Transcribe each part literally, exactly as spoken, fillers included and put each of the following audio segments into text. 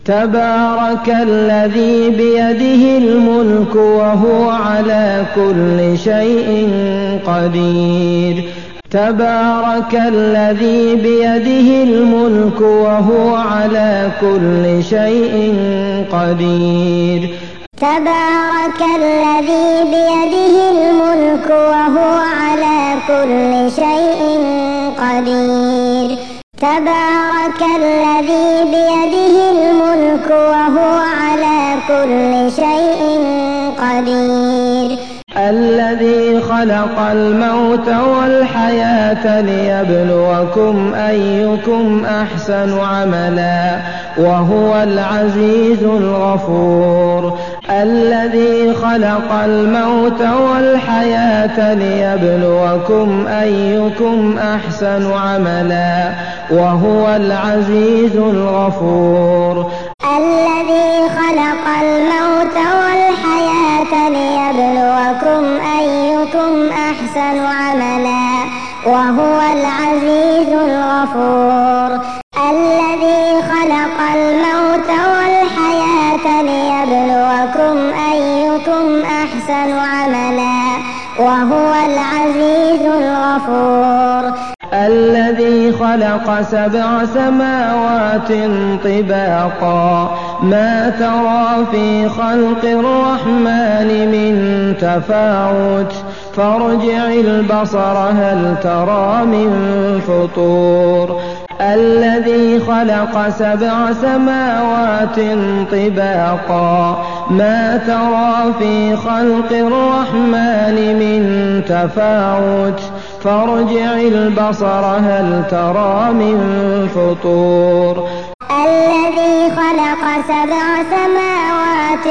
تبارك الذي بيده الملك وهو على كل شيء قدير. تبارك الذي بيده الملك وهو على كل شيء قدير. تبارك الذي بيده الملك وهو على كل شيء قدير. تبارك الذي بيده الملك وهو على كل شيء قدير. الذي خلق الموت والحياة ليبلوكم أيكم أحسن عملا وهو العزيز الغفور. الذي خلق الموت والحياة ليبلوكم أيكم أحسن عملا وهو العزيز الغفور. الذي خلق الموت والحياة ليبلوكم أيكم أحسن عملا وهو العزيز الغفور. الذي خلق الموت والحياة ليبلوكم أيكم أحسن عملا وهو العزيز الغفور. الذي خلق سبع سماوات طباقا ما ترى في خلق الرحمن من تفاوت فارجع البصر هل ترى من فطور. الذي خلق سبع سماوات طباقا ما ترى في خلق الرحمن من تفاوت فارجع البصر هل ترى من فطور. الذي خلق سبع سماوات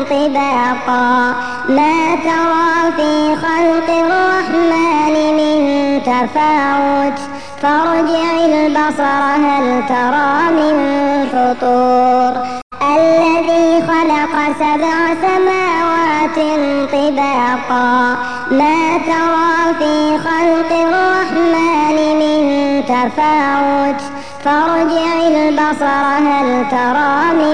طباقا ما ترى في خلق الرحمن من تفاوت فارجع البصر هل ترى من فطور. الذي خلق سبع سماوات طباقا ما ترى في خلق الرحمن من تفاوت فارجع البصر هل ترى من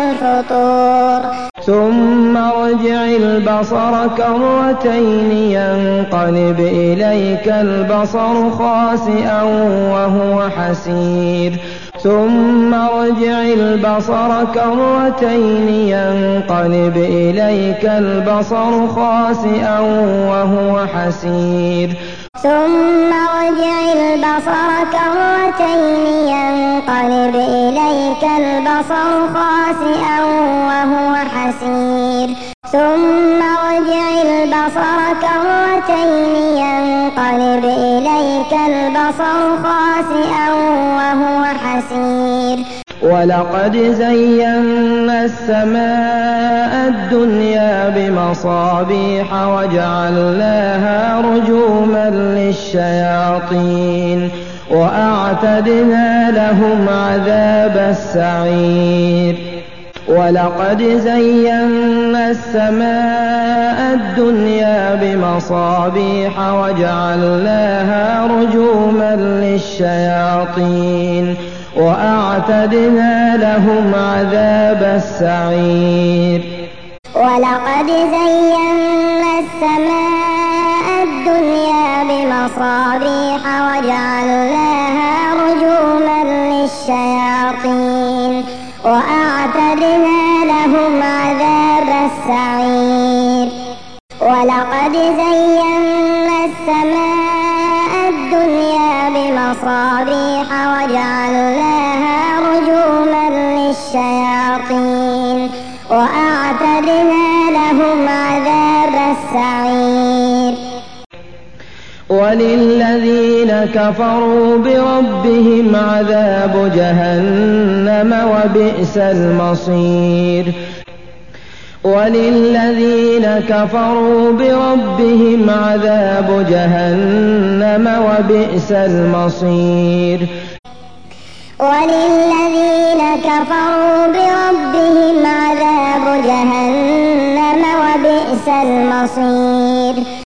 فطور. ثم ارجع البصر كرتين ينقلب إليك البصر خاسئا وهو حسير. ثم ارجع البصر كرتين ينقلب إليك البصر خاسئا وهو حسير. ثم ارجع البصر كرتين ينقلب إليك البصر خاسئا وهو حسير. ثم ارجع البصر كرتين ينقلب إليك البصر خاسئا وهو حسير. ولقد زينا السماء الدنيا بمصابيح وجعلناها رجوما للشياطين وأعتدنا لهم عذاب السعير. ولقد زينا السماء الدنيا بمصابيح وجعلناها رجوما للشياطين وأعتدنا لهم عذاب السعير. ولقد زينا السماء الدنيا بمصابيح وجعلناها رجوما للشياطين وأعتدنا لهم عذاب السعير. ولقد زينا السماء الدنيا بمصابيح وجعلناها رجوما للشياطين وأعتدنا لهم عذاب السعير. وللذين كفروا بربهم عذاب جهنم وبئس المصير. وللذين كفروا بربهم عذاب جهنم وبئس المصير. وللذين كفروا بربهم عذاب جهنم وبئس المصير.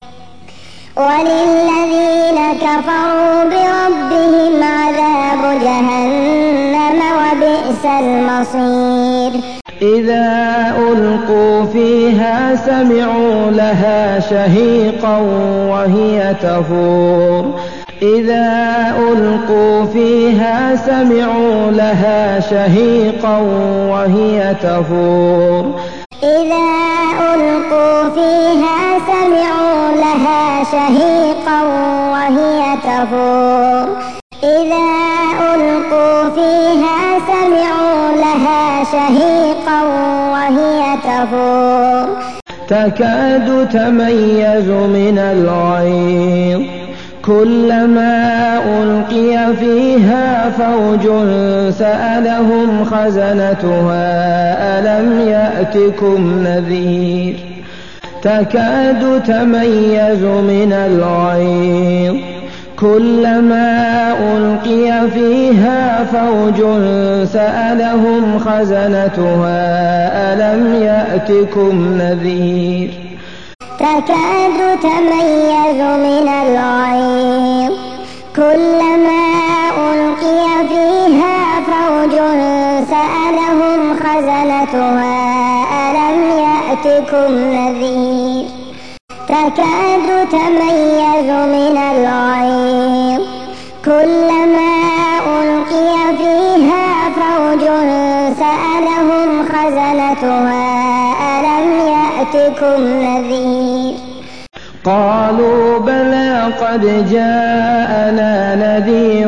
وللذين كفروا بربهم عذاب جهنم وبئس وبئس المصير إذا ألقوا فيها سمعوا لها شهيقا وهي تفور إذا ألقوا فيها سمعوا لها شهيقا وهي تفور إذا ألقوا فيها سمعوا لها شهيقا وهي تفور إذا ألقوا فيها سمعوا لها شهيقا وهي تفور تكاد تميز من الغيظ كلما ألقي فيها فوج سألهم خزنتها ألم يأتكم نذير تكاد تميز من الغيظ كلما ألقي فيها فوج سألهم خزنتها ألم يأتكم نذير تكاد تميز من الغيظ كلما ألقي فيها فوج سألهم خزنتها ألم يأتكم نذير تكاد تميز من الغيظ كلما ألقي فيها فوج سألهم خزنتها ألم يأتكم نذير قالوا بلى قد جاءنا نذير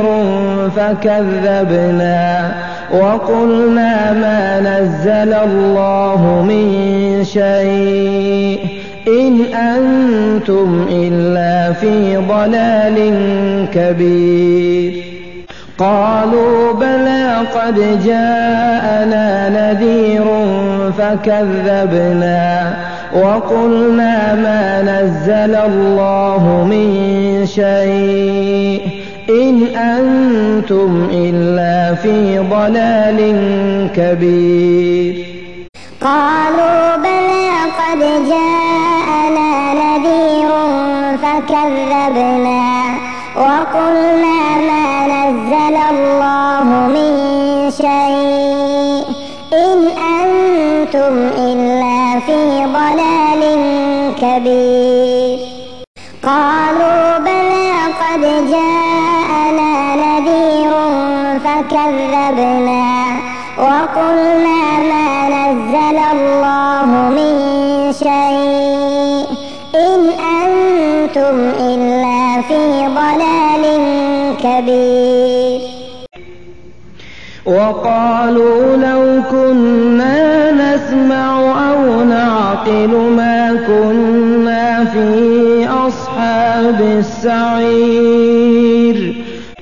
فكذبنا وقلنا ما نزل الله من شيء إن أنتم إلا في ضلال كبير قالوا بلى قد جاءنا نذير فكذبنا وقلنا ما نزل الله من شيء إن أنتم إلا في ضلال كبير قالوا بلى قد جاءنا نذير فكذبنا وقلنا ما نزل الله من شيء إن أنتم إلا في ضلال كبير قالوا بلى قد جاءنا نذير فكذبنا وقلنا ما نزل الله من شيء إن أنتم إلا في ضلال كبير وقالوا لو كنا نسمع أو نعقل ما كنا في أصحاب السعير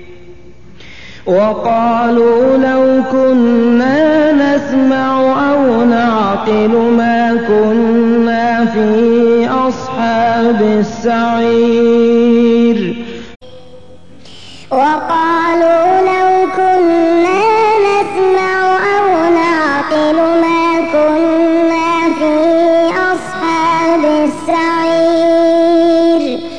وقالوا لو كنا نسمع أو نعقل ما كنا في أصحاب السعير وقالوا لو كنا نسمع أو نعقل ما كنا في أصحاب السعير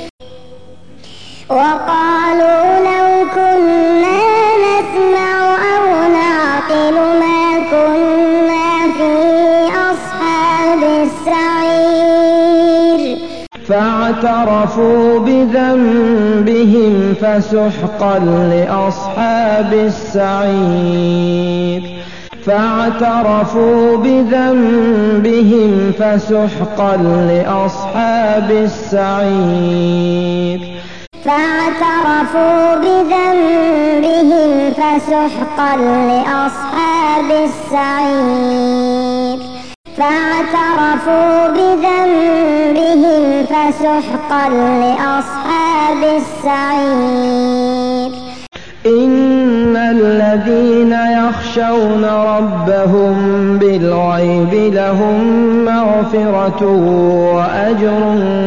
وقالوا لو كنا نسمع أو نعقل ما كنا في أصحاب السعير فاعترفوا بذنبهم فسحقا لأصحاب السعير فاعترفوا بذنبهم فسحقا لأصحاب السعير فاعترفوا بذنبهم فسحقا لأصحاب السعير فاعترفوا بذنبهم فسحقا لأصحاب السعير إن الذين يخشون ربهم بالغيب لهم مغفرة وأجر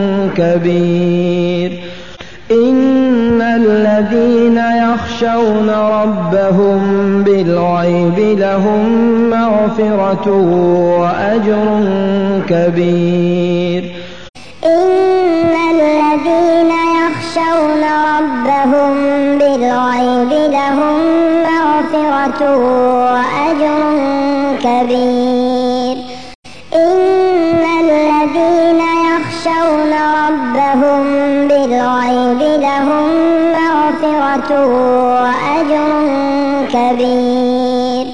كبير إن الذين يخشون ربهم بالغيب لهم مغفرة وأجر كبير إن الذين يخشون ربهم بالغيب لهم مغفرة وأجر إن الذين يخشون ربهم بالغيب لهم مغفرة وأجر كبير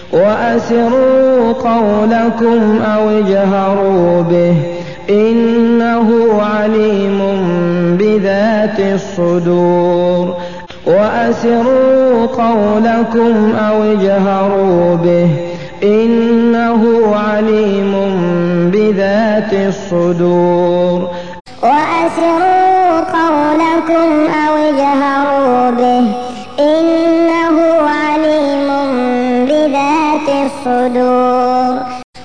وأسروا قولكم أو اجهروا به إنه عليم بذات الصدور وأسروا قولكم أو اجهروا به إنه عليم بذات الصدور وأسروا قولكم أو اجهروا به إنه عليم بذات الصدور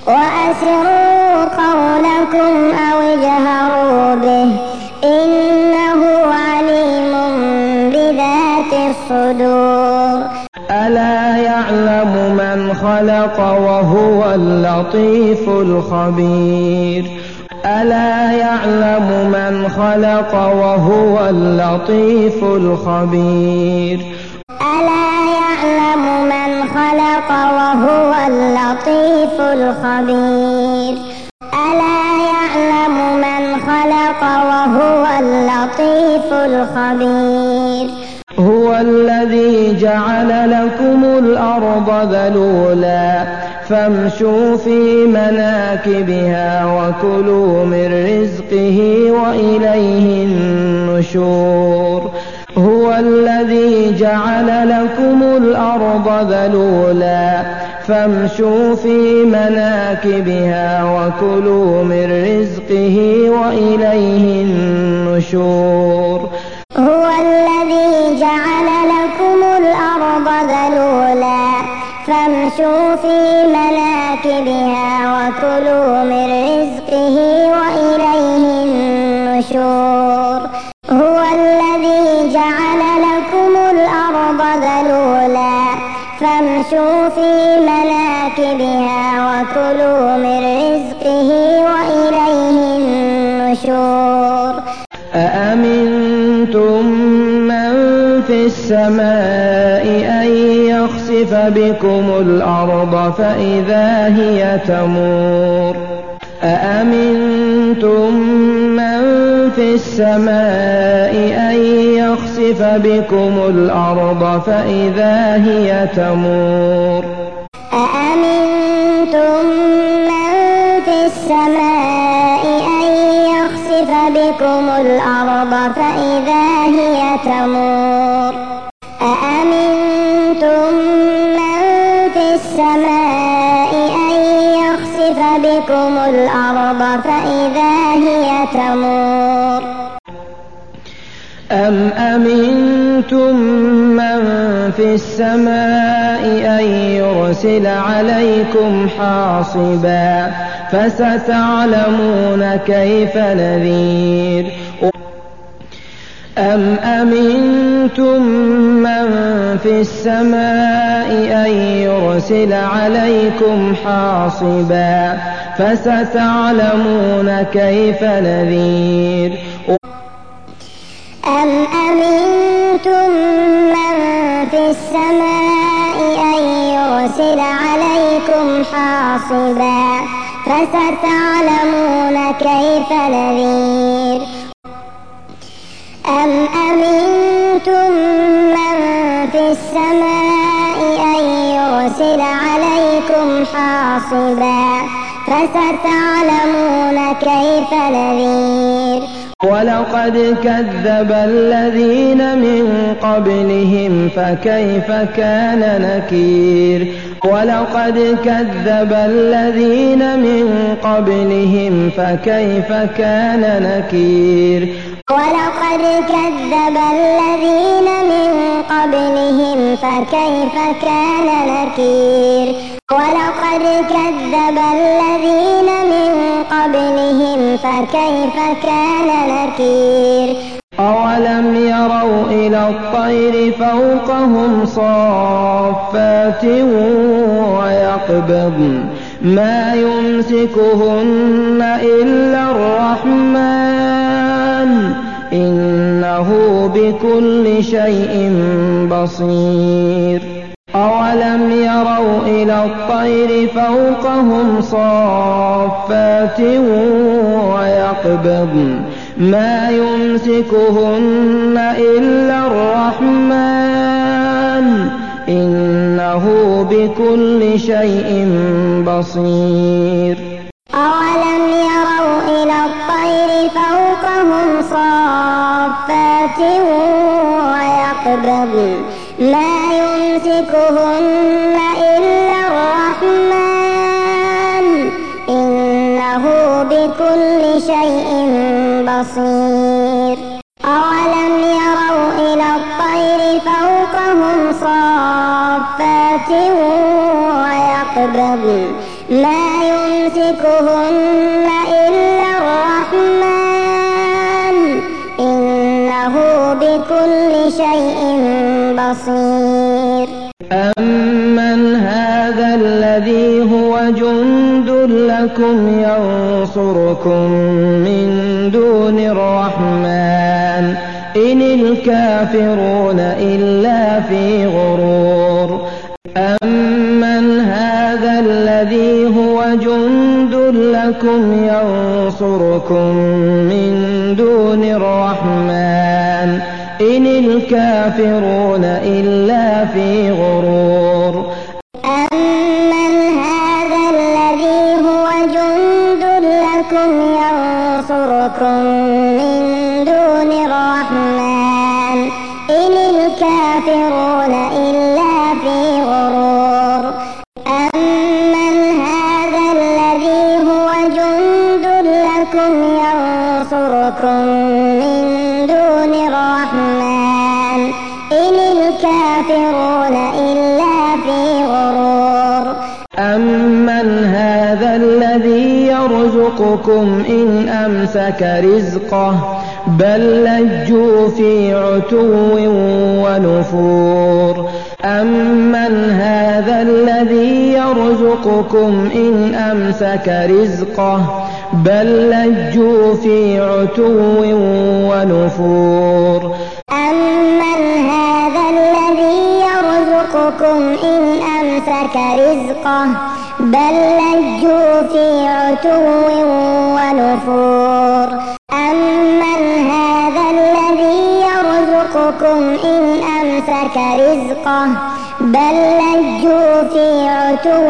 وأسروا قولكم أو اجهروا به إنه عليم بذات الصدور ألا يعلم من خلق وهو اللطيف الخبير ألا يعلم من خلق وهو اللطيف الخبير ألا يعلم من خلق وهو اللطيف الخبير ألا يعلم من خلق وهو اللطيف الخبير هو الذي جعل لكم الأرض ذلولا فامشوا في مناكبها وكلوا من رزقه وإليه النشور هو الذي جعل لكم الأرض ذلولا فامشوا في مناكبها وكلوا من رزقه وإليه النشور هو الذي جعل لكم الأرض ذلولا فامشوا في مناكبها وكلوا من رزقه وإليه النشور هو الذي جعل لكم الأرض ذلولا فامشوا في مناكبها وكلوا من رزقه وإليه النشور أأمنتم من في السماء أن يخسف بكم الأرض فإذا هي تمور أأمنتم من في السماء أن يخسف بكم الأرض فإذا هي تمور أأمنتم من في السماء أن يخسف بكم الأرض فإذا هي تمور أأمنتم من في السماء أن يخسف بكم الأرض فإذا هي تمور أم أمنتم من في السماء أن يرسل عليكم حاصبا فستعلمون كيف نذير أم أمنتم من في السماء أن يرسل عليكم حاصبا فستعلمون كيف نذير أم أمنتم من في السماء أن يرسل عليكم حاصبا فستعلمون كيف نذير أم أمنتم من في السماء أن يرسل عليكم حاصبا فستعلمون كيف نذير ولقد كذب الذين من قبلهم فكيف كان نكير ولقد كذب الذين من قبلهم فكيف كان نكير ولقد كذب الذين من قبلهم فكيف كان نكير ولقد كذب الذين من قبلهم فكيف كان نكير أولم يروا إلى الطير فوقهم صافات ويقبضن ما يمسكهن إلا الرحمن إنه بكل شيء بصير أولم يروا إلى الطير فوقهم صافات ويقبضن ما يمسكهن إلا الرحمن إنه بكل شيء بصير. أولم يروا إلى الطير فوقهم صافات ويقبضن ما يمسكهن إلا الرحمن إنه بكل شيء بصير. أولم يروا إلى الطير فوقهم صافات ويقبضن ما يمسكهن إلا الرحمن إنه بكل شيء بصير. أمن هذا الذي هو جند لكم ينصركم من دون الرحمن إن الكافرون إلا في غرور. أمن هذا الذي هو جند لكم ينصركم من دون الرحمن إن الكافرون إلا في غرور. أمن هذا الذي هو جند لكم ينصركم من دون الرحمن إن الكافرون إلا في غرور. أمن هذا الذي هو جند لكم ينصركم من دون الرحمن إن الكافرون إلا في غرور. أمن هذا الذي يرزقكم إن أمسك رزقه بل لجوا في عتو ونفور. أمن هذا الذي يرزقكم إن أمسك رزقه بل لجوا في عتو ونفور. أمن هذا الذي يرزقكم إن أمسك رزقه بل لجوا في عتو ونفور. أمن هذا الذي يرزقكم إن أمسك رزقه بل لجوا في عتو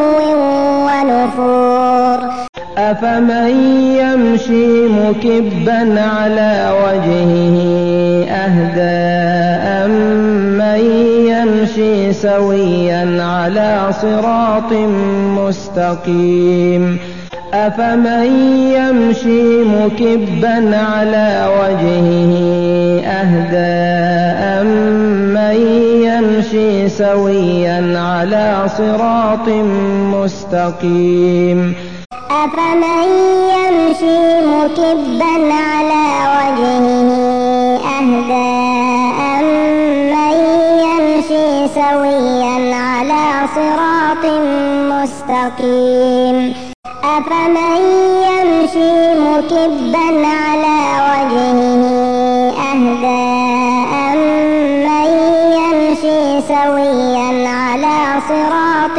ونفور. أفمن يمشي مكبا على وجهه أهدى أمن يمشي سويا على صراط مستقيم. أفمن يمشي مكبا على وجهه أهدى أمن يمشي سويا على صراط مستقيم. أفمن يمشي مكبا على وجهه أهدى أمن يمشي سويا على صراط مستقيم. أفمن يمشي مكبا على وجهه أهدى أمن يمشي سويا على صراط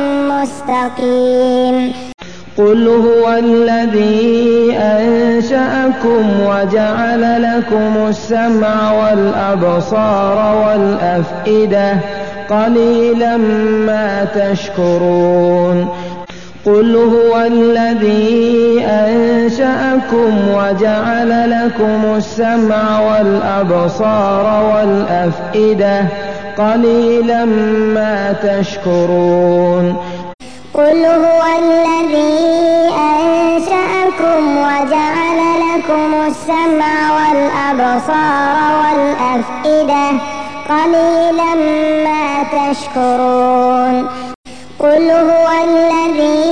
مستقيم. قل هو الذي أنشأكم وجعل لكم السمع والأبصار والأفئدة قليلا ما تشكرون. قل هو الذي أنشأكم وجعل لكم السمع والأبصار والأفئدة قليلا ما تشكرون. قل هو الذي أنشأكم وجعل لكم السمع والأبصار والأفئدة قليلا ما تشكرون. قل هو الذي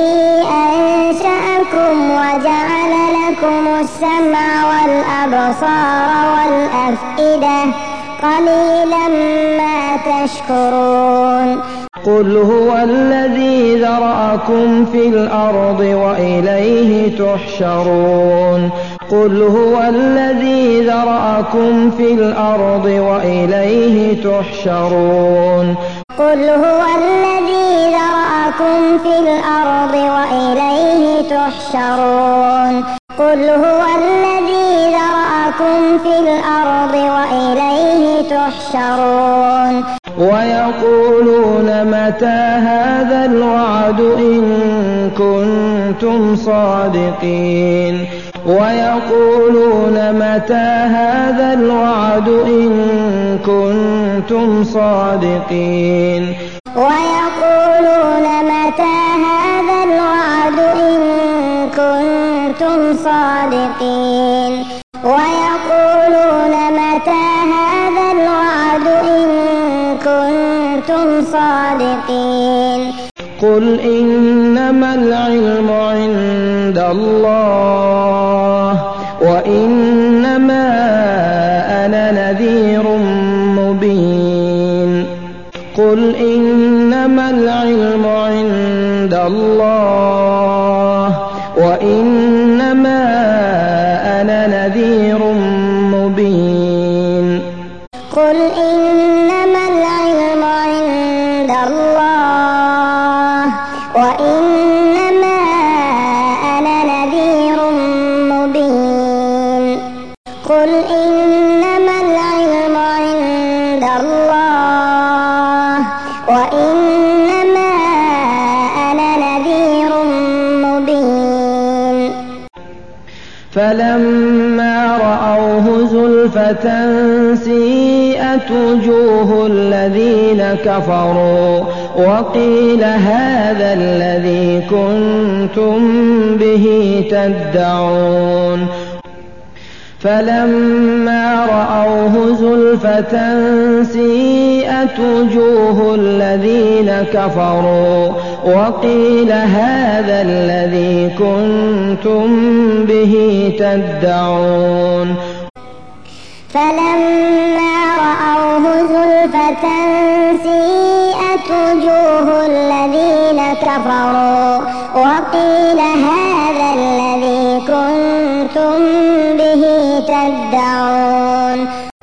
أنشأكم وجعل لكم السمع والأبصار والأفئدة قليلا ما تشكرون. قل هو الذي ذرأكم في الأرض وإليه تحشرون. قل هو الذي ذرأكم في الأرض وإليه تحشرون. قل هو الذي ذرأكم في الأرض وإليه تحشرون قل هو الذي ذرأكم في الأرض وإليه تحشرون ويقولون متى هذا الوعد إن كنتم صادقين ويقولون متى هذا الوعد إن كنتم صادقين ويقولون متى هذا الوعد إن كنتم صادقين ويقولون متى هذا الوعد إن كنتم صادقين قل إنما العلم عند الله وإنما أنا نذير مبين قل إنما العلم عند الله وإنما أنا نذير مبين قل إنما العلم عند الله وإنما أنا نذير مبين قل إنما العلم عند الله وإنما أنا نذير مبين فلما رأوه زلفة سيئت وجوه الذين كفروا وقيل هذا الذي كنتم به تدعون فلما رأوه زلفة سيئت وجوه الذين كفروا وقيل هذا الذي كنتم به تدعون فلما رأوه زلفة سيئت وجوه الذين كفروا وقيل هذا الذي كنتم به تدعون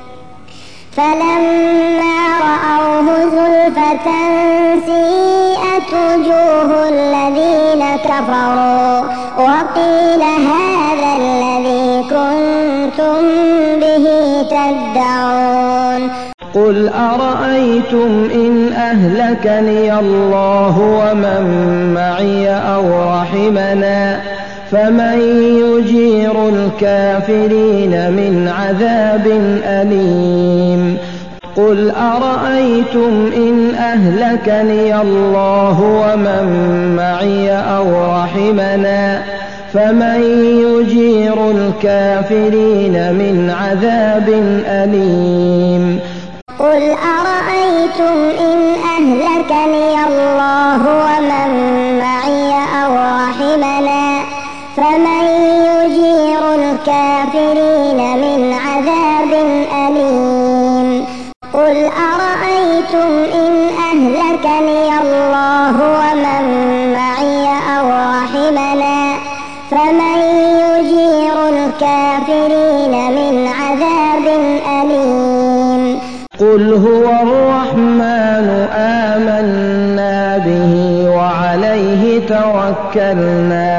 فلما رأوه زلفة سيئت وجوه الذين كفروا وقيل هذا الذي كنتم به تدعون قل أرأيتم إن أهلكني الله ومن معي أو رحمنا فمن يجير الكافرين من عذاب أليم قل أرأيتم إن أهلكني الله ومن معي أو رحمنا فمن يجير الكافرين من عذاب أليم قل أرأيتم إن أهلكني الله ومن معي أو رحمنا فمن يجير الكافرين من عذاب أليم قل أرأيتم إن أهلكني الله ومن معي أو رحمنا فمن يجير الكافرين من عذاب أليم قل هو الرحمن آمنا به وعليه توكلنا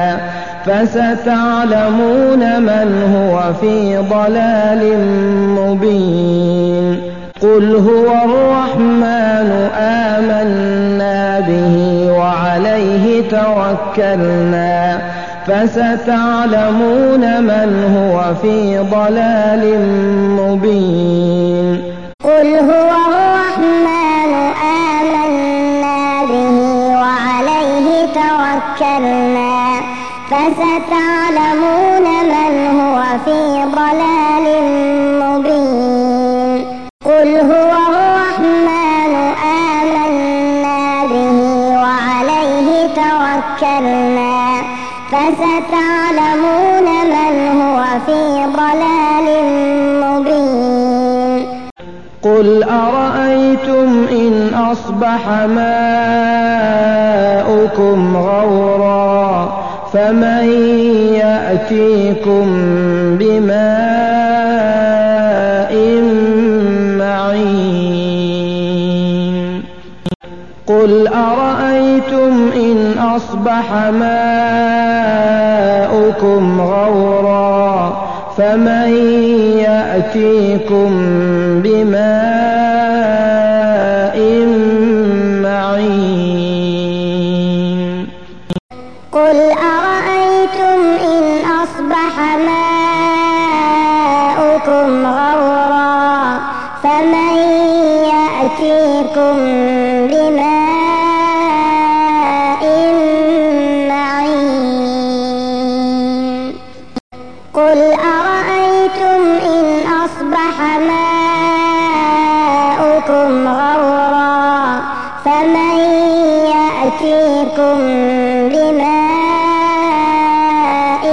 فستعلمون من هو في ضلال مبين قل هو الرحمن آمنا به وعليه توكلنا فستعلمون من هو في ضلال مبين قل هو الرحمن آمنا به وعليه توكلنا فستعلمون من هو في ضلال مبين قل هو الرحمن آمنا به وعليه توكلنا فستعلمون من هو في ضلال مبين قل أرأيتم إن أصبح ماؤكم غورا فمن يأتيكم بماء معين قل أرأيتم إن أصبح ماؤكم غورا فمن يأتيكم بماء معين قل أرأيتم إن أصبح ماؤكم غورا فمن يأتيكم بماء معين قل أرأيتم إن أصبح ماؤكم غورا فمن يأتيكم بماء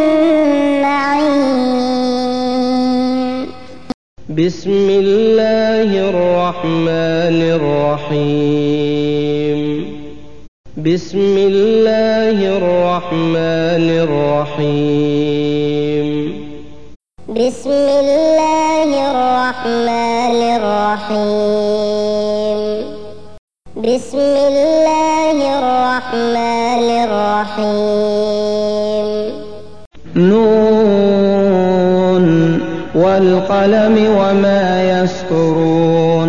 معين بسم الله الرحمن الرحيم بسم الله الرحمن الرحيم بسم الله الرحمن الرحيم بسم الله الرحمن الرحيم نون والقلم وما يسطرون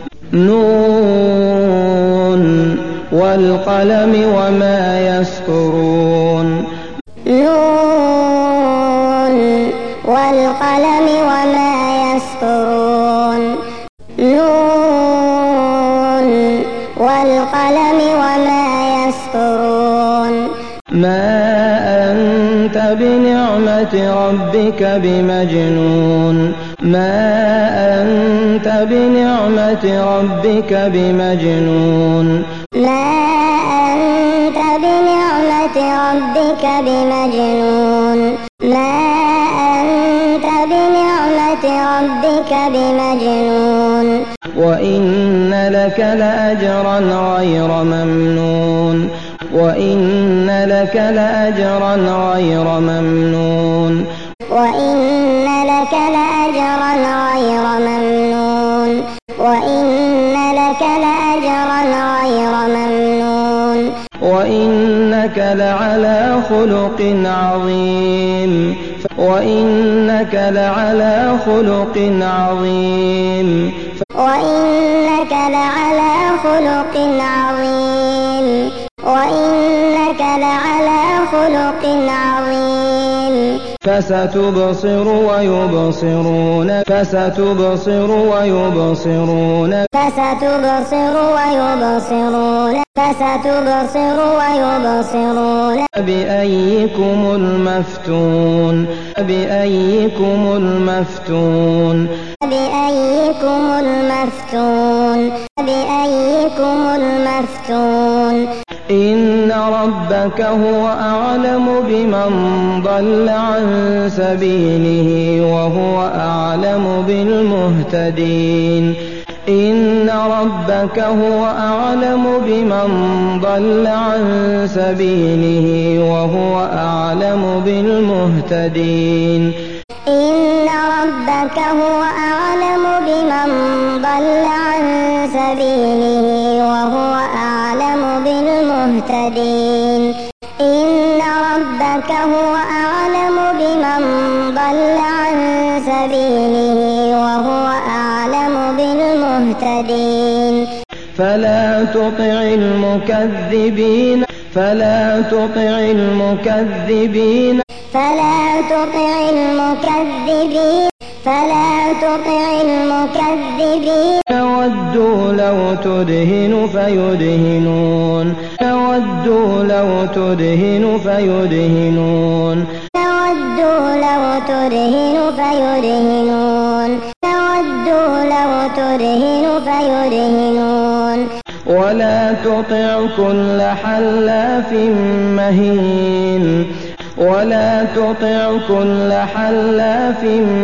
نون والقلم وما يسطرون نون والقلم وما يسطرون نون والقلم وما يسطرون ما أنت بنعمة ربك بمجنون ما أنت بنعمة ربك بمجنون ما أنت بنعمة ربك بمجنون ما أنت بنعمة ربك بمجنون وإن لك لأجرا غير ممنون وإن لك لأجرا غير ممنون وإن لك لأجرا غير ممنون وإن لك لأجرا غير ممنون وإنك لعلى خلق عظيم وإنك لعلى خلق عظيم وإنك لعلى خلق عظيم وإنك لعلى خلق عظيم فستبصر ويبصرون فستبصر ويبصرون فستبصر ويبصرون فستبصر ويبصرون بأيكم المفتون بأيكم المفتون بأيكم المفتون بأيكم المفتون إن ربك هو أعلم بمن ضل عن سبيله وهو أعلم بالمهتدين إن ربك هو أعلم بمن ضل عن سبيله وهو أعلم بالمهتدين إن ربك هو أعلم بمن ضل عن سبيله وهو أعلم بالمهتدين إن ربك هو أعلم بمن ضل عن سبيله وهو أعلم بالمهتدين فلا تطع المكذبين فلا تطع المكذبين فلا تطع المكذبين فلا تطع المكذبين ودوا لو تدهن فيدهنون ودوا لو تدهن فيدهنون ودوا لو تدهن فيدهنون ودوا لو تدهن فيدهنون ولا تطع كل حلاف مهين ولا تطع كل حلاف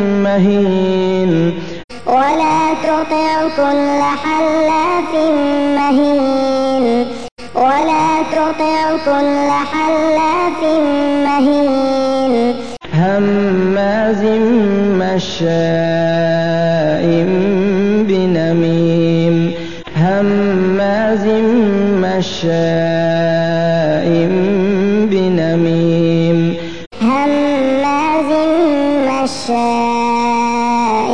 مهين ولا تطع كل حلاف مهين ولا تطع كل حلاف مهين هماز مشاء بنميم هماز مشاء بنميم هماز مشاء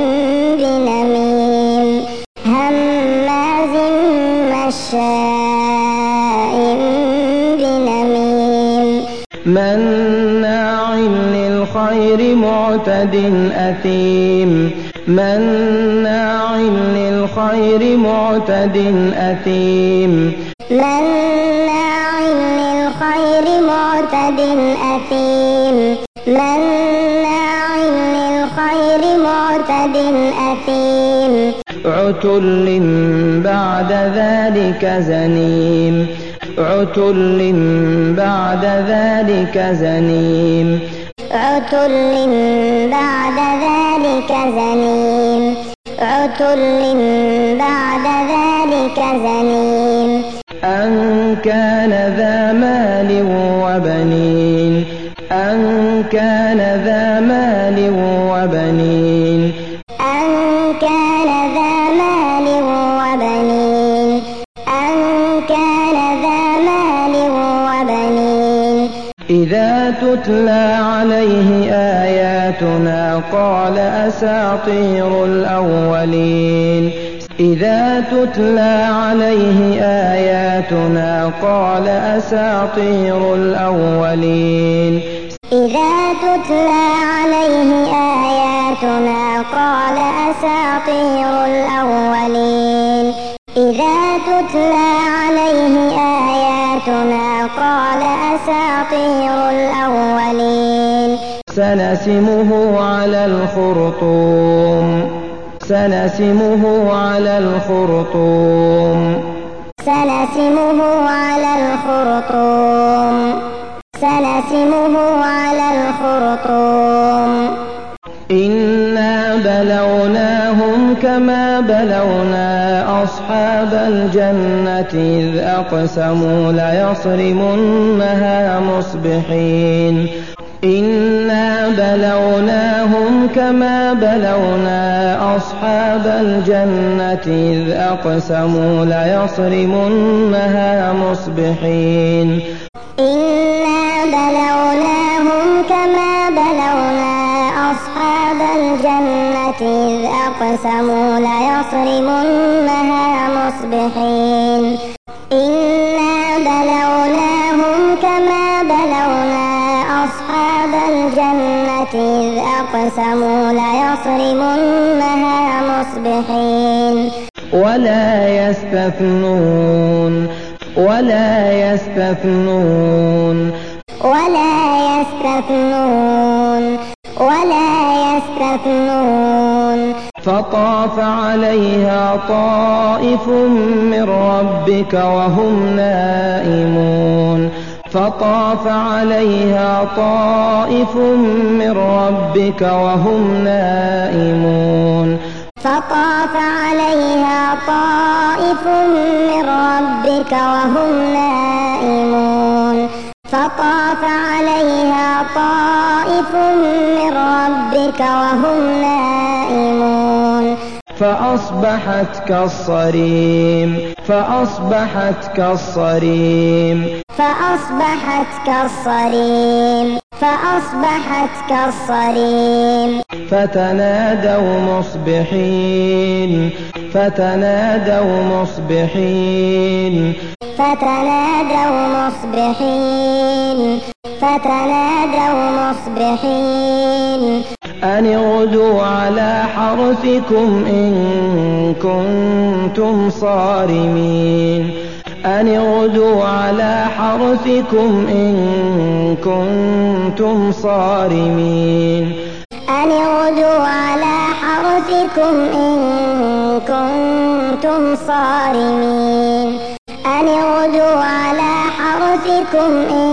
بنميم هماز مشاء بنميم مناع للخير معتد أثيم مناع للخير معتد أثيم مناع للخير معتد أثيم مناع للخير معتد أثيم عتل بعد ذلك زنيم عتل بعد ذلك زنيم عتل بعد ذلك زنيم عتل بعد ذلك زنيم أن كان ذا مال وبنين أن كان ذا مال وبنين أن كان ذا مال وبنين أن كان ذا مال وبنين إذا تتلى عليه آياتنا قال أساطير الأولين إذا تتلى عليه آياتنا قال أساطير الأولين إذا تتلى عليه آياتنا قال أساطير الأولين إذا تتلى عليه آياتنا قال أساطير الأولين سنسمه على الخرطوم سنسمه على الخرطوم سنسمه على الخرطوم سنسمه على الخرطوم إنا بلوناهم كما بلونا أصحاب الجنة إذ أقسموا ليصرمنها مصبحين إنا بلوناهم كما بلونا أصحاب الجنة إذ أقسموا ليصرمنها مصبحين إنا بلوناهم كما بلونا أصحاب الجنة إذ أقسموا ليصرمنها مصبحين إنا بلوناهم كما بلونا أصحاب الجنة إذ أقسموا ليصرمنها مصبحين ولا يستثنون ولا يستثنون ولا يستثنون ولا يستثنون فطاف عليها طائف من ربك وهم نائمون فطاف عليها طائف من ربك وهم نائمون فطاف عليها طائف من ربك وهم نائمون فطاف عليها طائف من ربك وهم نائمون فأصبحت كالصريم فأصبحت كالصريم فأصبحت كالصريم فأصبحت كالصريم فتنادوا مصبحين فتنادوا مصبحين فتنادوا مصبحين فتنادوا مصبحين أن اغدوا على حرثكم إن كنتم صارمين أن اغدوا على حرثكم إن كنتم صارمين أن اغدوا على حرثكم إن كنتم صارمين أن اغدوا على حرثكم إن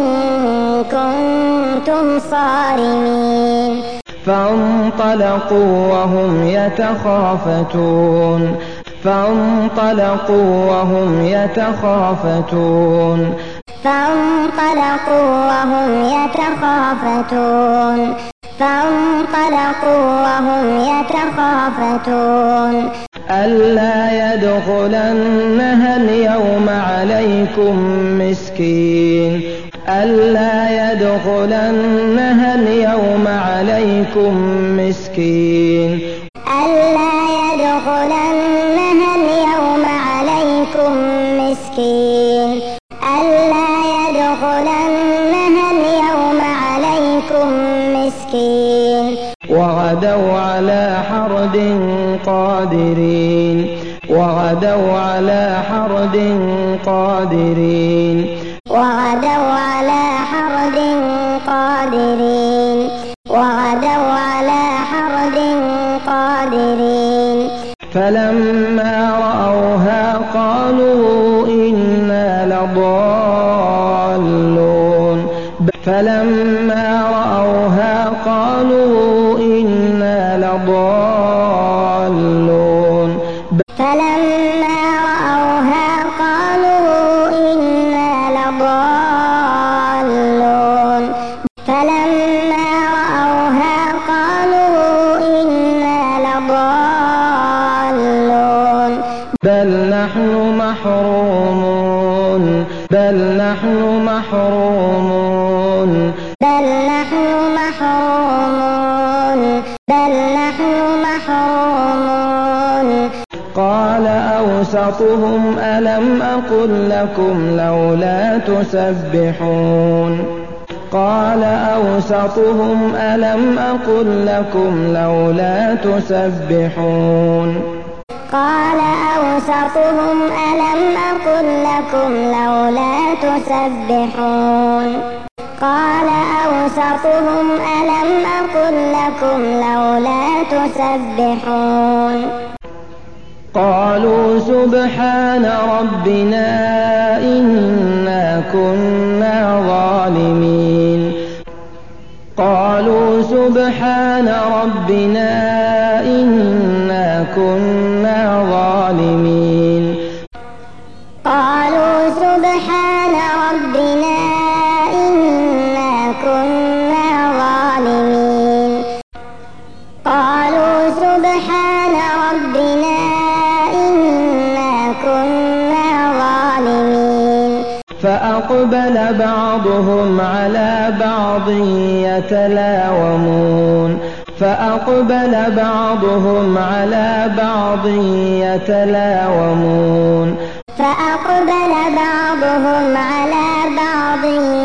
كنتم صارمين فانطلقوا وهم يتخافتون فانطلقوا وهم يتخافتون فانطلقوا وهم يتخافتون فانطلقوا وهم يتخافتون ألا يدخلنها اليوم عليكم مسكين ألا يدخلنها اليوم عليكم مسكين ألا يدخلنها اليوم عليكم مسكين ألا يدخلنها اليوم عليكم مسكين وغدوا على حرد قادرين وغدوا على حرد قادرين وغدوا على حرد قادرين وغدوا على حرد قادرين فلما رأوها قالوا إنا لضالون فلما رأوها قالوا إنا لضالون فلما رأوها قالوا إنا لضالون فلما رأوها قالوا إنا لضالون بل نحن محرومون بل نحن محرومون بل نحن محرومون بل نحن محرومون قال أوسطهم ألم أقل لكم لولا تسبحون قال أوسطهم ألم أقل لكم لولا تسبحون قال أوسطهم ألم أقل لكم لولا تسبحون قال أوسطهم ألم أقل لكم لولا تسبحون قالوا سبحان ربنا إنا كنا ظالمين قالوا سبحان ربنا إنا كنا ظالمين قالوا سبحان ربنا إنا كنا ظالمين قالوا سبحان ربنا إنا كنا ظالمين فأقبل بعضهم على بعض يتلاومون فأقبل بعضهم على بعض يتلاومون فأقبل بعضهم على بعض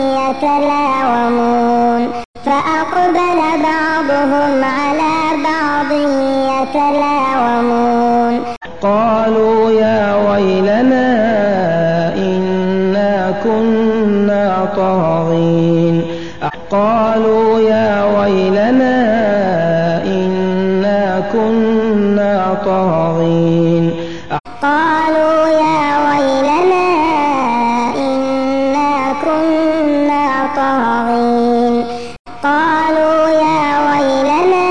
يتلاومون فأقبل بعضهم على بعض يتلاومون قالوا يا ويلنا إنا كنا طاغين قالوا يا ويلنا إنا كنا طاغين قالوا يا ويلنا إنا كنا طاغين قالوا يا ويلنا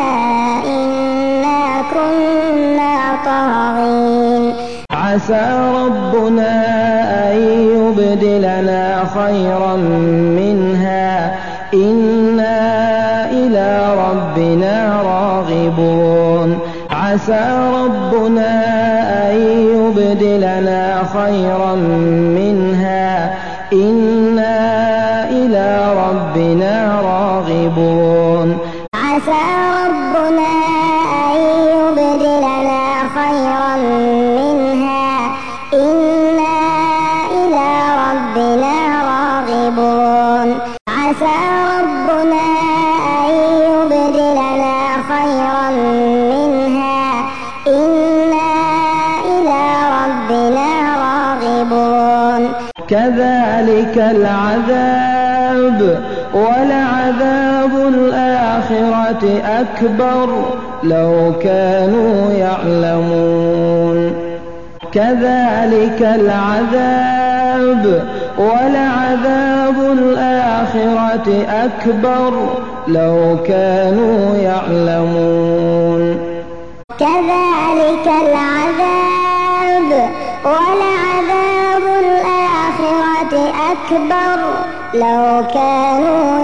إنا كنا طاغين عسى ربنا أن يبدلنا خيرا منها إنا إلى ربنا راغبون عسى ربنا أن يبدلنا خيرا منها إنا إلى ربنا راغبون عسى ربنا أن يبدلنا خيرا منها إنا إلى ربنا راغبون عسى ربنا أن يبدلنا خيرا منها إنا إلى ربنا راغبون كذلك العذاب ولعذاب الآخرة أكبر لو كانوا يعلمون كذلك العذاب ولعذاب الآخرة أكبر لو كانوا يعلمون كذلك العذاب ولعذاب الآخرة أكبر لو كانوا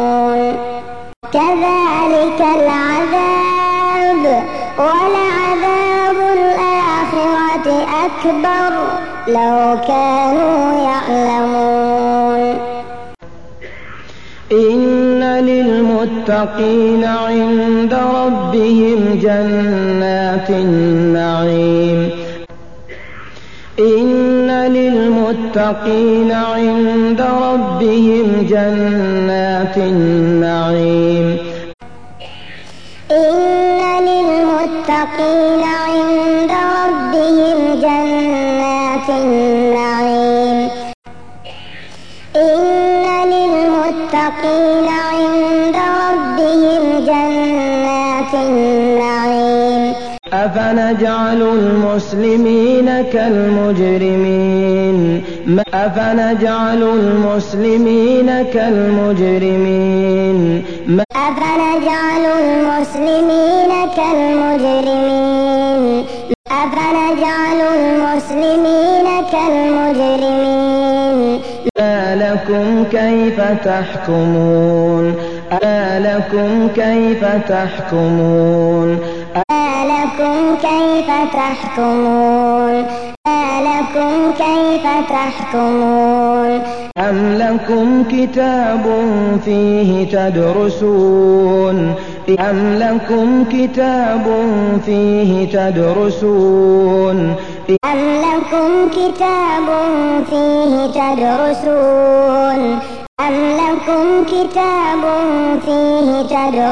يعلمون كذلك العذاب ولعذاب أكبر لو كانوا يعلمون إن للمتقين عند ربهم جنات النعيم إن للمتقين عند ربهم جنات النعيم إن للمتقين عند ربهم جنات النعيم إن للمتقين عند ربهم جنات النعيم أفنجعل المسلمين كالمجرمين أفنجعل المسلمين كالمجرمين أفنجعل المسلمين كالمجرمين أفنجعل المسلمين كالمجرمين ما لكم كيف تحكمون ما لكم كيف تحكمون ما لكم كيف تحكمون ما لكم كيف تحكمون أم لكم كتاب فيه تدرسون أم لكم كتاب فيه تدرسون أم لكم كتاب فيه تدرسون أم لكم كتاب فيه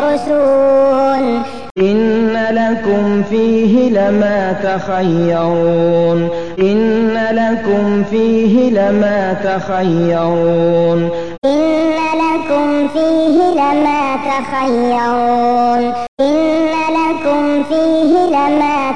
تدرسون إن لكم فيه لما تخيرون إن لكم فيه لما تخيرون إن لكم فيه لما تخيرون إن لكم فيه لما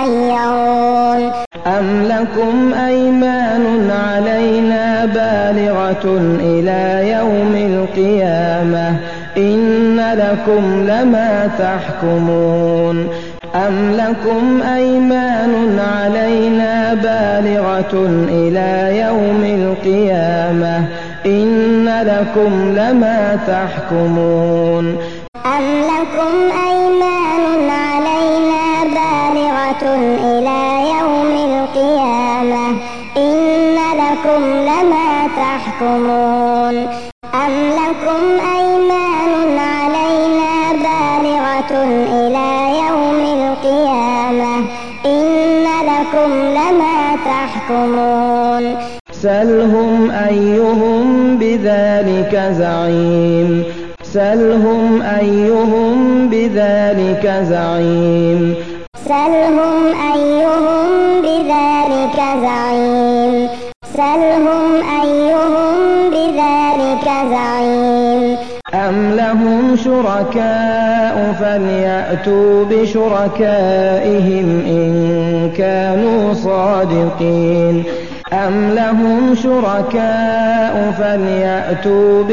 تخيرون أم لكم أيمان علينا بالغة إلى يوم القيامة إن لكم لما تحكمون أم لكم أيمان علينا بالغة إلى يوم القيامة إن لكم لما تحكمون أم لكم أيمان علينا بالغة إلى يوم القيامة إن لكم لما تحكمون أم لكم أيمان علينا بالغة إلى يوم القيامة إن لكم لما تحكمون سلهم أيهم بذلك زعيم سلهم أيهم بذلك زعيم سلهم أيهم بذلك زعيم سلهم أيهم بذلك زعيم أم لهم شركاء فليأتوا بشركائهم إن كانوا صادقين أم لهم شركاء فليأتوا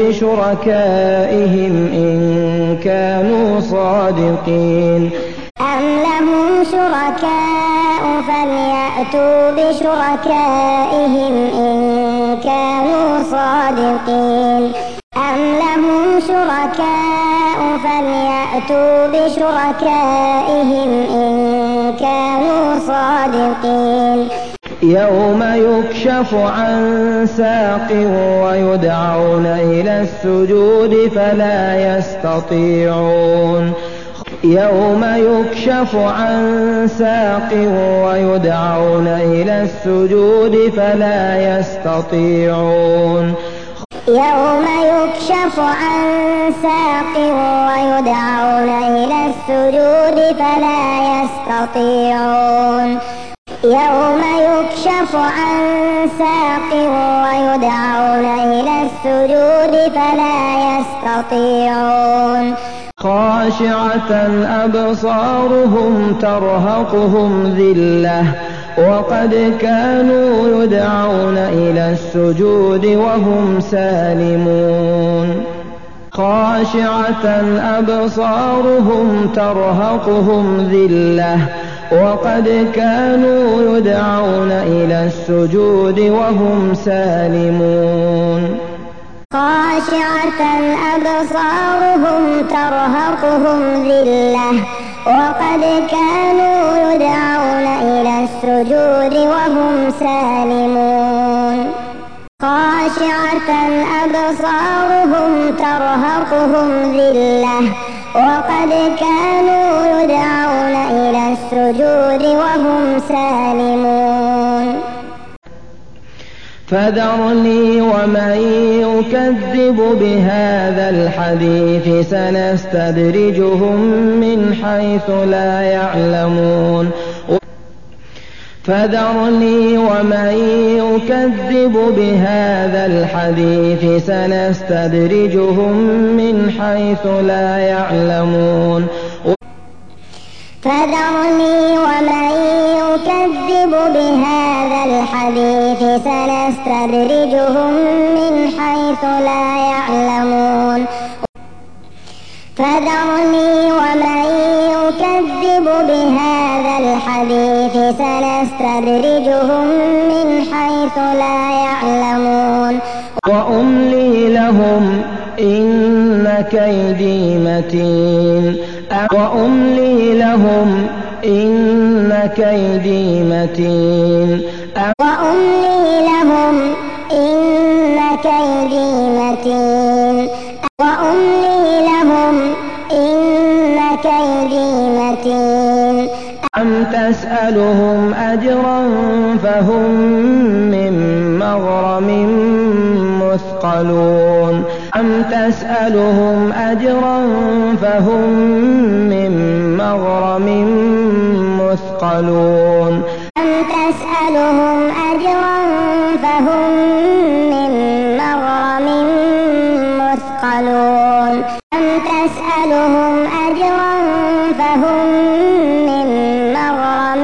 بشركائهم إن كانوا صادقين أم لهم شركاء فليأتوا بشركائهم إن كانوا صادقين أم لهم شركاء فليأتوا بشركائهم إن كانوا صادقين يوم يكشف عن ساق ويدعون إلى السجود فلا يستطيعون يوم يكشف عن ساق ويدعون إلى السجود فلا يستطيعون يوم يكشف عن ساق ويدعون إلى السجود فلا يستطيعون يوم يكشف عن ساق ويدعون إلى السجود فلا يستطيعون خاشعة أبصارهم ترهقهم ذلة وقد كانوا يدعون إلى السجود وهم سالمون خاشعة أبصارهم ترهقهم ذلة وقد كانوا يدعون إلى السجود وهم سالمون خاشعة أبصارهم ترهقهم ذلة وقد كانوا يدعون إلى السجود وهم سالمون خاشعة أبصارهم ترهقهم ذلة وقد كانوا يدعون إلى السجود وهم سالمون فذرني ومن يكذب بهذا الحديث سنستدرجهم من حيث لا يعلمون فذرني ومن يكذب بهذا الحديث سنستدرجهم من حيث لا يعلمون فذرني ومن يكذب بهذا الحديث سنستدرجهم من حيث لا يعلمون فذرني ومن يكذب بهذا الحديث سنستدرجهم من حيث لا يعلمون وأملي لهم إن كيدي متين وأملي لهم إن كيدي متين وأملي لهم إن كيدي متين وأملي لهم إن كيدي متين أم تسألهم أجرا فهم من مغرم مثقلون أم تسألهم أجرا فهم من مغرم مثقلون أم تسألهم أجرا فهم من مغرم مثقلون أم تسألهم أجرا فهم من مغرم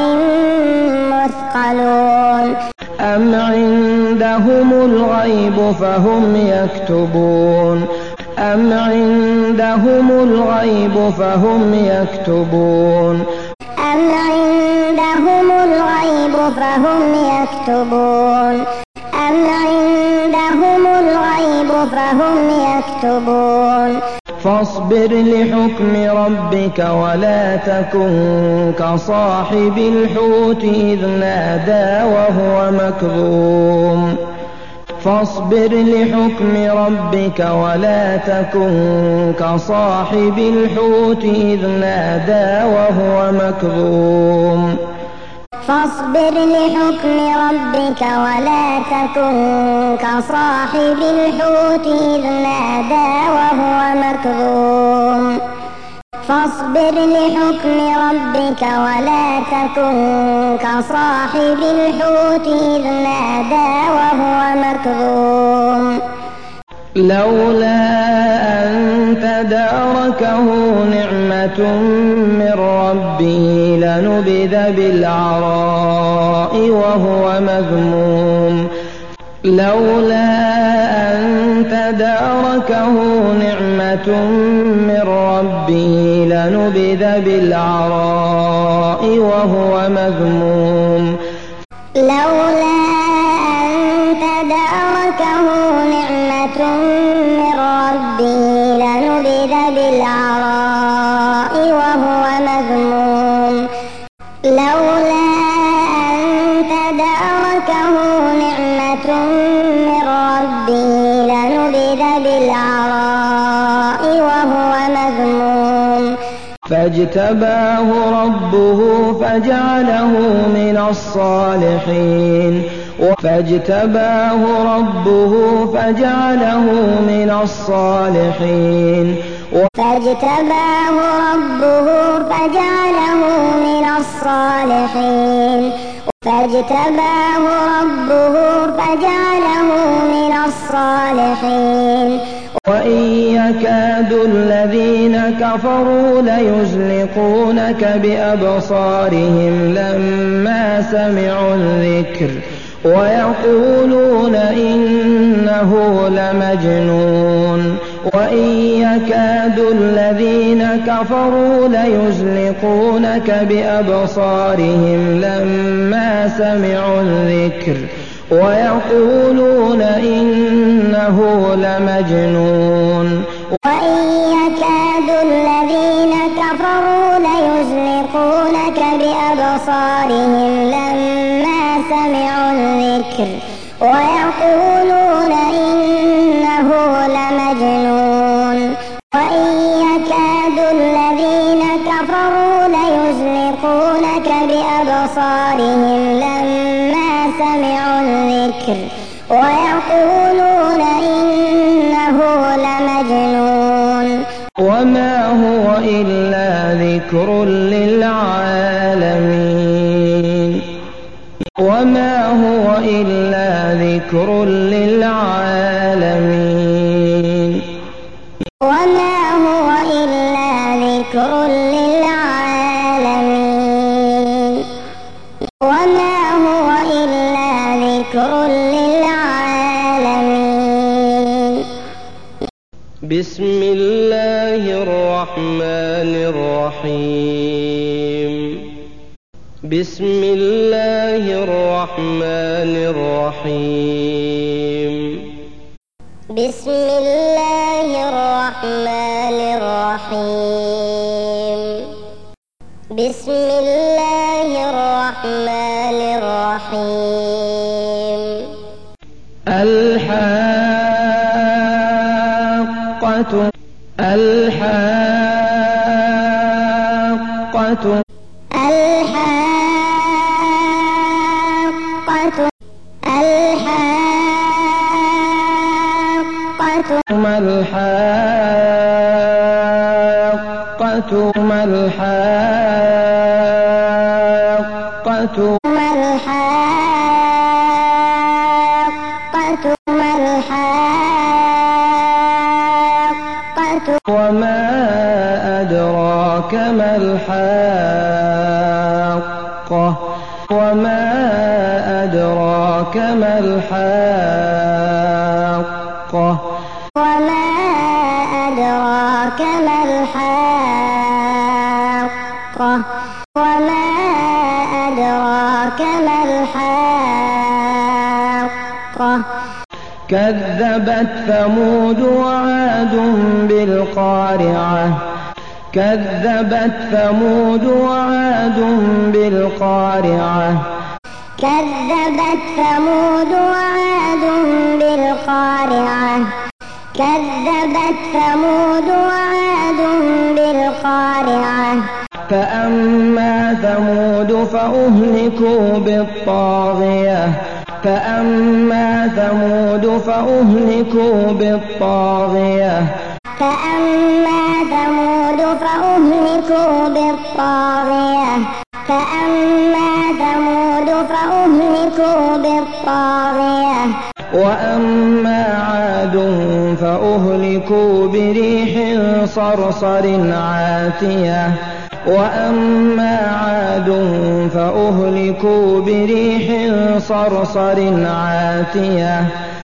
مثقلون أم عندهم الغيب فهم يكتبون أم عندهم الغيب فهم يكتبون أم عندهم الغيب فهم يكتبون أم عندهم الغيب فهم يكتبون فاصبر لحكم ربك ولا تكن كصاحب الحوت إذ نادى وهو مكظوم فاصبر لحكم ربك ولا تكن كصاحب الحوت إذ نادى وهو مكظوم فاصبر لحكم ربك ولا تكن كصاحب الحوت إذ نادى وهو مكظوم فاصبر لحكم ربك ولا تكن كصاحب الحوت إذ نادى وهو مكظوم لولا أن تداركه نعمة من ربه لنبذ بالعراء وهو مذموم لولا أن تداركه نعمة من ربه لنبذ بالعراء وهو مذموم لولا أن تداركه نعمة من ربه لنبذ بالعراء وهو مذموم لولا أن تداركه نعمة من ربه لنبذ بالعراء وهو مذموم فاجتباه ربه فجعله من الصالحين فاجتباه ربه فجعله من الصالحين فاجتباه ربه فجعله من الصالحين فاجتباه ربه فجعله من الصالحين وإن يكاد الذين كفروا ليزلقونك بأبصارهم لما سمعوا الذكر ويقولون إنه لمجنون وإن يكاد الذين كفروا ليزلقونك بأبصارهم لما سمعوا الذكر ويقولون إنه لمجنون وإن يكاد الذين كفروا ليزلقونك وإن يكاد الذين كفروا ليزلقونك بأبصارهم لما سمعوا الذكر ويقولون إنه لمجنون وما هو إلا ذكر للعالمين وما هو إلا ذكر للعالمين وما هو إلا ذكر للعالمين وما هو إلا ذكر للعالمين بسم الله الرحمن الرحيم بسم الله الرحمن الرحيم بسم الله الرحمن الرحيم بسم الله الرحمن الرحيم الحاقة الحاقة الحاقة الحاقة ما الحاقة ما الحاقة ما الحاقة ما الحاقة وما أدراك ما الحاقة وما أدراك ما الحاقة وما أدراك ما الحاقة وما أدراك ما الحاقة كذبت ثمود وعاد بالقارعة كذبت ثمود وعاد بالقارعة كذبت ثمود وعاد بالقارعة كذبت ثمود وعاد بالقارعة فأما ثمود فأهلكوا بالطاغية فأما ثمود فأهلكوا بالطاغية فأما ثمود فأهلكوا بالطاغية فأما ثمود فأهلكوا بالطاغية وأما عاد فأهلكوا بريح صرصر عاتية وأما عاد فأهلكوا بريح صرصر عاتية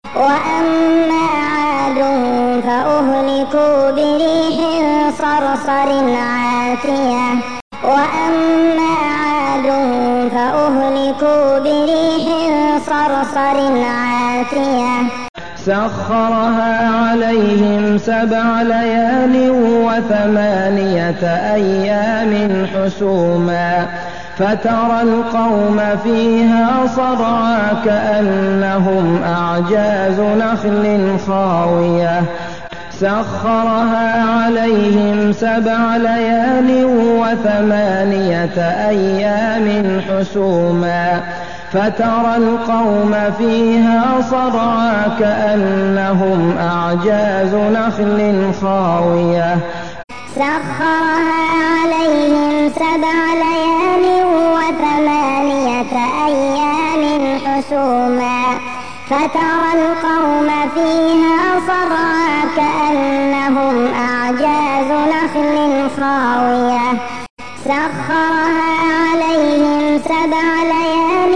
وأما عاد فأهلكوا بريح صرصر عاتية وأما عاد فأهلكوا بريح صرصر عاتية سخرها عليهم سبع ليال وثمانية أيام حسوما فترى القوم فيها صرعى كأنهم أعجاز نخل خاوية سخرها عليهم سبع ليال وثمانية أيام حسوما فترى القوم فيها صرعى كأنهم أعجاز نخل خاوية سخرها عليهم سبع ليال وثمانية أيام حسوما فترى القوم فيها صرعى كأنهم أعجاز نخل خاوية سخرها عليهم سبع ليال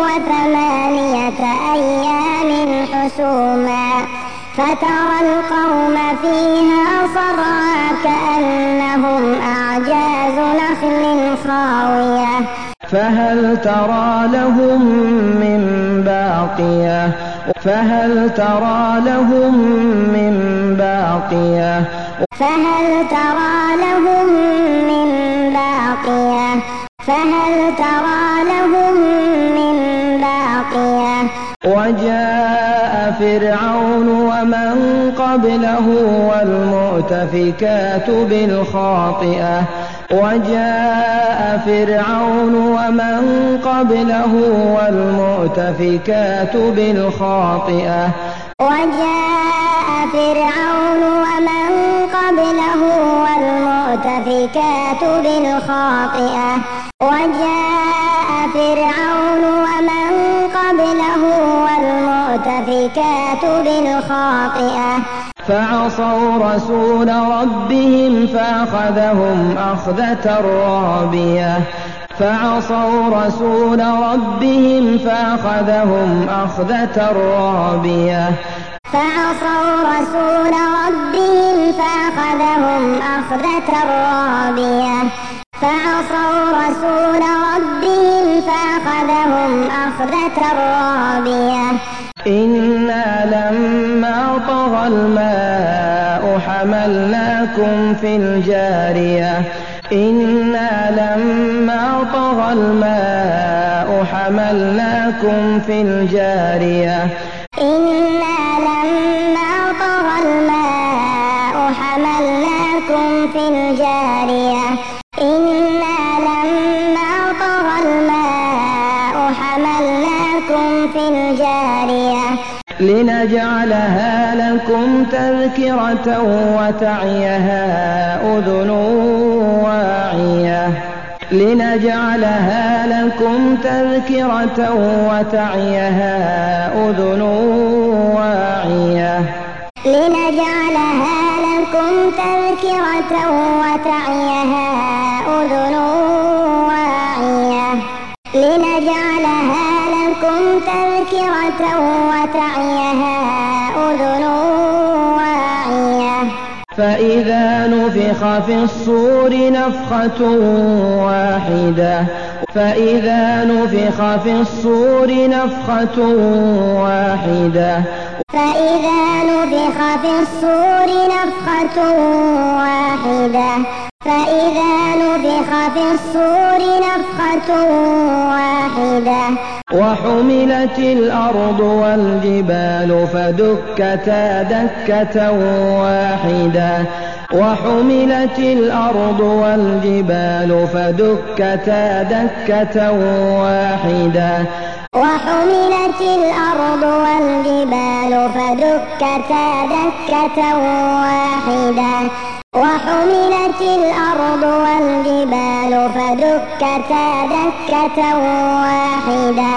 وثمانية أيام حسوما فترى القوم فيها صرعى كأنهم أعجاز نخل خاوية فهل ترى لهم من باقية فهل ترى لهم من باقية فهل ترى لهم من باقية فهل ترى لهم من باقية وجاء فِرْعَوْنُ وَمَن قَبْلَهُ وَالْمُؤْتَفِكَاتُ بِالْخَاطِئَةِ وَجَاءَ فِرْعَوْنُ وَمَن قَبْلَهُ وَالْمُؤْتَفِكَاتُ بِالْخَاطِئَةِ وَجَاءَ فِرْعَوْنُ وَمَن قَبْلَهُ وَالْمُؤْتَفِكَاتُ بِالْخَاطِئَةِ وَجَاءَ فِرْعَوْنُ وَمَن قَبْلَهُ وَالْمُؤْتَفِكَاتُ بِالْخَاطِئَةِ فَعَصَوْا رَسُولَ رَبِّهِمْ فَأَخَذَهُمْ أَخْذَةً رَّابِيَةً فَعَصَوْا رَسُولَ رَبِّهِمْ فَأَخَذَهُمْ أَخْذَةً رَّابِيَةً فَعَصَوْا رَسُولَ رَبِّهِمْ فَأَخَذَهُمْ أَخْذَةً رَّابِيَةً فَعَصَوْا رَسُولَ رَبِّهِمْ فَأَخَذَهُمْ أَخْذَةً رَّابِيَةً إِنَّا لَمَّا طَغَى الْمَاءُ حَمَلْنَاكُمْ فِي الْجَارِيَةِ إِنَّا لَمَّا طَغَى الْمَاءُ حَمَلْنَاكُمْ فِي الْجَارِيَةِ إِنَّا لَمَّا طَغَى الْمَاءُ حَمَلْنَاكُمْ فِي الْجَارِيَةِ إِنَّا لَمَّا طَغَى الْمَاءُ حَمَلْنَاكُمْ فِي الْجَارِيَةِ لِنَجْعَلَهَا لَكُمْ تَذْكِرَةً وَتَعِيَهَا أُذُنٌ وَاعِيَةٌ لِنَجْعَلَهَا لَكُمْ تَذْكِرَةً وَتَعِيَهَا أُذُنٌ وَاعِيَةٌ لِنَجْعَلَهَا لَكُمْ تَذْكِرَةً وَتَعِيَهَا أُذُنٌ وَاعِيَةٌ لِنَجْعَلَهَا لَكُمْ تَذْكِرَةً وَتَعِيَهَا أُذُنٌ وَاعِيَةٌ فَإِذَا نُفِخَ فِي الصُّورِ نَفْخَةٌ وَاحِدَةٌ فَإِذَا نُفِخَ فِي الصُّورِ نَفْخَةٌ وَاحِدَةٌ فَإِذَا نُفِخَ فِي الصُّورِ نَفْخَةٌ وَاحِدَةٌ فَإِذَا نُفِخَ فِي الصُّورِ نَفْخَةٌ وَاحِدَةٌ وَحُمِلَتِ الْأَرْضُ وَالْجِبَالُ فَدُكَّتَا دَكَّةً وَاحِدَةً وَحُمِلَتِ الْأَرْضُ وَالْجِبَالُ فَدُكَّتَا دَكَّةً وَاحِدَةً وَحُمِلَتِ الْأَرْضُ وَالْجِبَالُ فَدُكَّتَا دَكَّةً وَاحِدَةً وَحُمِلَتِ الْأَرْضُ وَالْجِبَالُ فَدُكَّتَا دَكَّةً وَاحِدَةً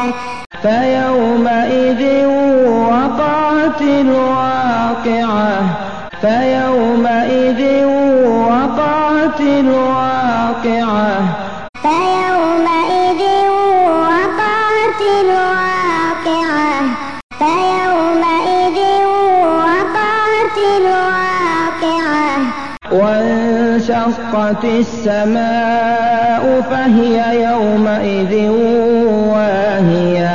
فَيَوْمَئِذٍ وَقَعَتِ الْوَاقِعَةُ فَيَوْمَئِذٍ وَقَعَتِ الْوَاقِعَةُ فَيَوْمَئِذٍ وَقَعَتِ الْوَاقِعَةُ فَيَوْمَئِذٍ وَقَعَتِ الْوَاقِعَةُ وَانشَقَّتِ السَّمَاءُ فَهِيَ يَوْمَئِذٍ وَاهِيَةٌ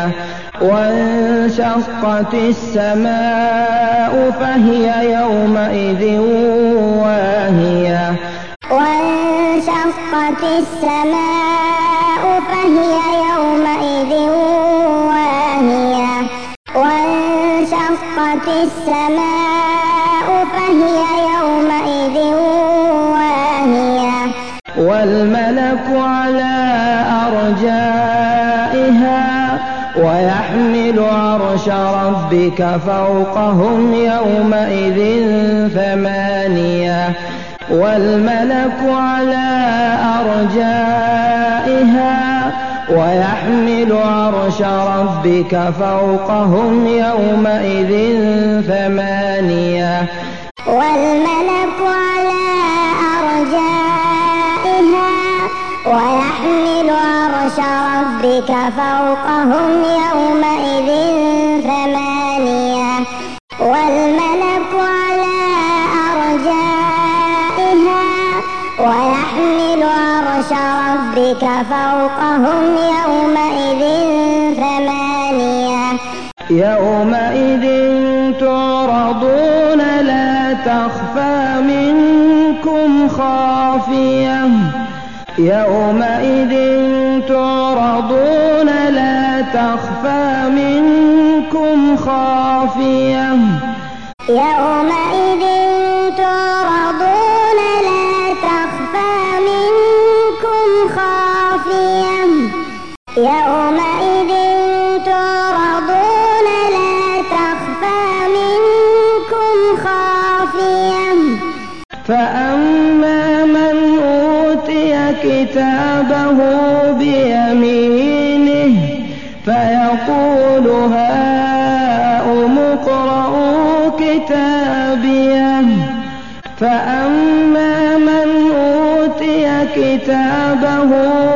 وَانشَقَّتِ السَّمَاءُ فَهِيَ يَوْمَئِذٍ وَاهِيَةٌ وَانشَقَّتِ السَّمَاءُ فَهِيَ يَوْمَئِذٍ وَاهِيَةٌ وَانشَقَّتِ السَّمَاءُ فَهِيَ يَوْمَئِذٍ وَاهِيَةٌ وَالْمَلَكُ عَلَىٰ أَرْجَائِهَا وَيَحْمِلُ عَرْشَ رَبِّكَ فَوْقَهُمْ يَوْمَئِذٍ ثَمَانِيَةٌ وَالْمَلَكُ عَلَىٰ أَرْجَائِهَا وَيَحْمِلُ عَرْشَ رَبِّكَ فَوْقَهُمْ يَوْمَئِذٍ ثَمَانِيَةٌ وَالْمَلَكُ عَلَىٰ أَرْجَائِهَا وَيَحْمِلُ عَرْشَ رَبِّكَ فَوْقَهُمْ يَوْمَئِذٍ ثَمَانِيَةٌ وَالْمَلَكُ عَلَىٰ أَرْجَائِهَا وَيَحْمِلُ عَرْشَ رَبِّكَ فَوْقَهُمْ يَوْمَئِذٍ ثَمَانِيَةٌ يَوْمَئِذٍ تُعْرَضُونَ لَا تَخْفَىٰ مِنكُمْ خَافِيَةٌ يَوْمَئِذٍ تُعْرَضُونَ لَا تَخْفَىٰ مِنكُمْ خافية يومئذ تعرضون لا تخفى منكم خافية يومئذ تعرضون لا تخفى منكم خافية فأما من أوتي كتابه بيمينه فيقول هاؤم اقرءوا كتابيه فأما من أوتي كتابه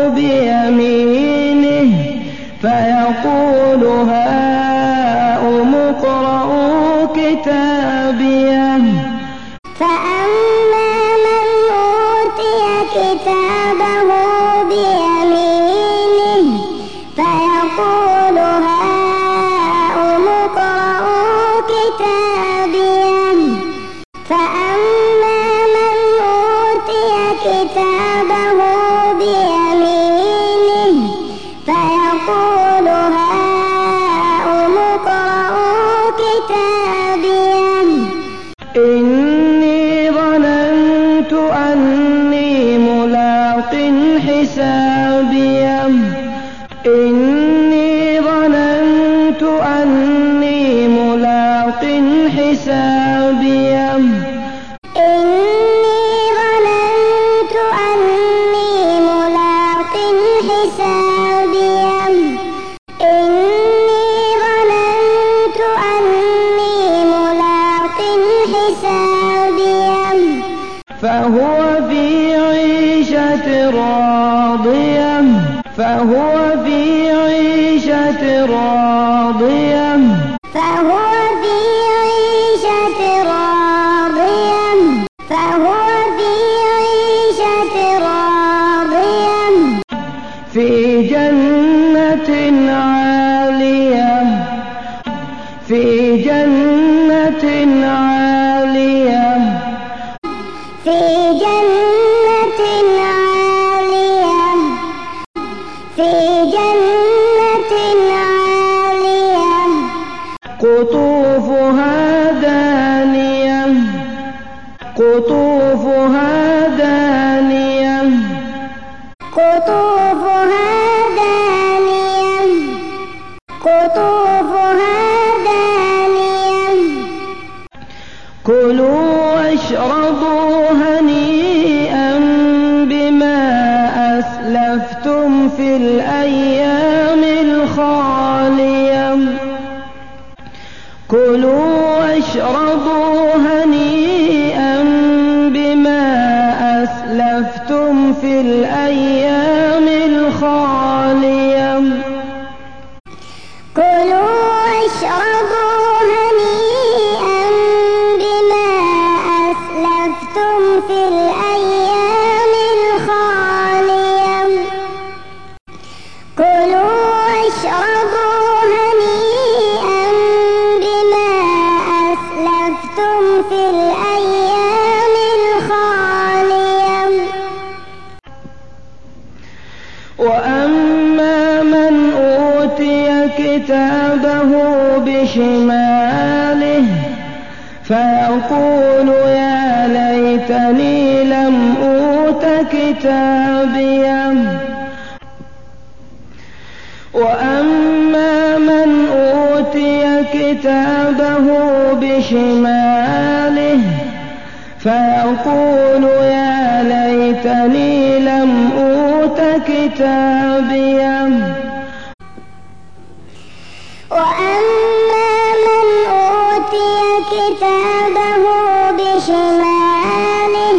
بيمينه فيقول هاؤم اقرءوا كتابيه فأما من أوتي كتابه بيمينه فيقول هاؤم اقرءوا كتابيه فأما من أوتي كتابه بيمينه فيقول هاؤم اقرءوا كتابيه إني ظننت أني ملاق حسابيه إني ظننت أني ملاق حسابيه إني ظننت أني ملاق حسابيه إني ظننت أني ملاق حسابيه فهو في عيشة راضية فهو في عيشة راضية فهو في عيشة راضية فهو في عيشة راضية في جنة عالية في جنة عالية في جنة عالية في جنة عالية قطوفها دانية قطوفها دانية قطوفها دانية قطوفها دانية كلوا واشربوا هنيئا بما أسلفتم في الأيام الخالية كلوا واشربوا هنيئا بما أسلفتم في الأيام الخالية كلوا واشربوا هنيئا بما أسلفتم في الأيام الخالية كلوا واشربوا هنيئا بما أسلفتم في الأيام الخالية وأما من أوتي كتابه بشماله فيقول يا ليتني لم أوت كتابيه وأما من أوتي كتابه بشماله فيقول يا ليتني لم أوت كتابيه وأما من أوتي كتابه بشماله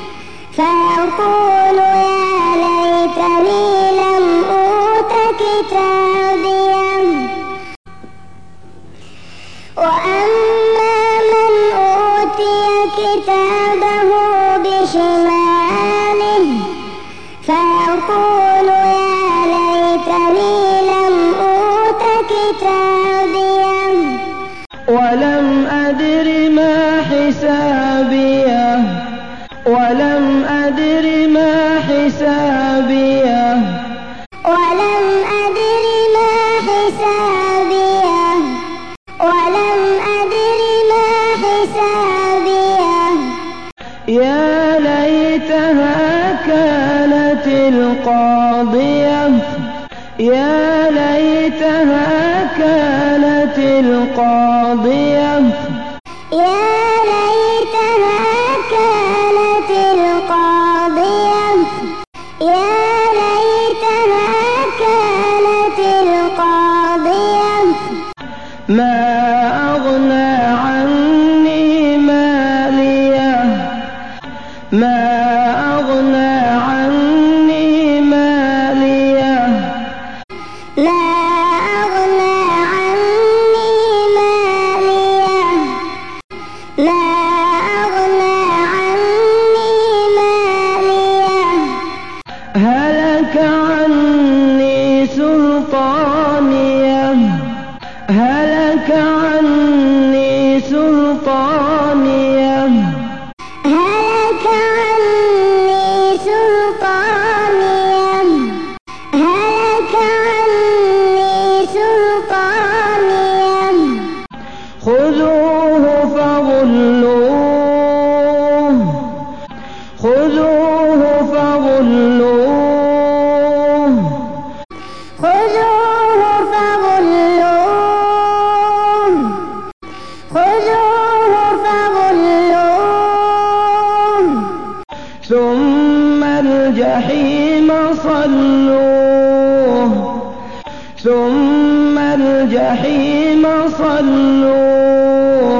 فيقول يا ليتني لم أوت كتابيه وأما من أوتي كتابه بشماله فيقول يا ليتني لم أوت كتابيه ولم أدر ما حسابيه ولم أدر ما حسابيه ولم أدر ما حسابيه يا ليتها كانت القاضية يا ليتها كانت القاضية يا ليتها كانت القاضية يا ليتها كانت القاضية ما أغنى عني ماليه ما أغنى عني ماليه ما أغنى عني ماليه ما أغنى عني ماليه هلك عني سلطانيه هلك عني سلطانيه هلك عني سلطانيه هلك عني سلطانيه خذوه فغلوه خذوه فغلوه خذوه فغلوه خذوه فغلوه ثم الجحيم صلوه ثم الجحيم صلوه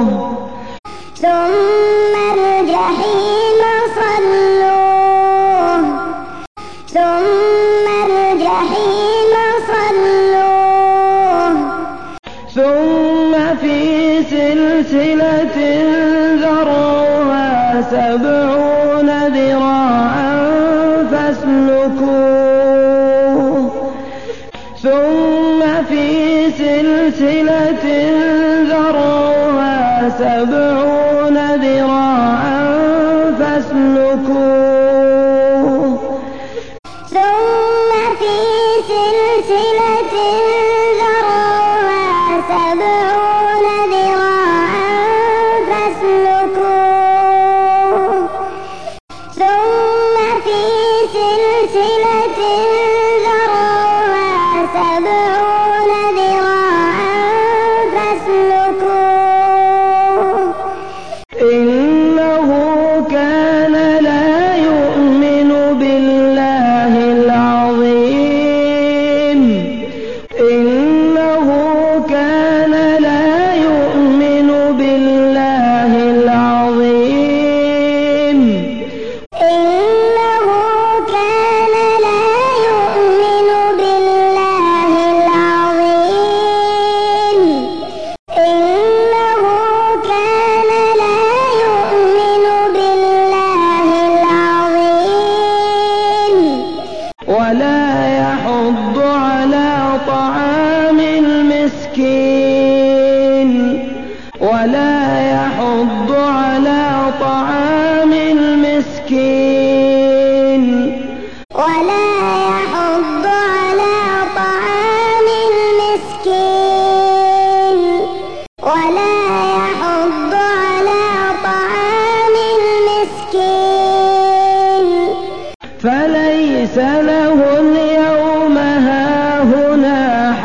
ثم الجحيم صلوه ثم الجحيم صلوه ثم في سلسلة ذرعها سبعون ذراعا فاسلكوه ثم في سلسلة ذرعها سبعون ذراعا فاسلكوه ثم في سلسلة ذرعها سبعون ذراعا فاسلكوه ثم في سلسلة ذرعها سبعون ذراعا فاسلكوه إنه كان لا يؤمن بالله العظيم إنه كان لا يؤمن بالله العظيم إنه كان لا يؤمن بالله العظيم إنه كان لا يؤمن بالله العظيم ولا يحض على طعام المسكين ولا يحض على طعام المسكين ولا يحض على طعام المسكين ولا يحض على طعام المسكين فليس له اليوم هاهنا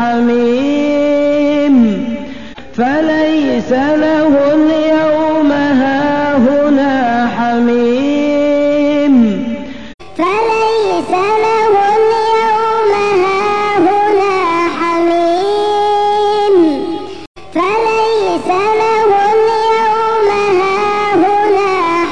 حميم فليس له اليوم هاهنا حميم فليس له اليوم هاهنا حميم فليس له اليوم هاهنا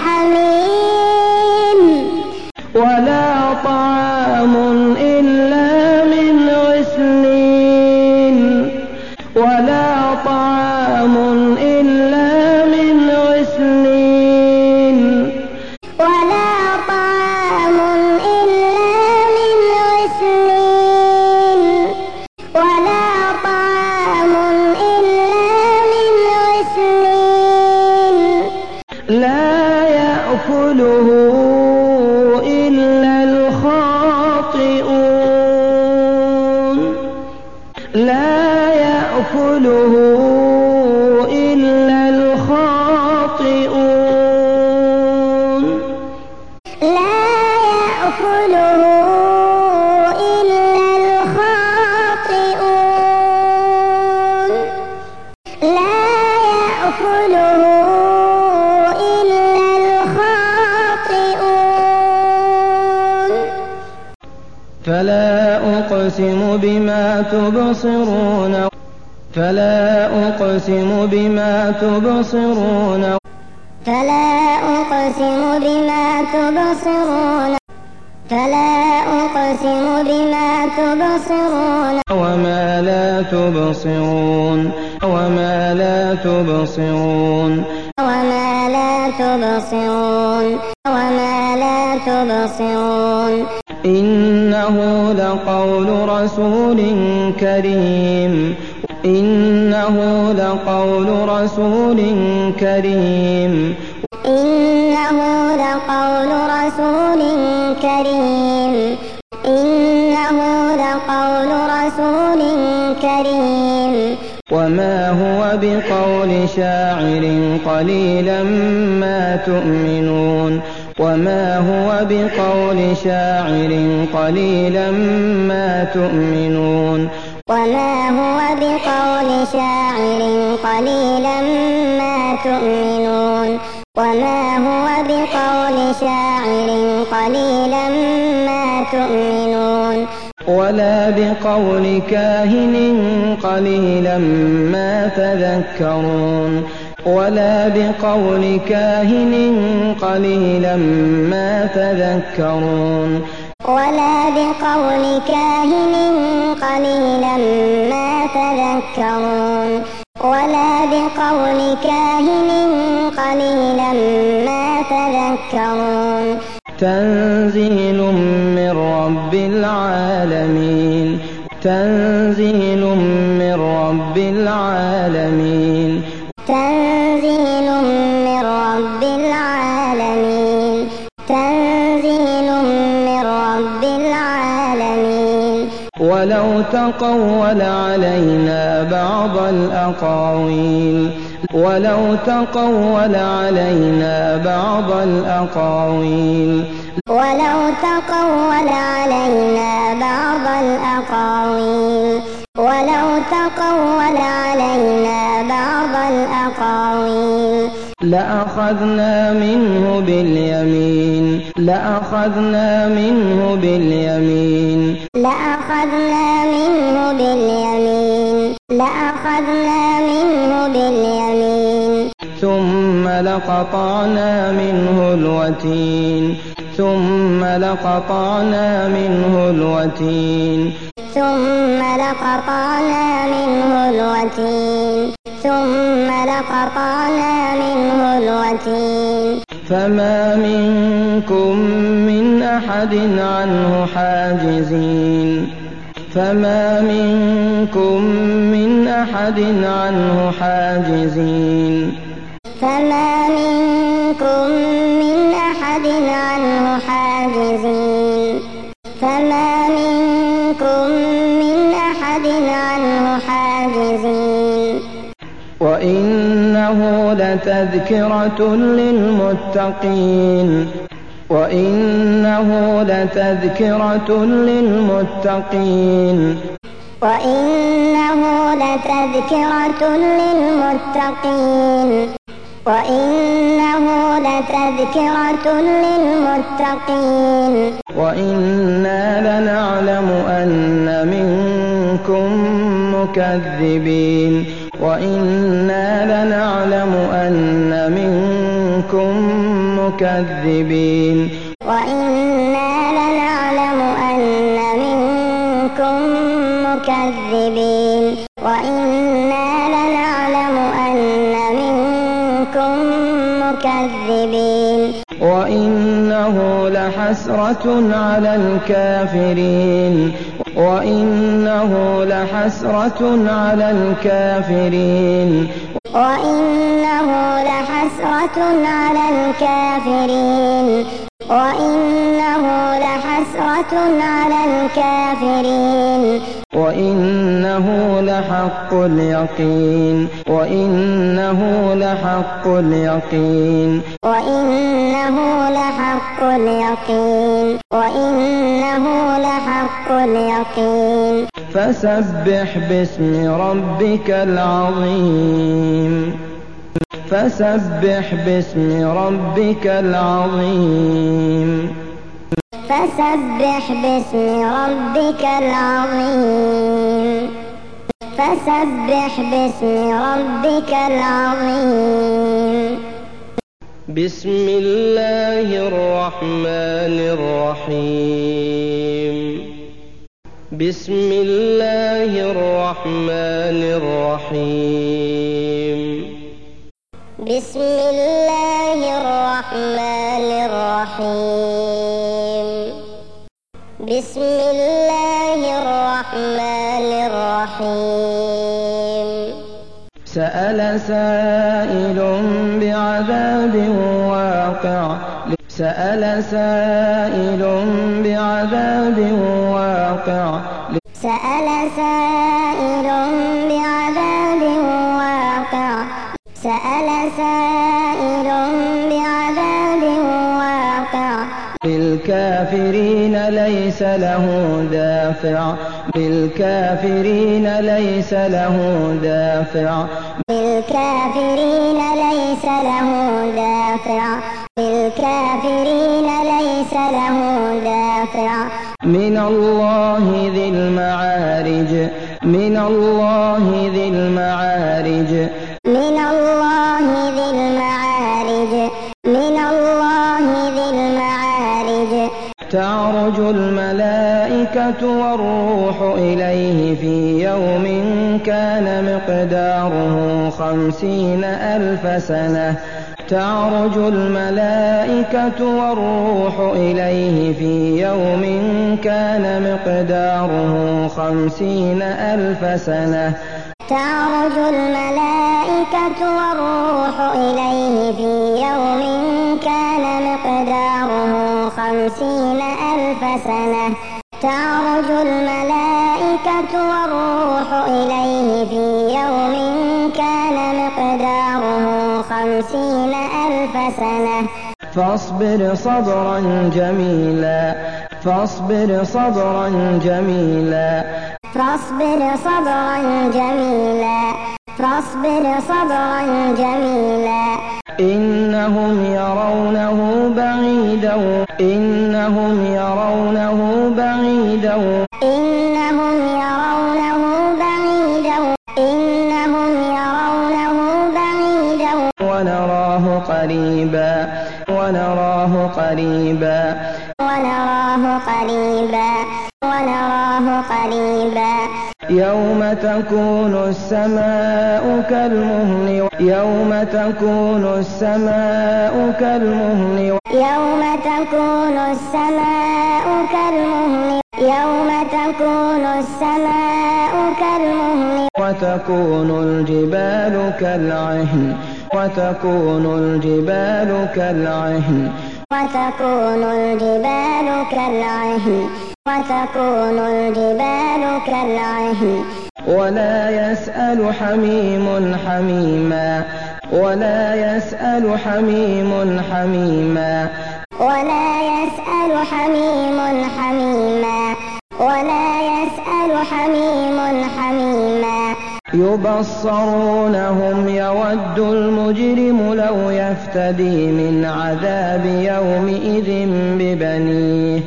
حميم ولا طعام إلا من غسلين ولا طعام إلا من غسلين ولا طعام إلا من غسلين ولا طعام إلا من غسلين لا يأكله إلا الخاطئون لا يأكله إلا الخاطئون يأكله إلا الخاطئون لا يأكله إلا الخاطئون فلا أقسم بما تبصرون فلا أقسم بما تبصرون فلا أقسم بما تبصرون فلا أقسم بما تبصرون وما لا تبصرون وما لا تبصرون وما لا تبصرون وما لا تبصرون إنه لقول رسول كريم إنه لقول رسول كريم إنه لقول رسول كريم إنه لقول رسول كريم وما هو بقول شاعر قليلا ما تؤمنون وما هو بقول شاعر قليلا ما تؤمنون وما هو بقول شاعر قليلا ما تؤمنون وما هو بقول شاعر قليلا ما تؤمنون ولا بقول كاهن قليلا ما تذكرون ولا بقول كاهن قليلا ما تذكرون ولا بقول كاهن قليلا ما تذكرون ولا بقول كاهن قليلا ما تذكرون تنزيل من رب العالمين تنزيل من رب العالمين تنزيل من رب العالمين تنزيل من رب العالمين ولو تقول علينا بعض الأقاويل ولو تقول علينا بعض الأقاويل ولو تقول علينا بعض الأقاويل ولو تقول علينا بعض الأقاويل لأخذنا منه باليمين لأخذنا منه باليمين لأخذنا منه باليمين لأخذنا منه باليمين ثم لقطعنا منه الوتين ثم لقطعنا منه الوتين ثم لقطعنا منه الوتين ثم لقطعنا منه الوتين فما منكم من أحد عنه حاجزين فما منكم من أحد عنه حاجزين فما منكم من أحد عنه حاجزين فما منكم من أحد عنه حاجزين وإنه لتذكرة للمتقين وإنه لتذكرة للمتقين وإنه لتذكرة للمتقين وإنه لتذكرة للمتقين وإنا لنعلم أن منكم مكذبين وإنا لنعلم أن منكم مكذبين وإنا لنعلم أن منكم مكذبين وإنا لنعلم أن منكم مكذبين وإنه لحسرة على الكافرين وإنه لحسرة على الكافرين وإنه لحسرة على الكافرين وإنه لحسرة على الكافرين وإنه لحق اليقين وإنه لحق اليقين وإنه لحق اليقين وإنه لحق اليقين فسبح باسم ربك العظيم فسبح باسم ربك العظيم فسبح باسم ربك العظيم فسبح باسم ربك العظيم بسم الله الرحمن الرحيم بسم الله الرحمن الرحيم بسم الله الرحمن الرحيم بسم الله الرحمن الرحيم سأل سائل بعذاب واقع سأل سائل بعذاب واقع سأل سائل بعذاب واقع سأل سائل بعذاب واقع للكافرين ليس له دافع للكافرين ليس له دافع للكافرين ليس له دافع للكافرين ليس له دافع من الله ذي المعارج من الله ذي المعارج من الله ذي المعارج من الله ذي المعارج تعرج الملائكة والروح إليه في يوم كان مقداره خمسين ألف سنة تعرج الملائكة والروح إليه في يوم كان مقداره خمسين ألف سنة تعرج الملائكة والروح إليه في يوم كان مقداره خمسين ألف سنة تعرج الملائكة والروح إليه في يوم كان مقداره خمسين ألف سنة فاصبر صبرا جميلا فاصبر صبرا جميلا فاصبر صبرا جميلا فاصبر صبرا جميلا إنهم يرونه بعيدا إنهم يرونه بعيدا إنهم يرونه بعيدا إنهم يرونه بعيدا ونراه قريبا ونراه قريبا ونراه قريبا ونراه قريبا يوم تكون السماء كالمهل يوم تكون السماء كالمهل يوم تكون السماء كالمهل يوم تكون السماء كالمهل وتكون الجبال كالعهن وتكون الجبال كالعهن وتكون الجبال كالعهن وتكون الجبال كالعهن ولا يسأل حميم حميما ولا يسأل حميم حميما ولا يسأل حميم حميما ولا يسأل حميم حميما يبصرونهم يود المجرم لو يفتدي من عذاب يومئذ ببنيه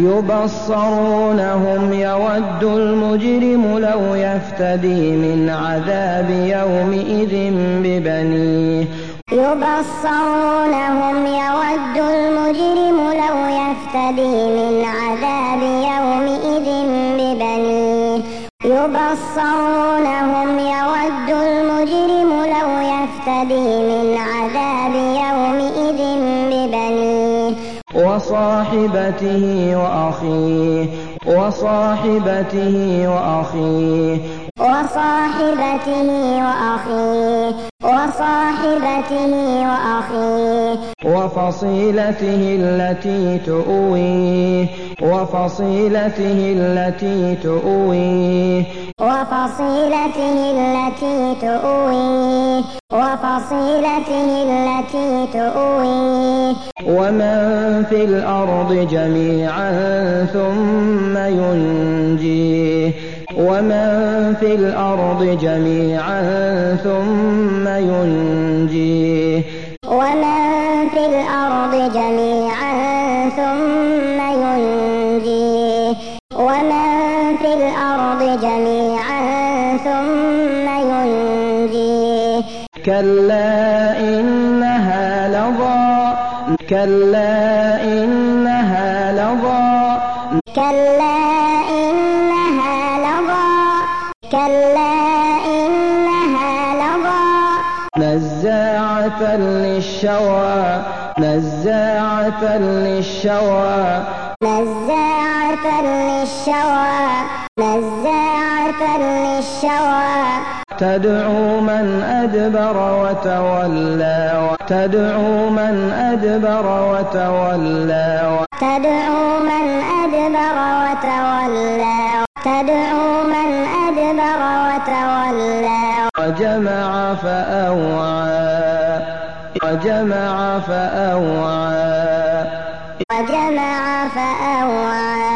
يبصرونهم يود المجرم لو يفتدي من عذاب يومئذ ببنيه يبصرونهم يود المجرم لو يفتدي من عذاب يومئذ ببنيه يبصرونهم يود المجرم لو يفتدي من عذاب يومئذ ببنيه وصاحبته وأخيه وصاحبته وأخيه وصاحبته وأخيه وصاحبته وأخيه وفصيلته التي تؤويه وفصيلته التي تؤويه وفصيلته التي تؤويه وفصيلته التي تؤويه ومن في الأرض جميعا ثم ينجيه ومن في الأرض جميعا ثم ينجيه ومن في الأرض جميعا ثم ينجيه ومن في الأرض جميعا ثم ينجيه كلا إنها لظى كلا إنها لظى كلا إنها لظى كلا إنها لظى نزاعة للشوى نزاعة للشوى نزاعة للشوى نزاعة للشوى تدعو من أدبر وتولى تدعو من أدبر وتولى تدعو من أدبر وتولى تدعو من أدبر وتولى وجمع فأوعى وجمع فأوعى وجمع فأوعى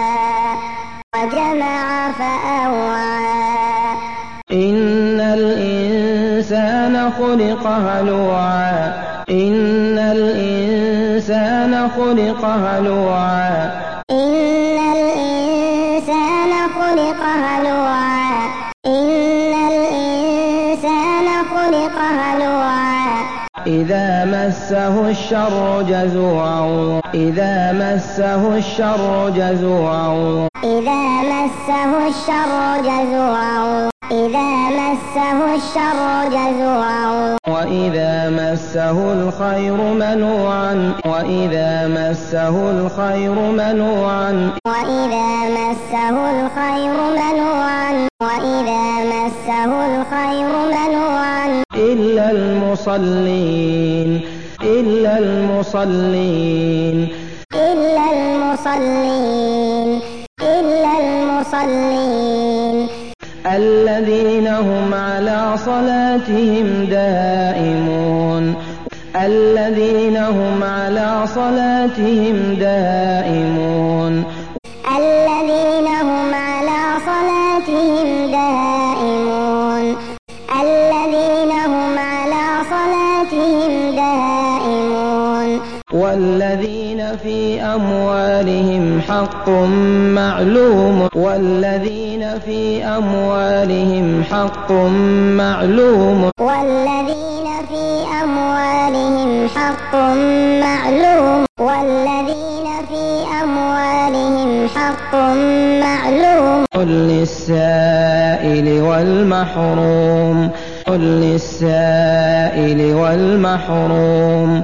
وجمع فأوعى إن الإنسان خلق هلوعا إن الإنسان خلق هلوعا إن الإنسان خلق هلوعا إن الإنسان خلق هلوعا إذا مسه الشر جزوعا إذا مسه الشر جزوعا إذا مسه الشر جزوعا إذا مسه الشر جزوعا وإذا مسه الخير منوعا وإذا مسه الخير منوعا وإذا مسه الخير منوعا وإذا مسه الخير منوعا إلا المصلين إلا المصلين إلا المصلين إلا المصلين الذين هم على صلاتهم دائمون الذين هم على صلاتهم دائمون الذين هم على صلاتهم دائمون الذين هم على صلاتهم دائمون والذين في أموالهم حق معلوم والذين في أموالهم حق معلوم والذين في أموالهم حق معلوم والذين في أموالهم حق معلوم للسائل والمحروم للسائل والمحروم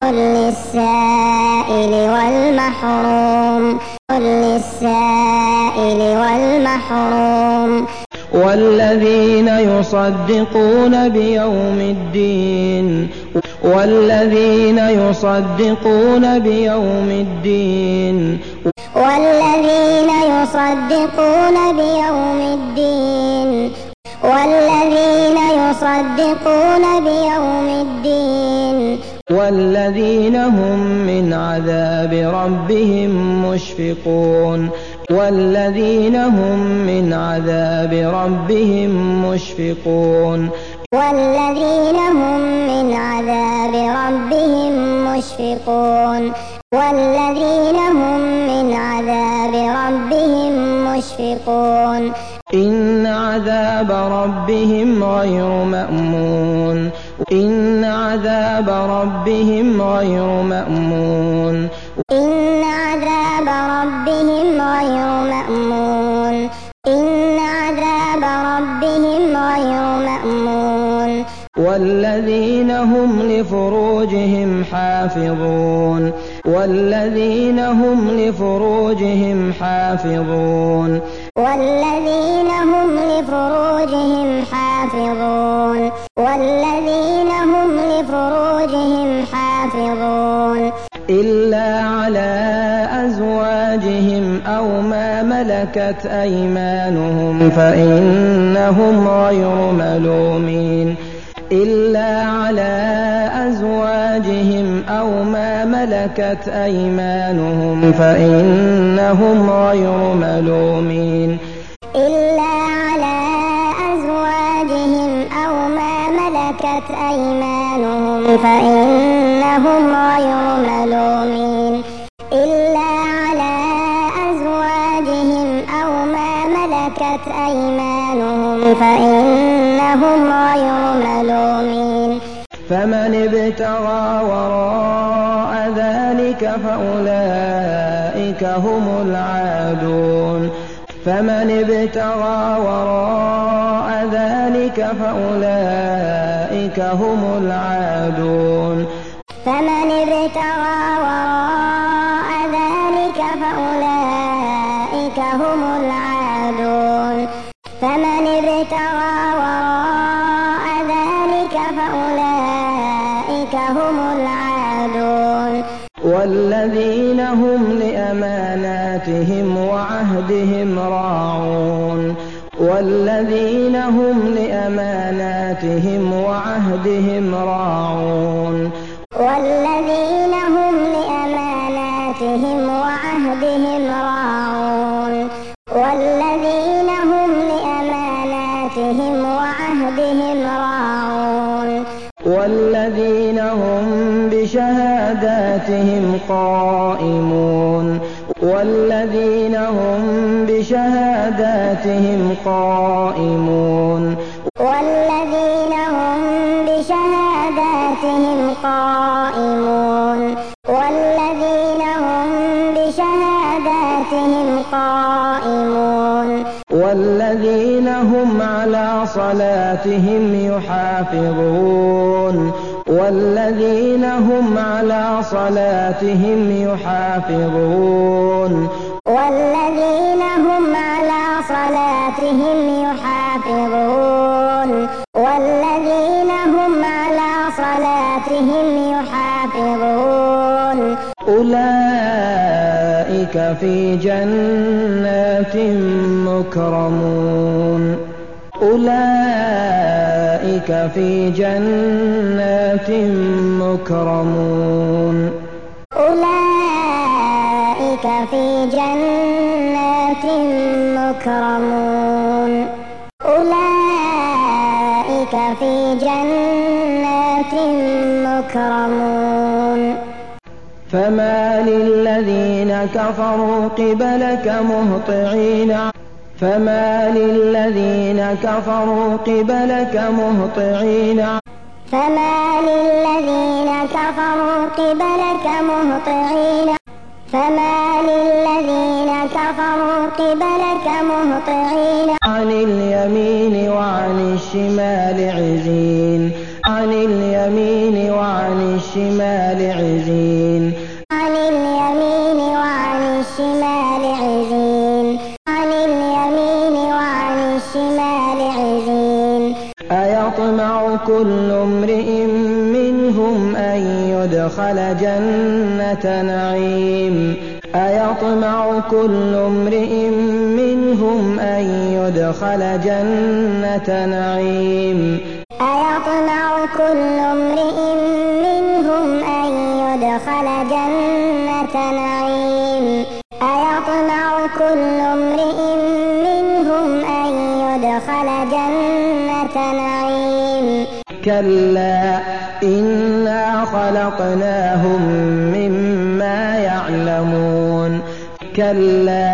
للسائل والمحروم للسائل والمحروم والذين يصدقون بيوم الدين والذين يصدقون بيوم الدين والذين يصدقون بيوم الدين والذين يصدقون بيوم الدين والذين هم من عذاب ربهم مشفقون والذين هم من عذاب ربهم مشفقون والذين هم من عذاب ربهم مشفقون والذين هم من عذاب ربهم مشفقون إن عذاب ربهم غير مأمون إن عذاب ربهم غير مأمون إن عذاب ربهم غير مأمون إن عذاب ربهم غير مأمون والذين هم لفروجهم حافظون والذين هم لفروجهم حافظون والذين هم لفروجهم حافظون والذين هم لفروجهم حافظون إلا على أزواجهم أزواجهم أو ما ملكت أيمانهم فإنهم غير ملومين إلا على أزواجهم أو ما ملكت أيمانهم فإنهم غير ملومين إلا على أزواجهم أو ما ملكت أيمانهم فإنهم غير ملومين إلا على أزواجهم أو ما ملكت أيمانهم فإنهم غير ملومين فمن ابتغى وراء ذلك فأولئك هم العادون فمن ابتغى وراء ذلك فأولئك هم العادون فمن ابتغى وراء ذلك فأولئك هم العادون فمن ابتغى وراء ذلك فأولئك هم العادون والذين هم لأماناتهم وعهدهم راعون والذين هم لأماناتهم وعهدهم راعون والذين هم لأماناتهم وعهدهم راعون والذين هم لأماناتهم وعهدهم راعون والذين هم بشهاداتهم قائمون والذين هم بشهاداتهم قائمون والذين هم بشهاداتهم قائمون والذين هم بشهاداتهم قائمون والذين هم على صلاتهم يحافظون والذين هم على صلاتهم يحافظون والذين هم على صلاتهم يحافظون والذين هم على صلاتهم يحافظون أولئك في جنات مكرمون أولئك في جنات مكرمون أولئك في جنات مكرمون أولئك في جنات مكرمون فما للذين كفروا قبلك مهطعين فما للذين كفروا قبلك مهطعين فما للذين كفروا قبلك مهطعين فما للذين كفروا قبلك مهطعين عن اليمين وعن الشمال عزين عن اليمين وعن الشمال عزين عن اليمين وعن الشمال عزين عن اليمين وعن الشمال عزين أيطمع كل امرئ منهم أن يدخل جنة نعيم أيطمع كل امرئ منهم أن يدخل جنة نعيم أيطمع كل امرئ منهم أن يدخل جنة نعيم أيطمع كل امرئ منهم أن يدخل جنة نعيم كلا إنا خلقناهم مما يعلمون كلا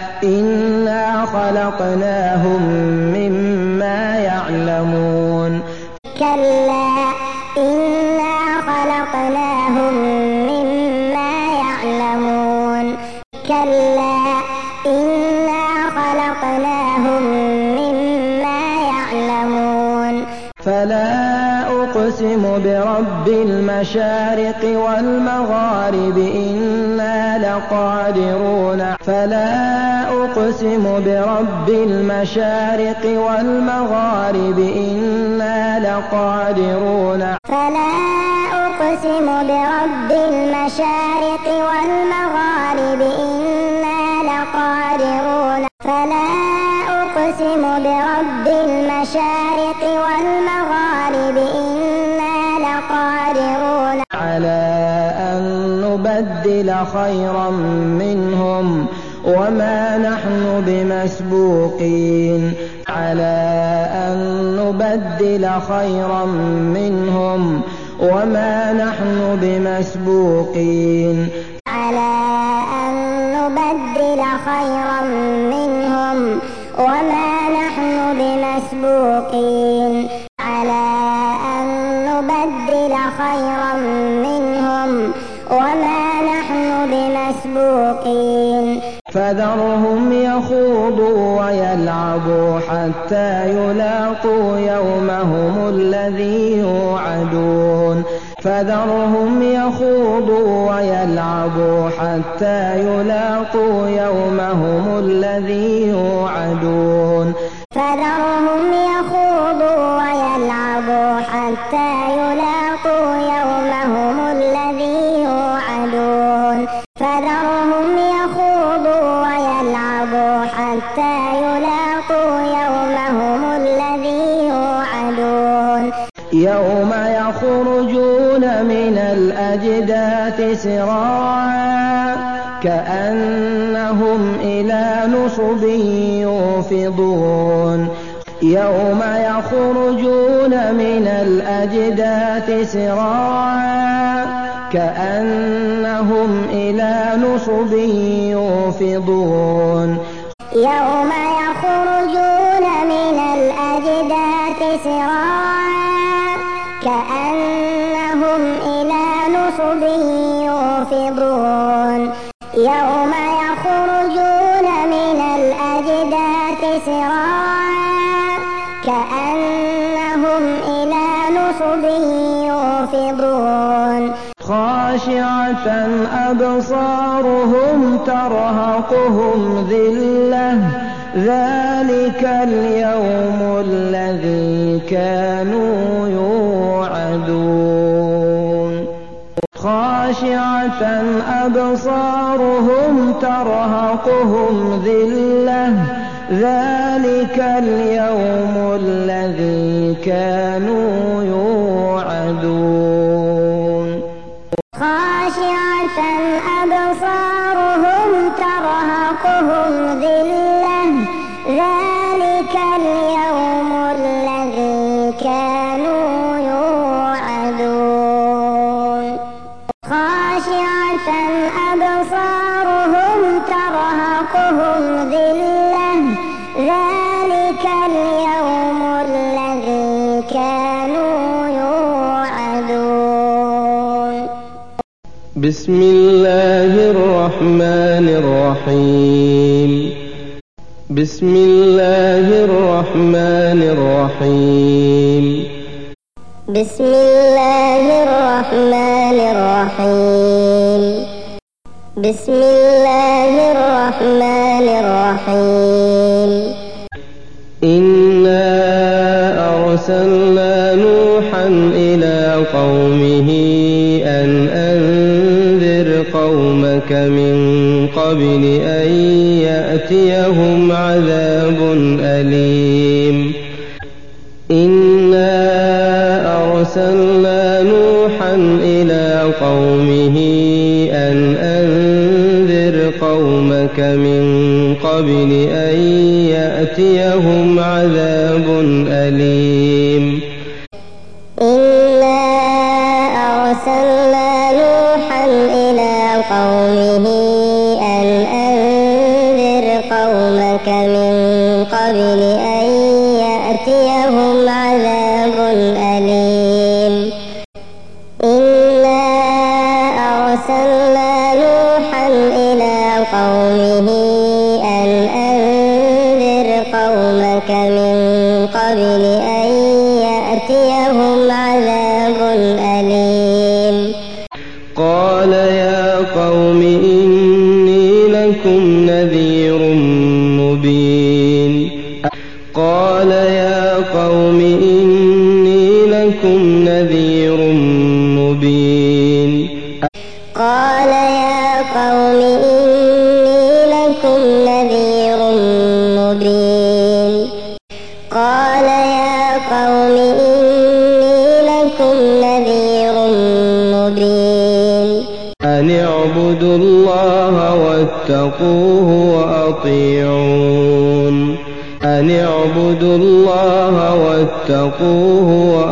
إنا خلقناهم مما يعلمون كلا إنا خلقناهم مما يعلمون كلا إنا خلقناهم مما يعلمون فلا أقسم برب المشارق والمغارب إنا لقادرون فلا أقسم برب المشارق والمغارب إنا لقادرون فلا أقسم برب المشارق والمغارب إنا فلا أقسم برب المشارق والمغارب إنا لقادرون على أن نبدل خيرا منهم وما نحن بمسبوقين على أن نبدل خيرا منهم وما نحن بمسبوقين على أن نبدل خيرا منهم وما نحن بمسبوقين على أن نبدل خيرا منهم وما نحن بمسبوقين فذرهم يخوضوا ويلعبوا حتى يلاقوا يومهم الذي يوعدون فذرهم يخوضوا ويلعبوا حتى يلاقوا يومهم الذي يوعدون فذرهم يخوضوا ويلعبوا حتى يلاقوا يومهم الذي يوعدون فذرهم يخوضوا ويلعبوا حتى يلاقوا يومهم الذي يوعدون يوم يخرجون من الأجداث سراعا كأنهم إلى نصب يوفضون يوم يخرجون من الأجداث سراعا كأنهم إلى نصب يوفضون يوم يخرجون من الأجداث سراعا كأنهم إلى نصب يوفضون يوم يخرجون من الأجداث سراعا كأنهم إلى نصب يوفضون خاشعة أبصارهم ترهقهم ذلة ذلك اليوم الذي كانوا يوعدون خاشعة أبصارهم ترهقهم ذلة ذلك اليوم الذي كانوا يوعدون خاشعة أبصارهم ترهقهم ذلة ذلك اليوم الذي كانوا يوعدون خاشعة أبصارهم ترهقهم ذلة ذلك اليوم الذي كانوا يوعدون بسم الله الرحمن الرحيم بسم الله الرحمن الرحيم بسم الله الرحمن الرحيم بسم الله الرحمن الرحيم إنا أرسلنا نوحا إلى قومه أن أنذر قومك من قبل أن يأتيهم عذاب أليم إنا أرسلنا نوحا إلى قومه أن أنذر قومك من قبل أن يأتيهم عذاب أليم إنا أرسلنا نوحا إلى قومه أن أنذر قومك من قبل أن يأتيهم عذاب أليم إنا أرسلنا نوحا إلى قومه أن أنذر قومك من قبل أن يأتيهم عذاب أليم قال يا قوم إني لكم نذير مبين قال يا قوم إني لكم نذير مبين قال يا قوم إني لكم نذير مبين واتقوه وأطيعون أن اعبدوا الله واتقوه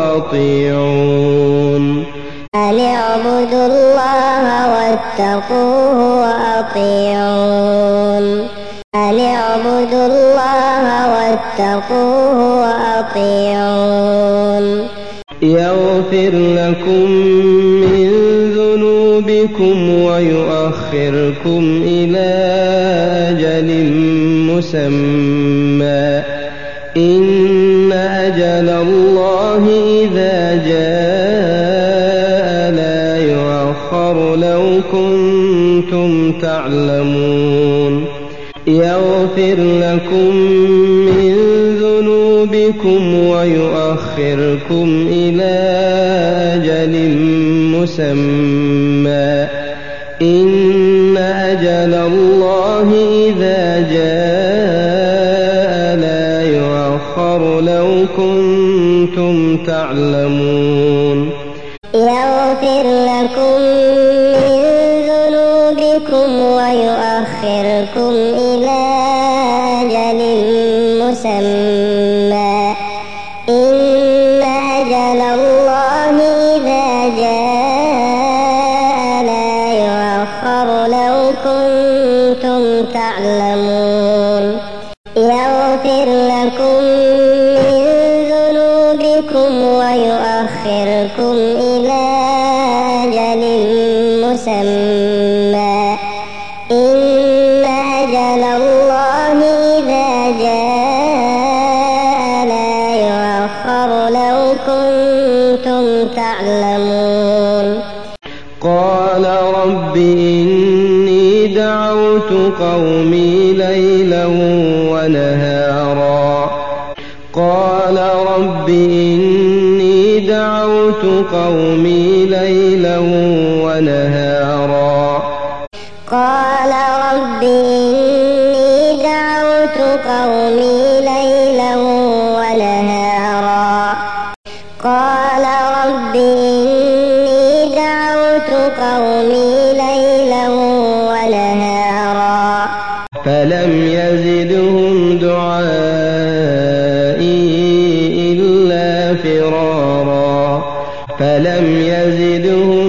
وأطيعون أن اعبدوا الله واتقوه وأطيعون أن اعبدوا الله واتقوه وأطيعون يغفر لكم من ذنوبكم ويؤخركم إلى أجل مسمى إن أجل الله إذا جاء لا يؤخر لو كنتم تعلمون يغفر لكم من ذنوبكم ويؤخركم إلى أجل مسمى إن أجل الله إذا جاء لا يؤخر لو كنتم تعلمون يغفر لكم من ذنوبكم ويؤخركم إلى أجل مسمى إن أجل الله إذا جاء لا يؤخر لو كنتم تعلمون يغفر لكم من ذنوبكم ويؤخركم إلى أجل مسمى إن أجل الله إذا جاء لا يؤخر لو كنتم تعلمون قال رب إني دعوت قومي ليلا ونهارا قال رب إني دعوت قومي ليلا ونهارا قال رب إني دعوت قومي ليلا ونهارا قال رب إني دعوت قومي ليلا ونهارا فلم يزدهم دعائي إلا فرارا فلم يزدهم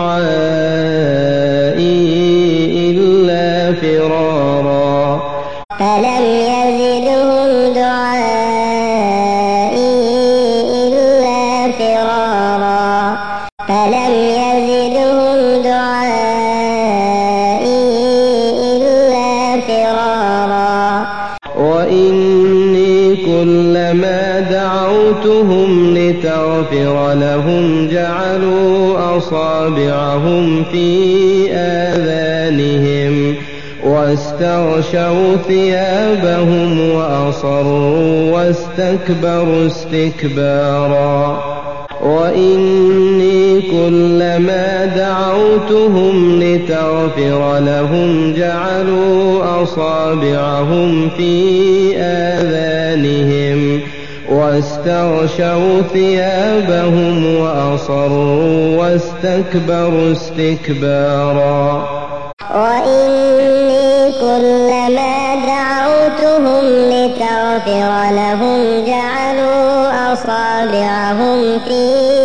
دعائي إلا فرارا فلم يزدهم دعائي إلا فرارا فلم يزدهم دعائي إلا فرارا وإني كلما دعوتهم لتغفر لهم جعلوا أصابعهم في آذانهم واستغشوا ثيابهم وأصروا واستكبروا استكبارا وإني كلما دعوتهم لتغفر لهم جعلوا أصابعهم في آذانهم واستغشوا ثيابهم وأصروا واستكبروا استكبارا وإني كلما دعوتهم لتغفر لهم جعلوا أصابعهم في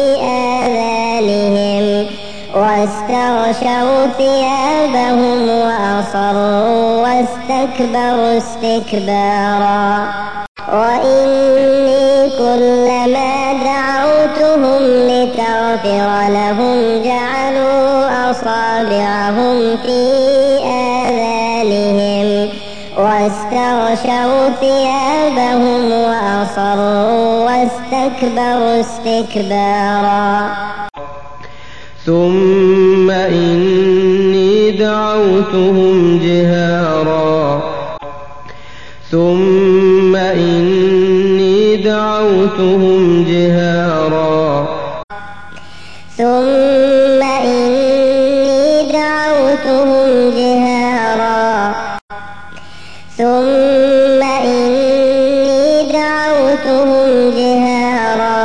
آذانهم واستغشوا ثيابهم وأصروا واستكبروا استكبارا وإني كلما دعوتهم لتغفر لهم جعلوا أصابعهم في آذانهم واستغشوا ثيابهم وأصروا واستكبروا استكبارا ثم إني دعوتهم جهارا ثم إني دعوتهم جهارا ثم إني دعوتهم جهارا ثم إني دعوتهم جهارا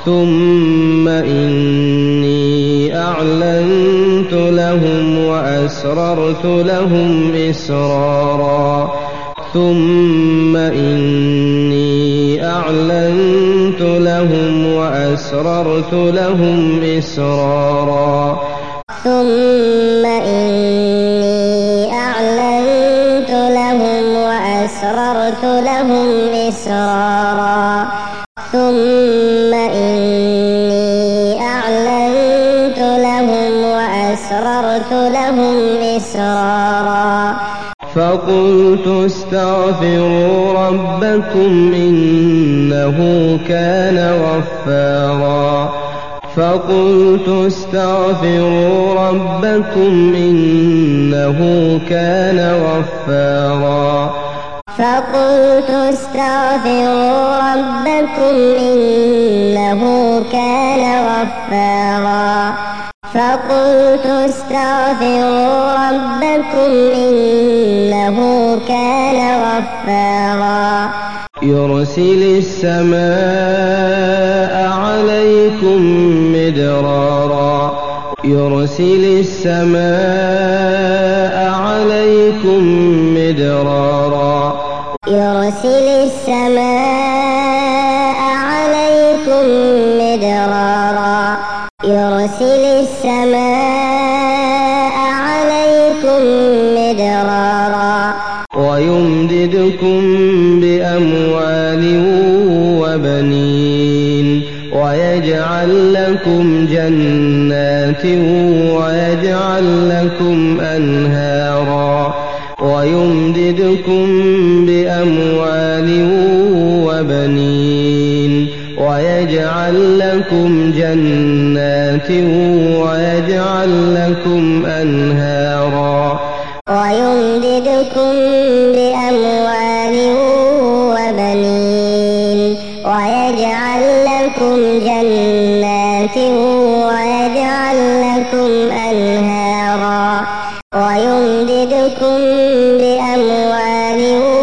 ثم إني أعلنت لهم وأسررت وأسررت لهم إسرارا ثم إني أعلنت لهم وأسررت لهم إسرارا ثم إني أعلنت لهم وأسررت لهم إسرارا ثم إني أعلنت لهم وأسررت لهم إسرارا فقلت استغفروا ربكم إنه كان غفارا فقلت استغفروا ربكم إنه كان غفارا فقلت استغفروا ربكم إنه كان غفارا فقلت استغفروا ربكم إنه كان غفارا يرسل السماء عليكم مدرارا يرسل السماء عليكم مدرارا يرسل السماء عليكم مدرارا يرسل السماء عليكم مدرارا ويمددكم بأموال وبنين ويجعل لكم جنات ويجعل لكم أنهارا ويمددكم بأموال وبنين ويجعل لكم جنات ويجعل لكم أنهارا ويمددكم بأموال وبنين ويجعل لكم جنات ويجعل لكم أنهارا ويمددكم بأموال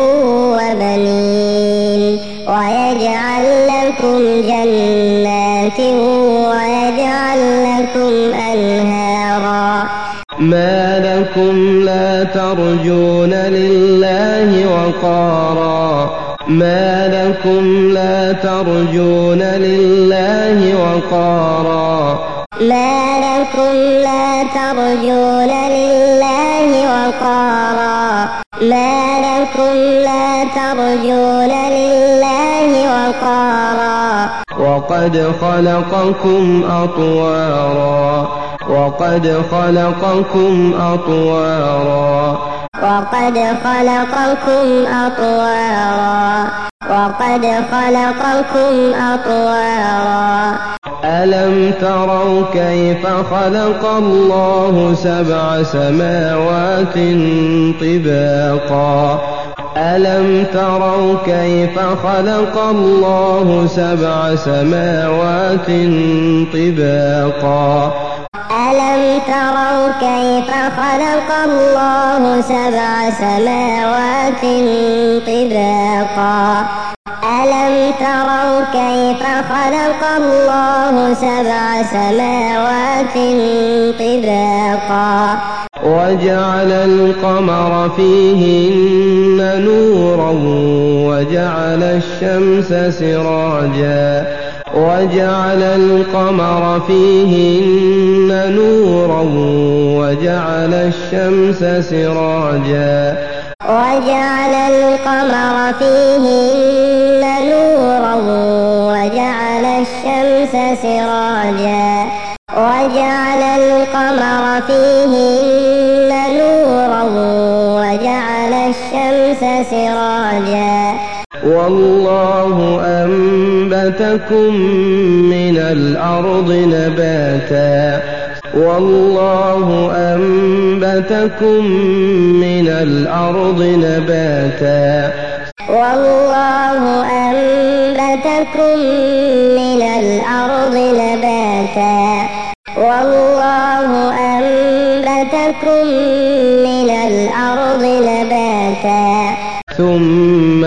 وبنين ويجعل لكم جنات ويجعل لكم أنهارا ما لكم لا ترجون لله وقارا ما لكم لا ترجون لله وقارا ما لكم لا ترجون لله وقارا ما لكم لا ترجون لله وقارا وقد خلقكم أطوارا وقد خلقكم أطوارا وقد خلقكم أطوارا وقد خلقكم أطوارا ألم تروا كيف خلق الله سبع سماوات طباقا ألم تروا كيف خلق الله سبع سماوات طباقا ألم تروا كيف خلق الله سبع سماوات طباقا ألم تروا كيف خلق الله سبع سماوات طباقا وجعل القمر فيهن نورا وجعل الشمس سراجا وجعل القمر فيهن نورا وجعل الشمس سراجا وجعل القمر فيهن نورا وجعل الشمس سراجا وجعل القمر فيهن نورا وجعل الشمس سراجا والله أنبتكم من الأرض نباتا والله أنبتكم من الأرض نباتا والله أنبتكم من الأرض نباتا والله أنبتكم من الأرض نباتا ثم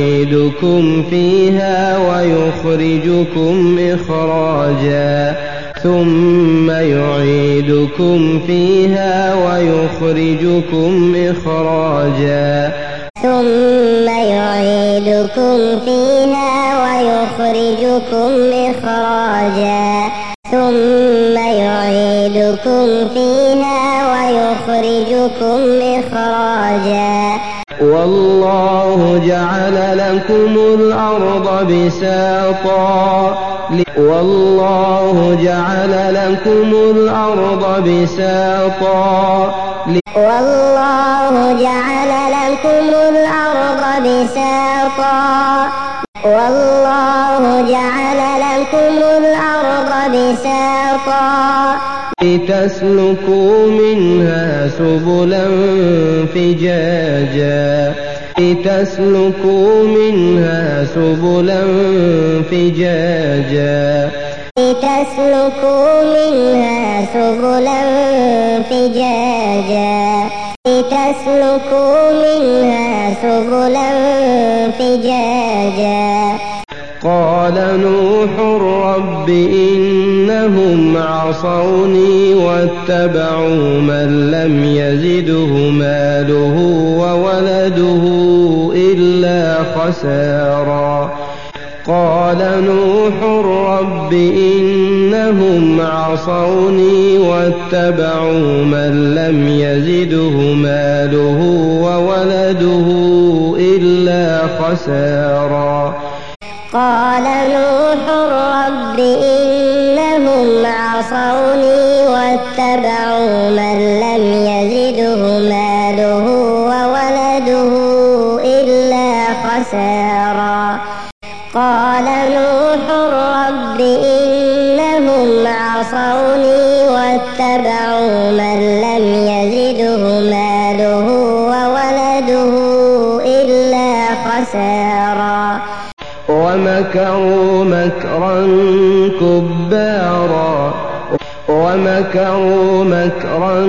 يعيدكم فيها ويخرجكم إخراجا ثم يعيدكم فيها ويخرجكم إخراجا ثم يعيدكم فيها ويخرجكم إخراجا ثم يعيدكم فيها ويخرجكم إخراجا والله جعل لكم الأرض بساطا والله جعل لكم الأرض بساطا والله جعل لكم الأرض بساطا والله جعل لكم الأرض بساطا لتسلكوا منها سبلا فجاجا لتسلكوا منها سبلا فجاجا لتسلكوا منها سبلا فجاجا لتسلكوا منها سبلا فجاجا قال نوح رب إنهم عصوني واتبعوا من لم يزده ماله وولده إلا خسارا قال نوح رب إنهم عصوني واتبعوا من لم يزده ماله وولده إلا خسارا قال نوح رب إنهم عصوني واتبعوا من لم يزده ماله وولده إلا خسارا قال نوح رب إنهم عصوني واتبعوا من لم يزده ماله وولده إلا خسارا ومكروا مكرا كبارا ومكروا مكرا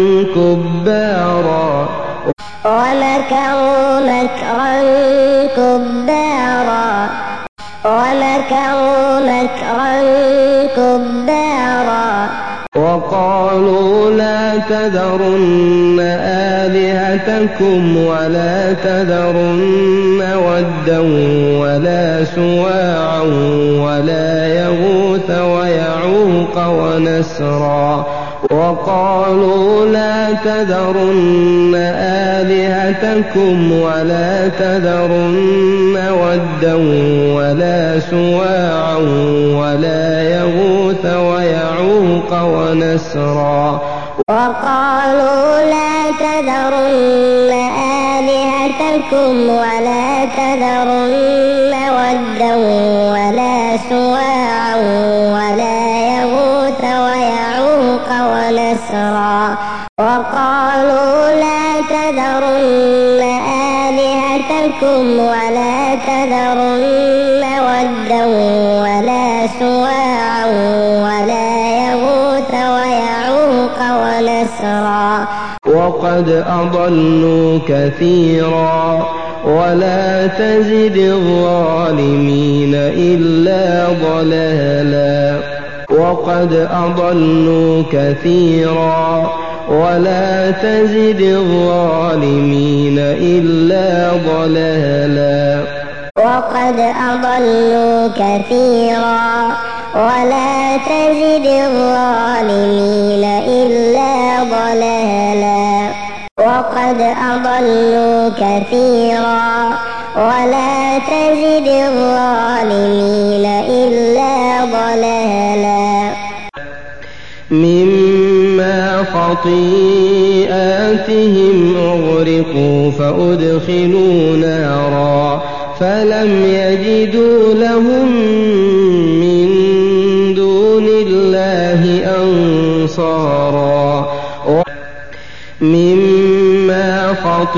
كبارا ومكروا مكرا كبارا ومكروا مكرا كبارا وقالوا لا تذرن آلهتكم ولا تذرن ودا ولا سواعا ولا يغوث ويعوق ونسرا وقالوا لا تذرن آلهتكم ولا تذرن ودا ولا سواعا ولا يغوث ويعوق ونسرا وقالوا لا تذرن آلهتكم ولا تذرن ودا ولا سواعا ولا يغوث ويعوق ونسرا وقالوا لا تذرن آلهتكم ولا تذرن ودا ولا سواعا ولا يغوث ويعوق ونسرا وقد أضلوا كثيرا ولا تزد الظالمين إلا ضلالا وقد أضلوا كثيرا ولا تزد الظالمين إلا ضلالا وقد أضلوا كثيرا ولا تزد الظالمين إلا ضلالا وقد أضلوا كثيرا ولا تزد الظالمين إلا ضلالا مما خطيئاتهم أغرقوا فأدخلوا نارا فلم يجدوا لهم من دون الله أنصارا مما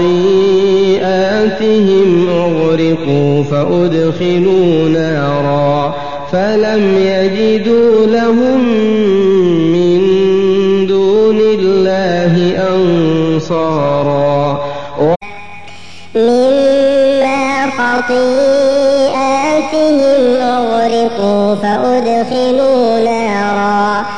خطيئاتهم أغرقوا فأدخلوا نارا فلم يجدوا لهم من دون الله أنصارا مما خطيئاتهم أغرقوا فأدخلوا نارا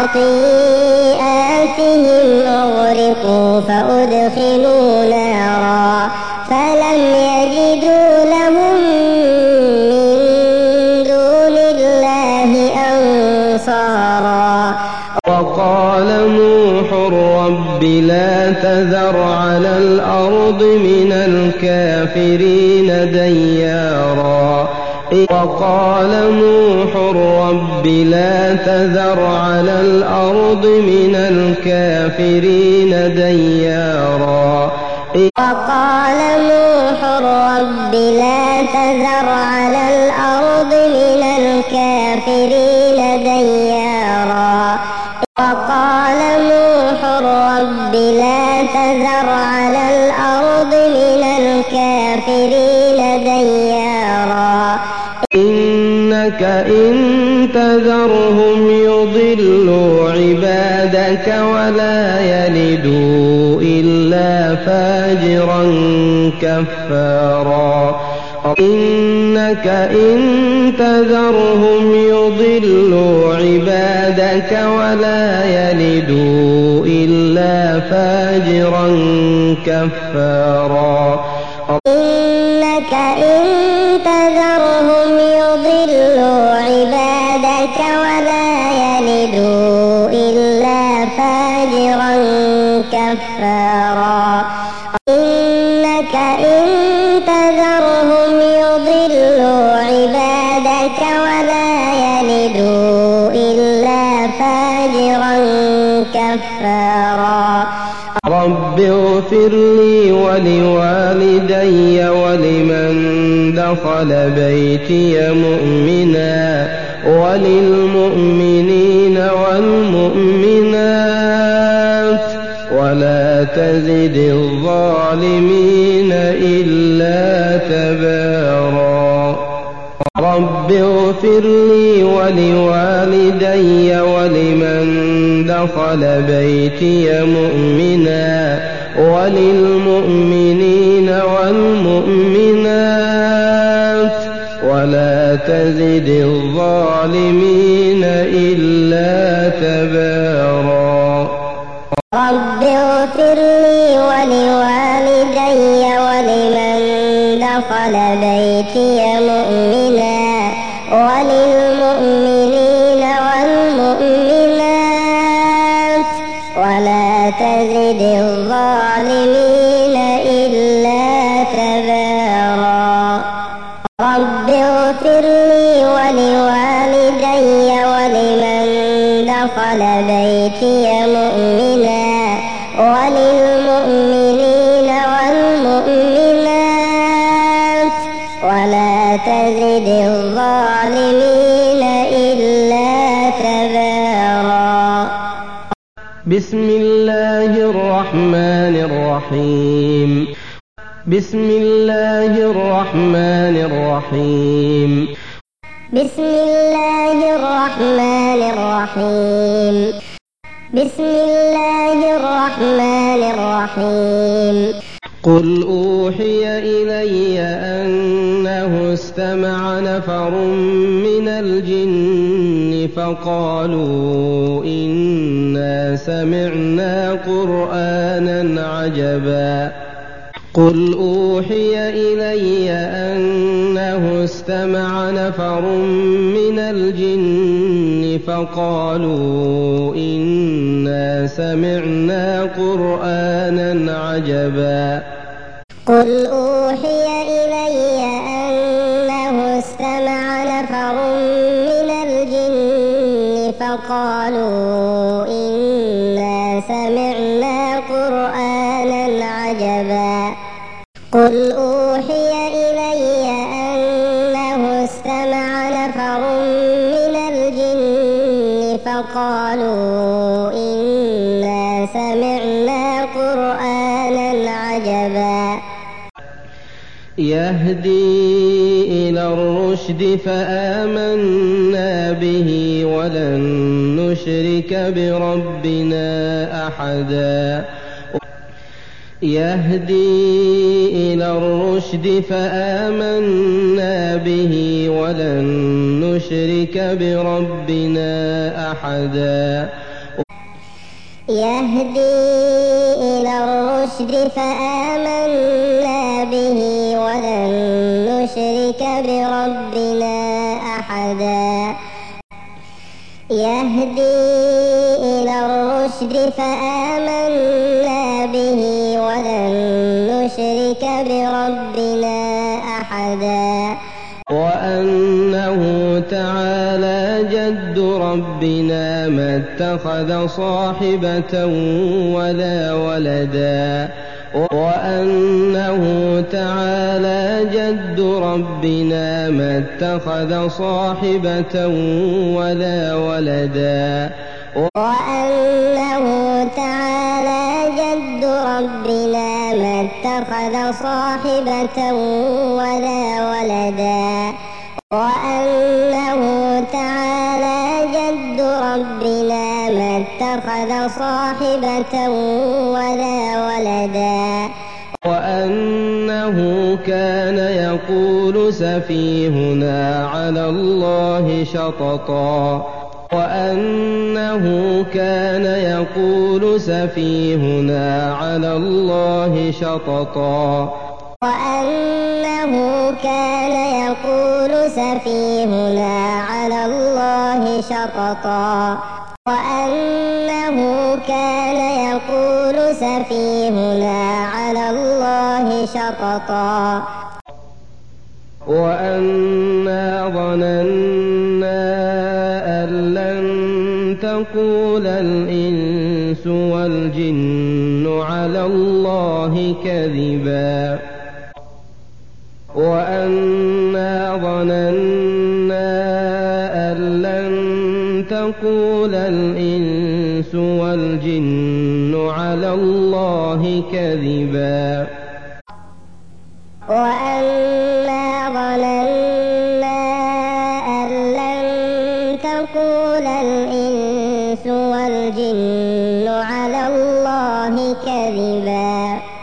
خطيئاتهم أغرقوا فأدخلوا نارا فلم يجدوا لهم من دون الله أنصارا. وقال نوح رب لا تذر على الأرض من الكافرين ديارا وقال نوح رب لا تذر على الأرض من الكافرين ديارا وقال نوح رب لا تذر على الأرض من الكافرين ديارا وقال نوح رب لا تذر على الأرض من الكافرين ديارا إنك إن تذرهم يضلوا عبادك ولا يلدوا إلا فاجرا كفارا. إنك إن تذرهم يضلوا عبادك ولا يلدوا إلا فاجرا كفارا. إنك إن تذرهم يضلوا عبادك ولا يلدوا إلا فاجرا كفارا. إنك إن تذرهم يضلوا عبادك ولا يلدوا إلا فاجرا كفارا. رب اغفر لي ولوالدي ولمن دخل بيتي مؤمنا وللمؤمنين والمؤمنات ولا تزد الظالمين إلا تبارا. رب اغفر لي ولوالدي ولمن دخل بيتي مؤمنا وللمؤمنين والمؤمنات ولا تزد الظالمين إلا تبارا. رب اغفر لي ولوالدي ولمن دخل بيتي مؤمنا وللمؤمنين والمؤمنات ولا تزد الظالمين إلا تبارا. رب اغفر لي ولوالدي ولمن دخل بيتي مؤمنا وللمؤمنين والمؤمنات ولا تزد الظالمين إلا تبارا. بسم الله الرحمن الرحيم. بسم الله الرحمن الرحيم. بسم الله الرحمن الرحيم. بسم الله الرحمن الرحيم. قل أوحي إلي أنه استمع نفر من الجن فقالوا إنا سمعنا قرآنا عجبا. قل أوحي إلي أنه استمع نفر من الجن فقالوا إنا سمعنا قرآنا عجبا. قل أوحي إلي أنه استمع نفر من الجن فقالوا إنا سمعنا قرآنا عجبا. قل أوحي إلي أنه استمع نفر من الجن فقالوا إنا سمعنا قرآنا عجبا. يهدي إلى الرشد فآمنا به ولن نشرك بربنا أحدا. يهدي إلى الرشد فآمنا به ولن نشرك بربنا أحدا. يهدي إلى الرشد فآمنا به ولن نشرك بربنا أحدا يهدي إلى الرشد فآمنا به ولن نشرك بربنا أحدا وأنه تعالى جد ربنا ما اتخذ صاحبة ولا ولدا وأنه تعالى جد ربنا ما اتخذ صاحبة ولا ولدا وأنه تعالى جد ربنا ما اتخذ صاحبة ولا ولدا وأنه تعالى جد ربنا ما اتخذ صاحبة ولا ولدا وأنه كان يقول سفيهنا على الله شططا وأنه كان يقول سفيهنا على الله شططا وأنه كان يقول سفيهنا على الله شططا وأنه كان يقول سفيهنا على الله شططا وأنا ظننا أن لن تقول الإنس والجن على الله كذبا وأنا ظننا أن لن تقول الإنس والجن على الله كذبا وأنا ظننا أن لن تقول الإنس والجن على الله كذبا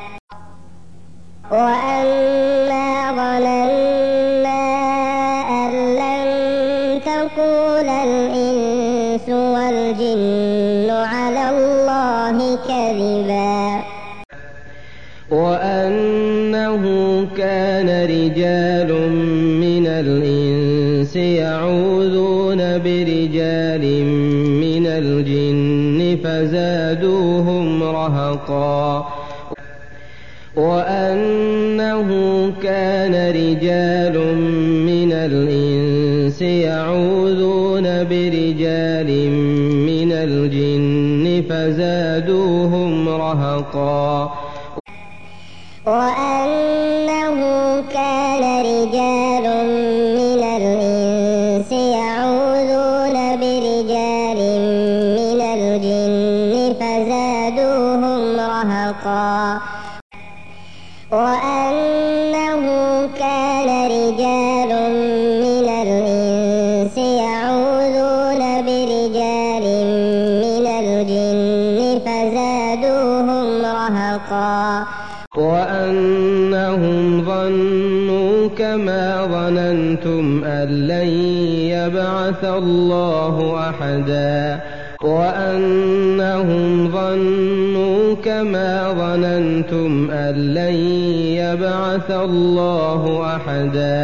وأنا ظننا أن لن تقول الإنس والجن على الله كذبا وأنه كان رجال من الإنس يعوذون برجال من الجن فزادوهم رهقا وأنه كان رجال من الإنس يعوذون برجال من الجن فزادوهم رهقا وأنه كان رجال من الإنس يعوذون برجال من الجن فزادوهم رهقا وأنه كان رجال من الإنس يعوذون برجال من الجن فزادوهم رهقا وأنهم ظنوا كما ظننتم أن لن يبعث الله أحدا وأنهم ظنوا كما ظننتم أن لن يبعث الله أحدا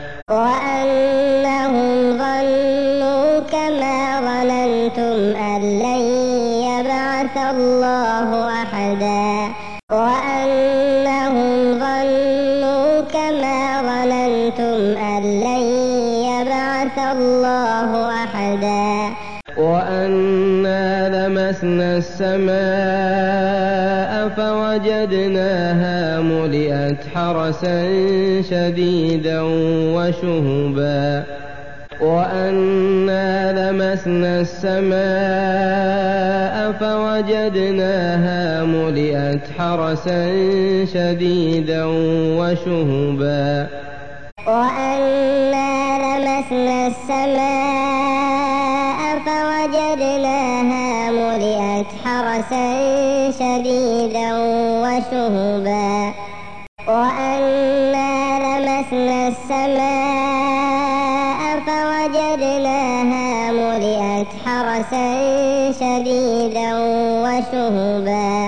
وأنهم ظنوا كما ظننتم أن لن يبعث الله أحدا وأنهم ظنوا كما ظننتم أن لن يبعث الله أحدا وأنا لمسنا السماء فوجدناها ملئت حرسا شديدا وشهبا وأنا لمسنا السماء فوجدناها ملئت حرسا شديدا وشهبا وأنا لمسنا السماء فوجدناها ملئت حرسا شديدا وشهبا وأنا لمسنا السماء فوجدناها ملئت حرسا حرسا شديدا وشهبا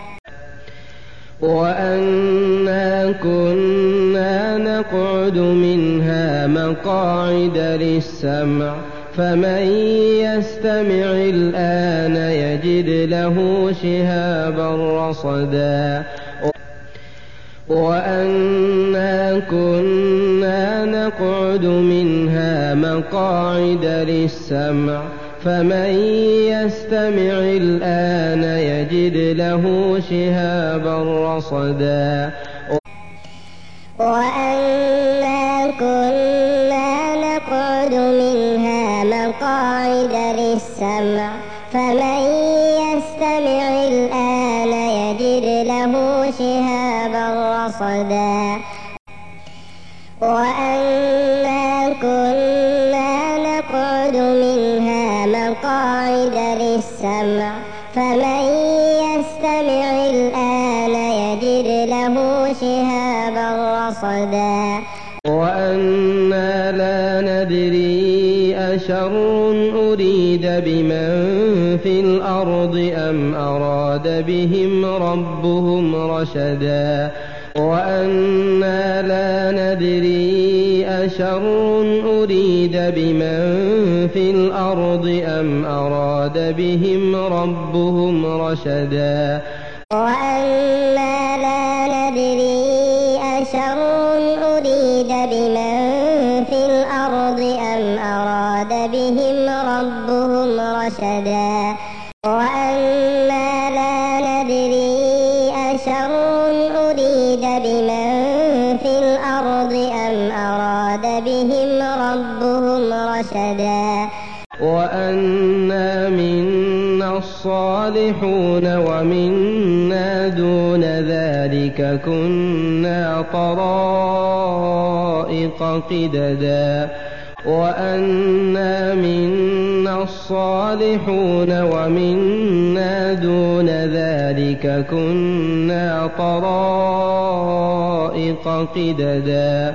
وأنا كنا نقعد منها مقاعد للسمع فمن يستمع الآن يجد له شهابا رصدا وأنا كنا نقعد منها مقاعد للسمع فمن يستمع الآن يجد له شهابا رصدا وأنا كنا نقعد منها مقاعد للسمع فمن يستمع الآن يجد له شهابا رصدا وأنا كنا نقعد منها مقاعد للسمع فمن يستمع الآن يجد له شهابا رصدا وأنا لا ندري أشر أريد بمن في الأرض أم أراد بهم ربهم رشدا وأنا لا ندري أشر أريد بمن في الأرض أم أراد بهم ربهم رشدا وأنا لا ندري أشر أريد بمن في الأرض أم أراد بهم ربهم رشدا وأنا لا ندري أشر أريد بمن في الأرض أم أراد بهم ربهم رشدا وأنا منا الصالحون ومنا دون ذلك كنا طرائق قددا وأنا منا الصالحون ومنا دون ذلك كنا طرائق قددا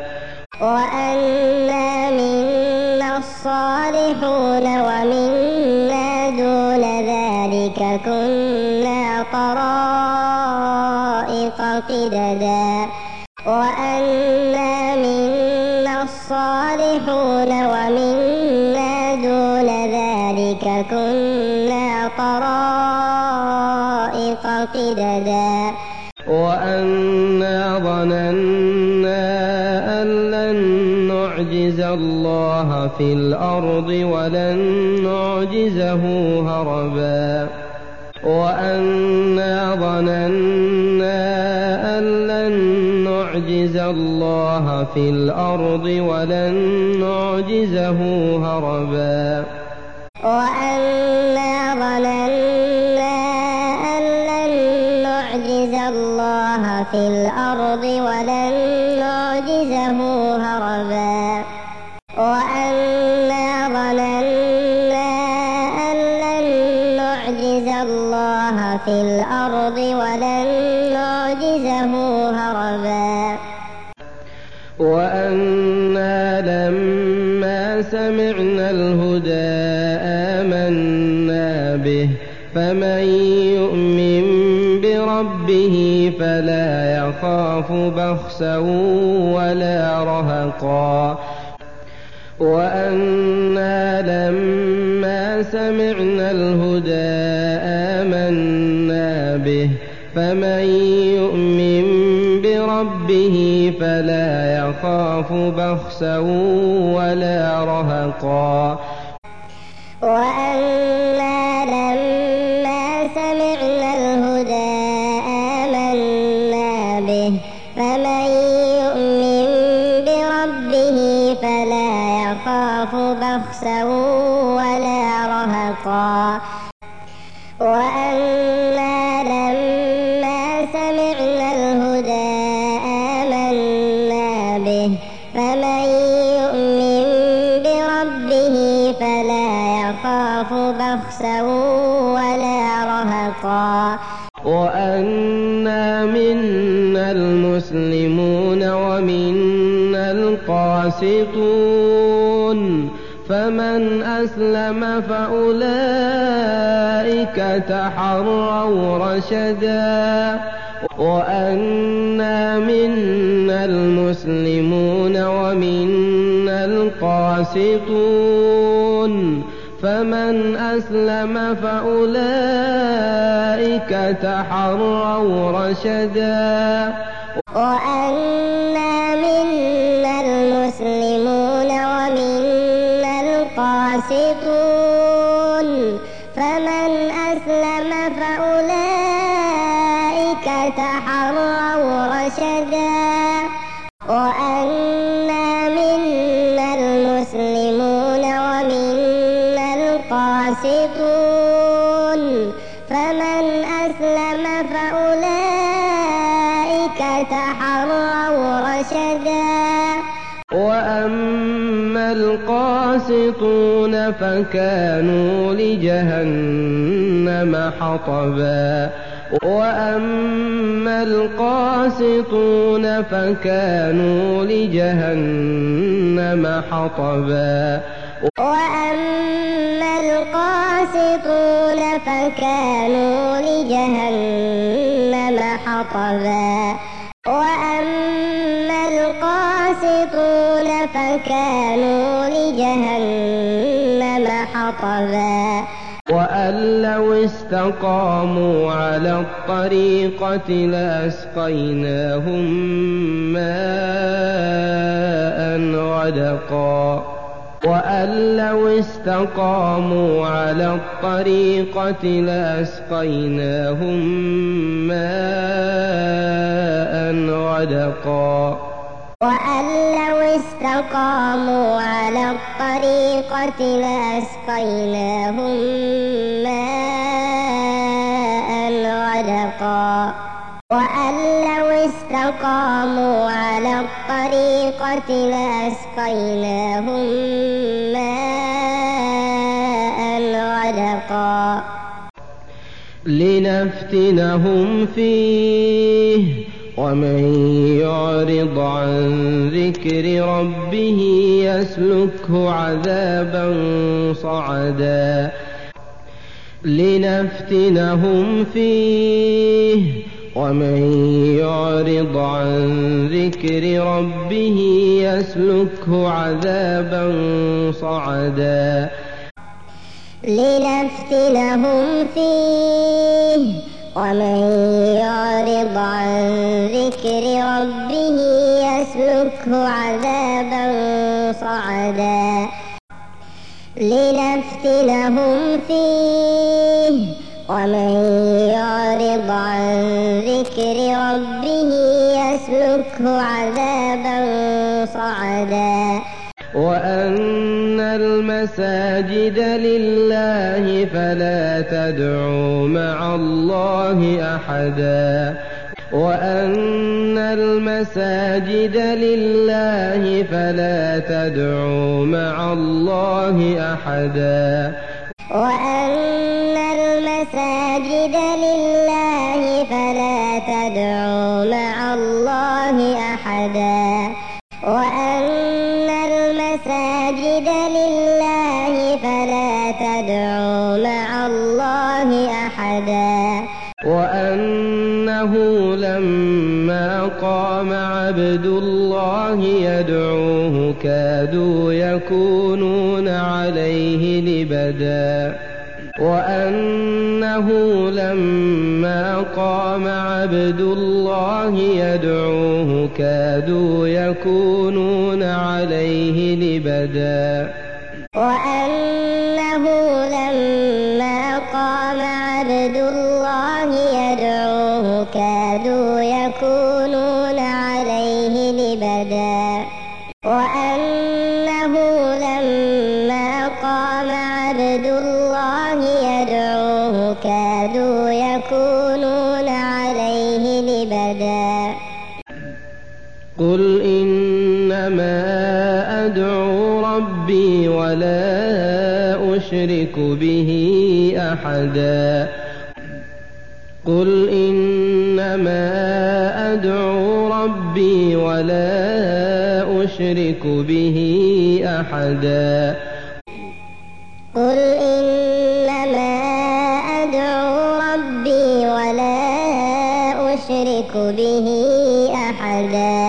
وأنا منا الصالحون ومنا دون ذلك كنا طرائق قددا وأنا منا الصالحون ومنا دون ذلك كنا طرائق قددا وأنا ظننا أن لن نعجز الله في الأرض ولن نعجزه هربا وأنا ظننا أن لن نعجز الله في الأرض ولن نعجزه هربا وأنا ظننا أن لن نعجز الله في الأرض ولن نعجزه هربا وأنا ظننا أن لن نعجز الله في الأرض ولن نعجزه هربا وأنا لما سمعنا الهدى آمنا به فمن يؤمن بربه فلا يخاف بخسا ولا رهقا وأنا لما سمعنا الهدى آمنا به فمن يؤمن بربه فلا يخاف بخسا ولا رهقا وأنا لما سمعنا الهدى آمنا به فمن يؤمن بربه فلا يخاف بخسا ولا رهقا وأنا لما سمعنا الهدى آمنا به فمن يؤمن بربه فلا يخاف بخسا ولا رهقا وأنا منا المسلمون ومنا القاسطون فمن أسلم فأولئك تحروا رشدا وأنا منا المسلمون ومنا القاسطون فمن أسلم فأولئك تحروا رشدا وأنا منا المسلمون ومنا القاسطون فمن أسلم فأولئك تحروا رشدا وأنا منا المسلمون ومنا القاسطون فمن أسلم فأولئك تحروا رشدا وأما القاسطون فكانوا لجهنم حطبا وأما القاسطون فكانوا لجهنم حطبا وأما القاسطون فكانوا لجهنم حطبا وأما القاسطون فكانوا لجهنم حطبا وأن لو استقاموا على الطريقة لأسقيناهم ماء غدقا وأن لو استقاموا على الطريقة لأسقيناهم ماء غدقا وأن لو استقاموا على الطريقة لأسقيناهم ماء غدقا وأن لو استقاموا على الطريقة لأسقيناهم ماء غدقا لنفتنهم فيه ومن يعرض عن ذكر ربه يسلكه عذابا صعدا لنفتنهم فيه ومن يعرض عن ذكر ربه يسلكه عذابا صعدا لنفتنهم فيه ومن يعرض عن ذكر ربه يسلكه عذابا صعدا لنفتنهم فيه ومن يعرض عن ذكر ربه يسلكه عذابا صعدا وأن المساجد لله فلا تدعوا مع الله أحدا وأن المساجد لله فلا تدعوا مع الله أحدا وأن المساجد لله فلا تدعوا مع الله أحدا وأن المساجد لله فلا تدعوا مع الله أحدا وأنه لما قام عبد الله يدعوه كادوا يكونون عليه لبدا وأنه لما قام عبد الله يدعوه كادوا يكونون عليه لبدا وأنه لما قام عبد الله يدعوه كادوا يكونون عليه لبدا وأنه لما قام عبد الله يدعوه كادوا يكونون عليه لبدا قل إنما أدعو ربي ولا أشرك به أحدا قل إنما أدعو ربي ولا أشرك به أحدا قل إنما أدعو ربي ولا أشرك به أحدا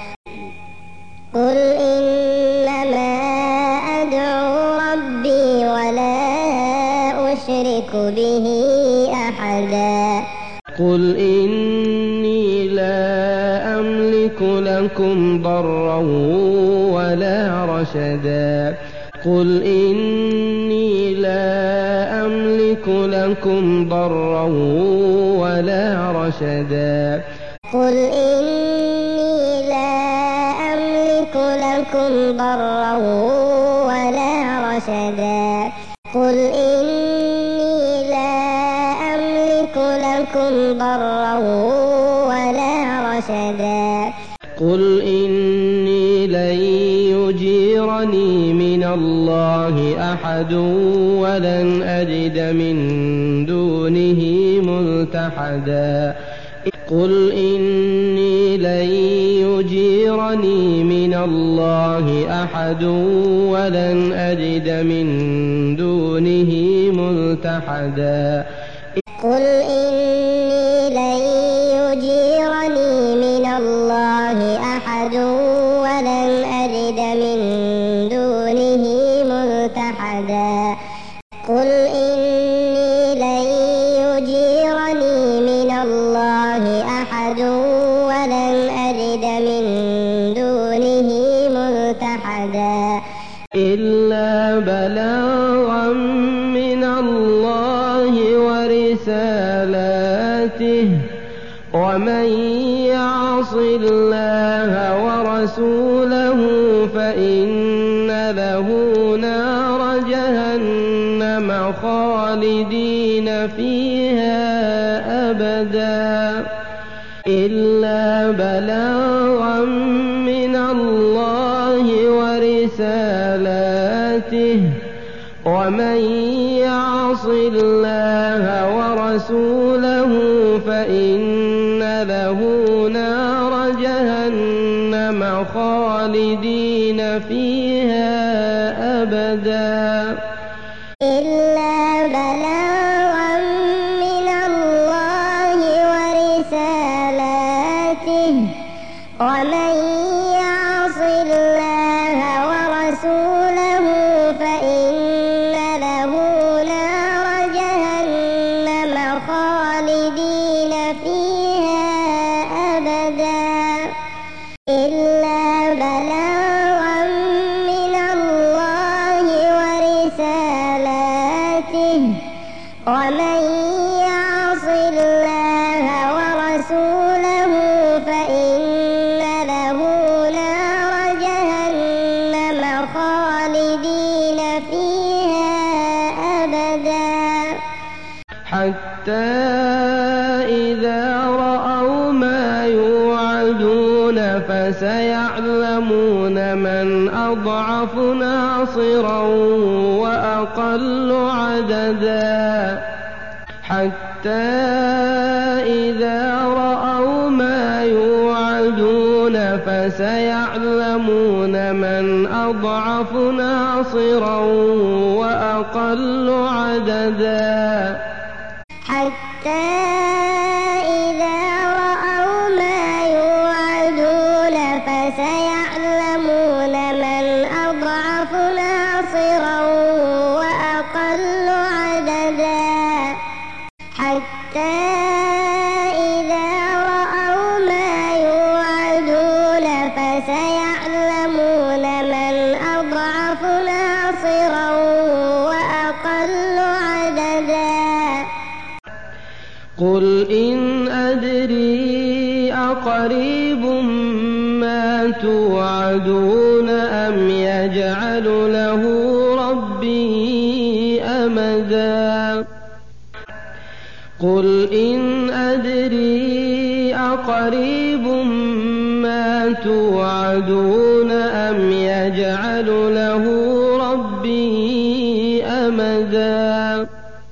قل إنما أدعو ربي ولا أشرك به أحدا قل إني لا أملك لكم ضرا ولا رشدا قل إني لا أملك لكم ضرا ولا رشدا قل إني لا أملك لكم ضرا ولا رشدا قل إني لا أملك لكم ضرا ولا رشدا قل إني لن يجيرني من الله أحد ولن أجد من دونه ملتحدا قل إني لن يجيرني من الله أحد ولن أجد من دونه ملتحدا قل إني لن يجيرني من الله أحد ولن أجد من دونه ملتحدا قل إني لن يجيرني من الله أحد ولن أجد من دونه ملتحدا إلا بلاغا من الله ورسالاته ومن يعص الله ورسوله فإن له نار جهنم خالدين فيها أبدا إلا بلاغا من الله ورسالاته ومن يعص الله ورسوله فإن له نار جهنم خالدين فيها أبدا إلا بلاغا من الله ورسالاته ومن يعص الله ورسوله فإن له نار جهنم خالدين فيها أبدا إلا بلاغا من الله ورسالاته ومن يعص الله ورسوله فإن له نار جهنم خالدين فيها أبدا حتى إذا رأوا ما يوعدون فسيعلمون من أضعف ناصرا وأقل عددا حتى إذا رأوا ما يوعدون فسيعلمون من أضعف ناصرا وأقل عددا حتى إذا رأوا ما يوعدون فسيعلمون من أضعف ناصرا وأقل عددا حتى إذا رأوا ما يوعدون فسيعلمون من أضعف ناصرا وأقل عددا قل إن أدري أقريب ما توعدون أم يجعل له ربي أمدا قل إن أدري أقريب ما توعدون أم يجعل له ربي أمدا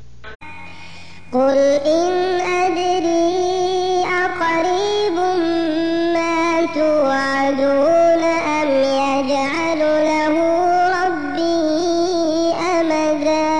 قل إن أدري أقريب ما توعدون أم يجعل له ربي أمدا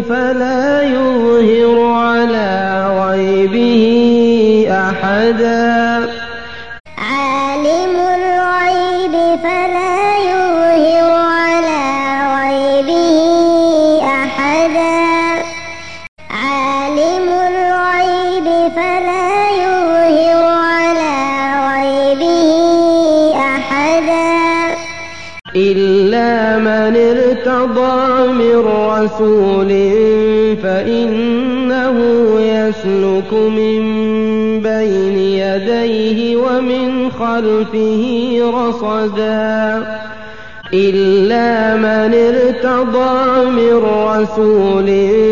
فلا يظهر على غيبه أحدا عالم الغيب فلا يظهر على غيبه أحدا عالم الغيب فلا يظهر على غيبه أحدا إلا من ارتضى من رسول فإنه يسلك من بين يديه ومن خلفه رصدا إلا من ارتضى من رسول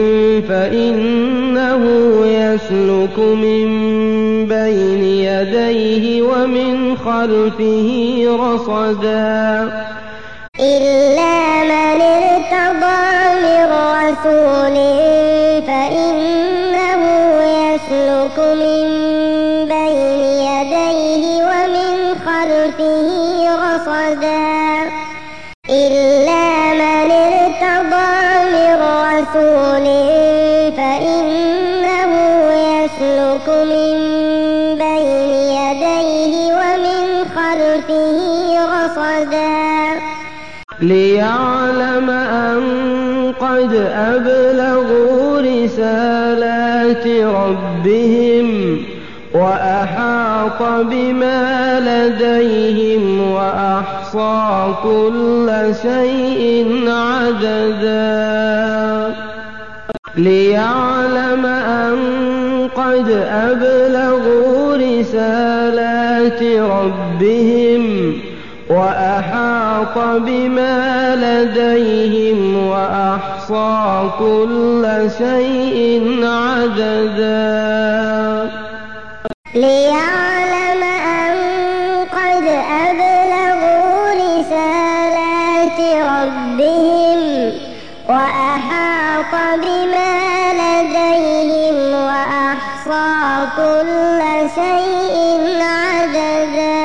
فإنه يسلك من بين يديه ومن خلفه رصدا إلا من ارتضى من رسول فإنه يسلك من بين يديه ومن خلفه رصدا إلا من ارتضى من رسول فإنه يسلك من بين يديه ومن خلفه رصدا ليعلم أن قد أبلغوا رسالات ربهم وأحاط بما لديهم وأحصى كل شيء عددا ليعلم أن قد أبلغوا رسالات ربهم وأحاط بما لديهم وأحصى كل شيء عددا ليعلم أن قد أبلغوا رسالات ربهم وأحاط بما لديهم وأحصى كل شيء عددا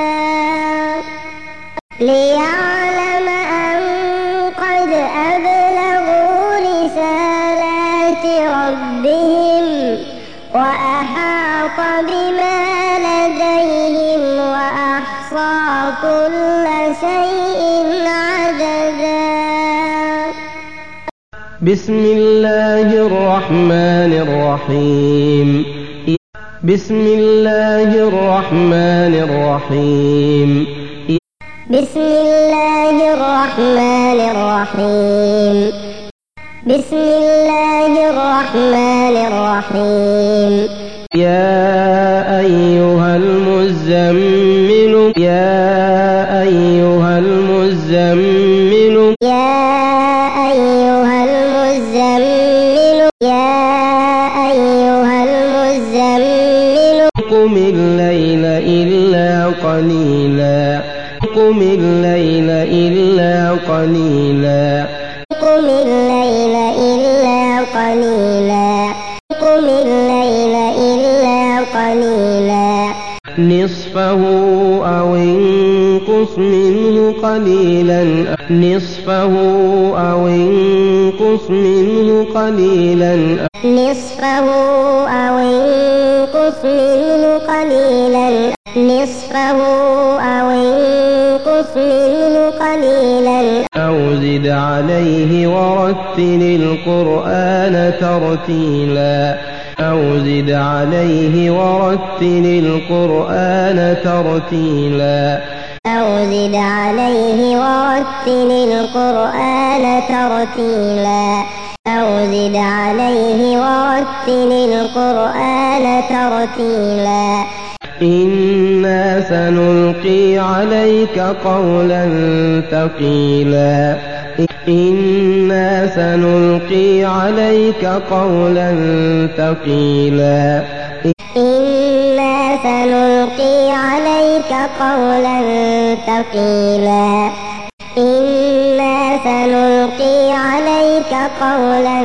ليعلم أن قد أبلغوا رسالات ربهم وأحاط بما لديهم وأحصى كل شيء عددا بسم الله الرحمن الرحيم بسم الله الرحمن الرحيم بسم الله الرحمن الرحيم بسم الله الرحمن الرحيم يا أيها المزمل يا أيها المزمل يا أيها المزمل يا أيها المزمل قم الليل إلا قليلا قم الليل إلا قليلا قم الليل إلا قليلا قم الليل إلا قليلا نصفه أو انقص منه قليلا نصفه أو انقص منه قليلا نصفه أو انقص منه قليلا نصفه أو انقص منه قليلا أو زد عليه ورتل القرآن ترتيلا أو زد عليه ورتل القرآن ترتيلا أو زد عليه ورتل القرآن ترتيلا أو زد عليه ورتل القرآن ترتيلا إنا سنلقي عليك قولا ثقيلا إنا سنلقي عليك قولا ثقيلا إنا سنلقي عليك قولا ثقيلا إنا سنلقي عليك قولا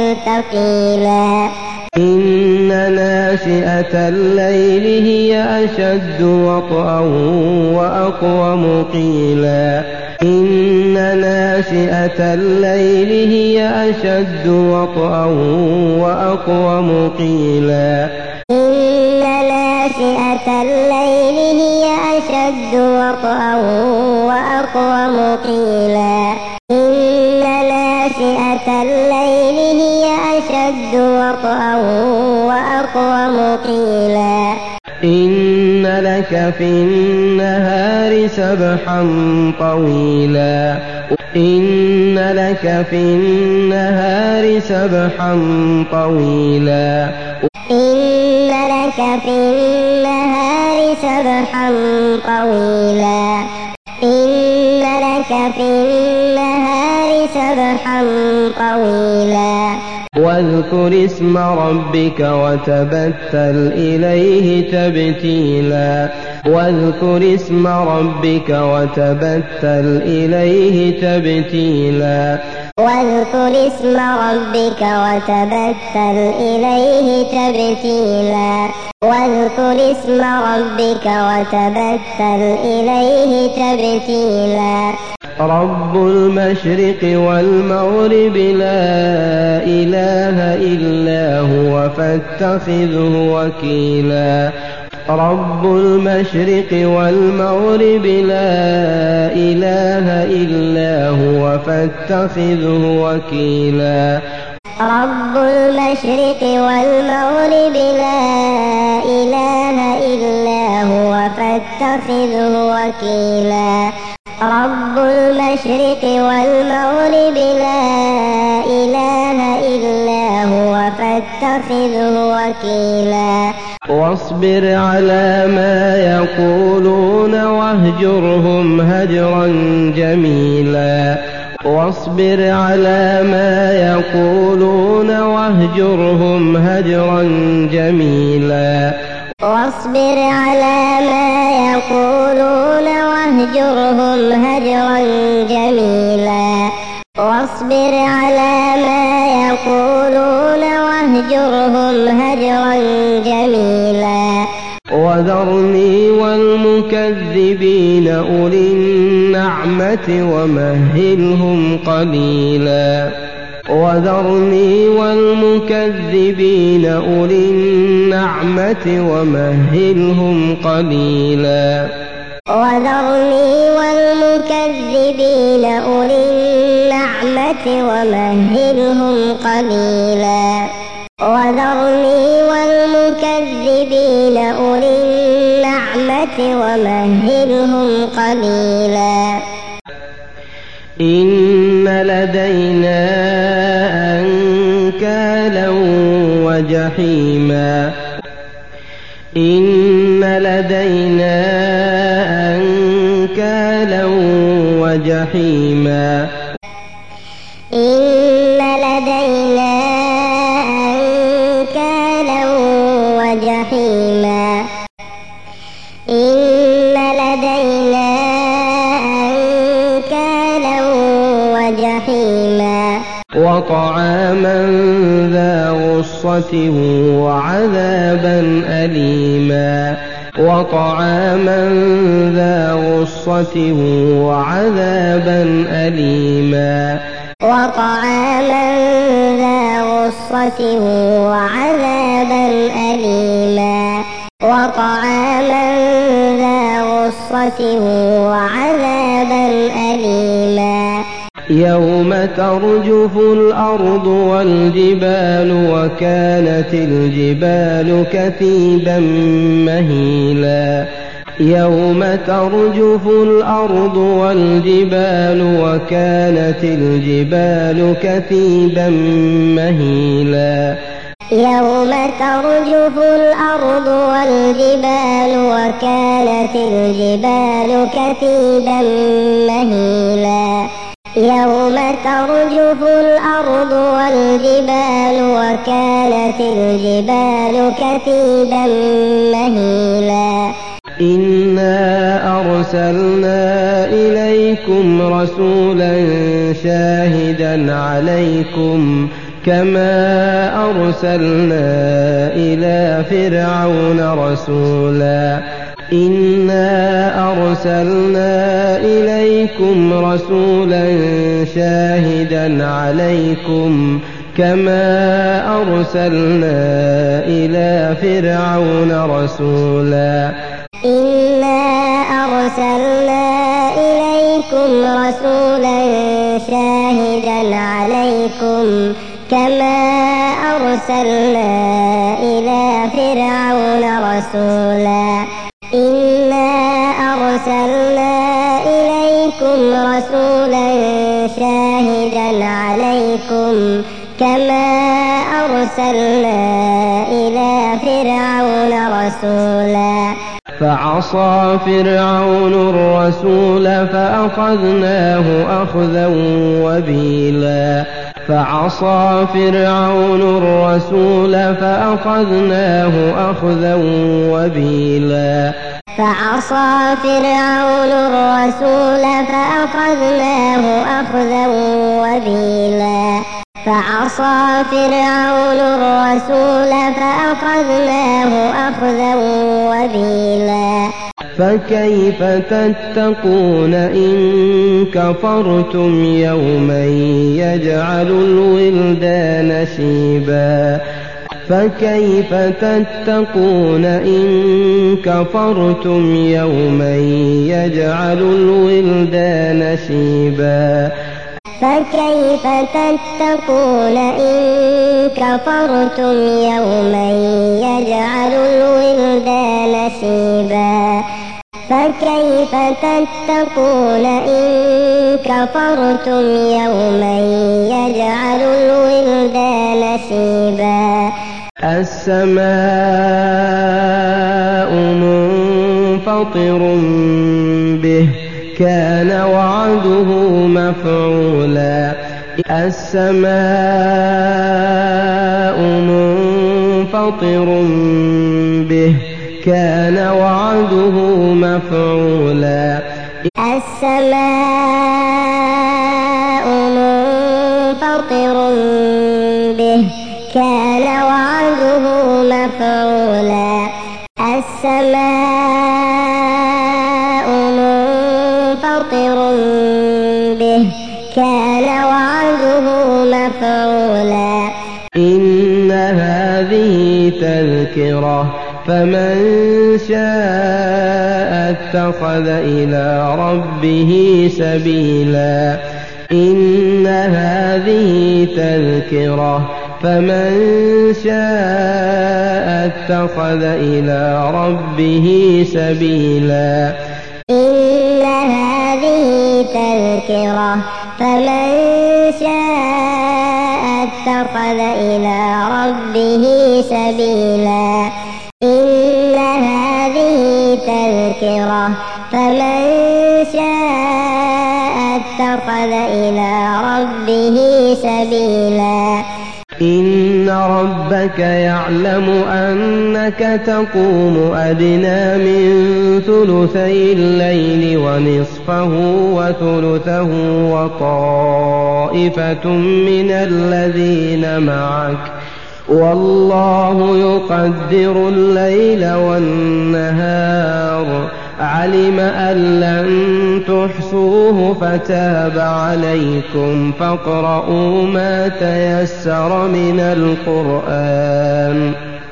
ثقيلا إن ناشئة الليل هي أشد وطئا وأقوم قيلا إن ناشئة الليل هي أشد وطئا وأقوم قيلا إن ناشئة الليل هي أشد وطئا وأقوم قيلا إن ناشئة الليل هي أشد وطئا وأقوم قيلا إن لك في النهار سبحا طويلا إن لك في النهار سبحا طويلا إن لك في النهار سبحا طويلا إن لك في النهار سبحا طويلا واذكر اسم ربك وتبتل إليه تبتيلا واذكر اسم ربك وتبتل إليه تبتيلا واذكر اسم ربك وتبتل إليه تبتيلا واذكر اسم ربك وتبتل إليه تبتيلا رب المشرق والمغرب لا إله إلا هو فاتخذه وكيلا رب المشرق والمغرب لا إله إلا هو فاتخذه وكيلا رب المشرق والمغرب لا إله إلا هو فاتخذه وكيلا رب المشرق والمغرب لا إله إلا هو فاتخذه وكيلا واصبر على ما يقولون واهجرهم هجرا جميلا واصبر على ما يقولون واهجرهم هجرا جميلا واصبر على ما يقولون واهجرهم هجرا جميلا واصبر على ما يقولون واهجرهم هجرا جميلا وذرني والمكذبين أولي النعمة ومهلهم قليلا وذرني والمكذبين أولي النعمة ومهلهم قليلا وذرني والمكذبين أولي النعمة ومهلهم قليلا وذرني والمكذبين أولي النعمة ومهلهم قليلا إن لدينا أنكالا وجحيما إن لدينا أنكالا وجحيما إن لدينا أنكالا وجحيما إن لدينا أنكالا وجحيما وطعاما ذا غصة وعذابا أليما وطعاما ذا غصة وعذابا أليما وطعاما ذا غصة وعذابا أليما وطعاما ذا غصة وعذابا أليما يوم ترجف الأرض والجبال وكانت الجبال كثيبا مهيلا يوم ترجف الأرض والجبال وكانت الجبال كثيبا مهيلا يوم ترجف الأرض والجبال وكانت الجبال كثيبا مهيلا يوم ترجف الأرض والجبال وكانت الجبال كثيبا مهيلا إنا أرسلنا إليكم رسولا شاهدا عليكم كما أرسلنا إلى فرعون رسولا إنا أرسلنا إليكم رسولا شاهدا عليكم كما أرسلنا إلى فرعون رسولا إنا أرسلنا إليكم رسولا شاهدا عليكم كما أرسلنا إلى فرعون رسولا إنا أرسلنا إليكم رسولا شاهدا عليكم كما أرسلنا إلى فرعون رسولا فعصى فرعون الرسول فأخذناه أخذا وبيلا فعصى فرعون الرسول فأخذناه أخذا وبيلا فعصى فرعون الرسول فأخذناه أخذا وبيلا فعصى فرعون الرسول فأخذناه أخذا وبيلا فكيف تتقون إن كفرتم يوما يجعل الولدان شيبا فكيف تتقون إن كفرتم يوما يجعل الولدان شيبا فكيف تتقون إن كفرتم يوما يجعل الولدان شيبا فكيف تتقون إن كفرتم يوما يجعل الولدان شيبا السماء منفطر به كان وعده مفعولا السماء منفطر به كان وعده مفعولا السماء منفطر به كان وعده مفعولا السماء منفطر به كان وعده مفعولا إن هذه تذكرة فمن شاء اتخذ إلى ربه سبيلا إن هذه تذكرة فمن شاء اتخذ إلى ربه سبيلا إن هذه تذكرة فمن شاء اتخذ إلى ربه سبيلا إن هذه تذكرة فمن شاء اتخذ إلى ربه سبيلا إن ربك يعلم أنك تقوم أدنى من ثلثي الليل ونصفه وثلثه وطائفة من الذين معك والله يقدر الليل والنهار علم أن لن تحصوه فتاب عليكم فاقرؤوا ما تيسر من القرآن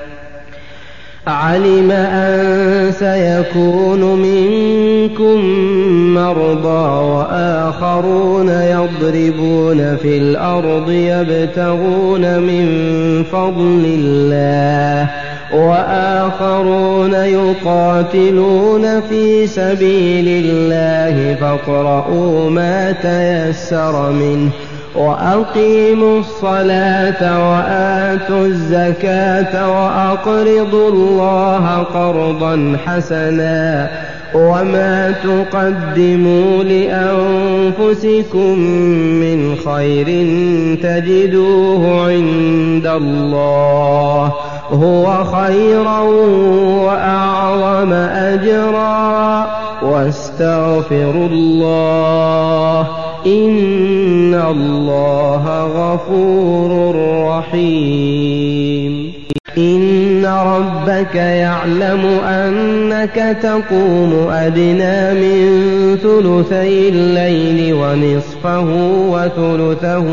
علم أن سيكون منكم مرضى وآخرون يضربون في الأرض يبتغون من فضل الله وآخرون يقاتلون في سبيل الله فاقرؤوا ما تيسر منه وأقيموا الصلاة وآتوا الزكاة وأقرضوا الله قرضا حسنا وما تقدموا لأنفسكم من خير تجدوه عند الله هو خيرا وأعظم أجرا واستغفروا الله إن الله غفور رحيم إن ربك يعلم أنك تقوم أدنى من ثلثي الليل ونصفه وثلثه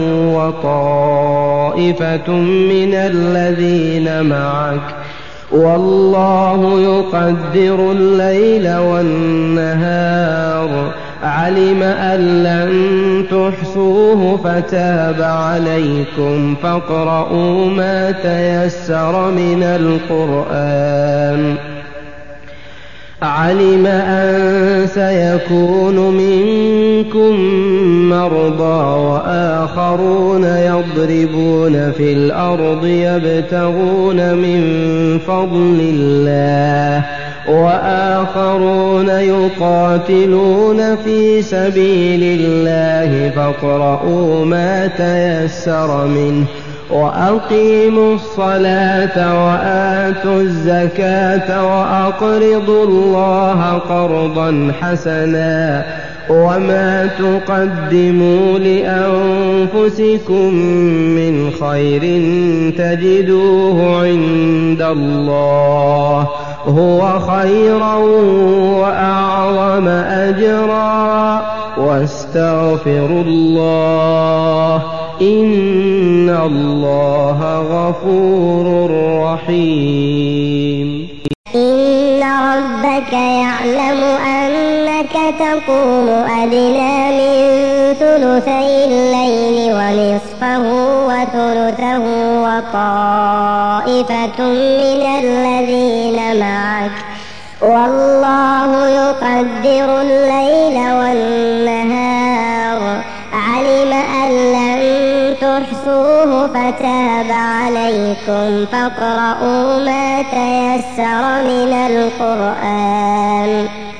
وطائفة من الذين معك والله يقدر الليل والنهار علم أن لن تحصوه فتاب عليكم فاقرؤوا ما تيسر من القرآن علم أن سيكون منكم مرضى وآخرون يضربون في الأرض يبتغون من فضل الله وآخرون يقاتلون في سبيل الله فاقرؤوا ما تيسر منه وأقيموا الصلاة وآتوا الزكاة وأقرضوا الله قرضا حسنا وما تقدموا لأنفسكم من خير تجدوه عند الله هو خيرا وأعظم أجرا واستغفروا الله إن الله غفور رحيم إن ربك يعلم أنك تقوم أدنى من ثلثي الليل ونصفه وثلثه وطائفة من الذين معك والله يقدر الليل والنهار علم أن لن تحصوه فتاب عليكم فاقرؤوا ما تيسر من القرآن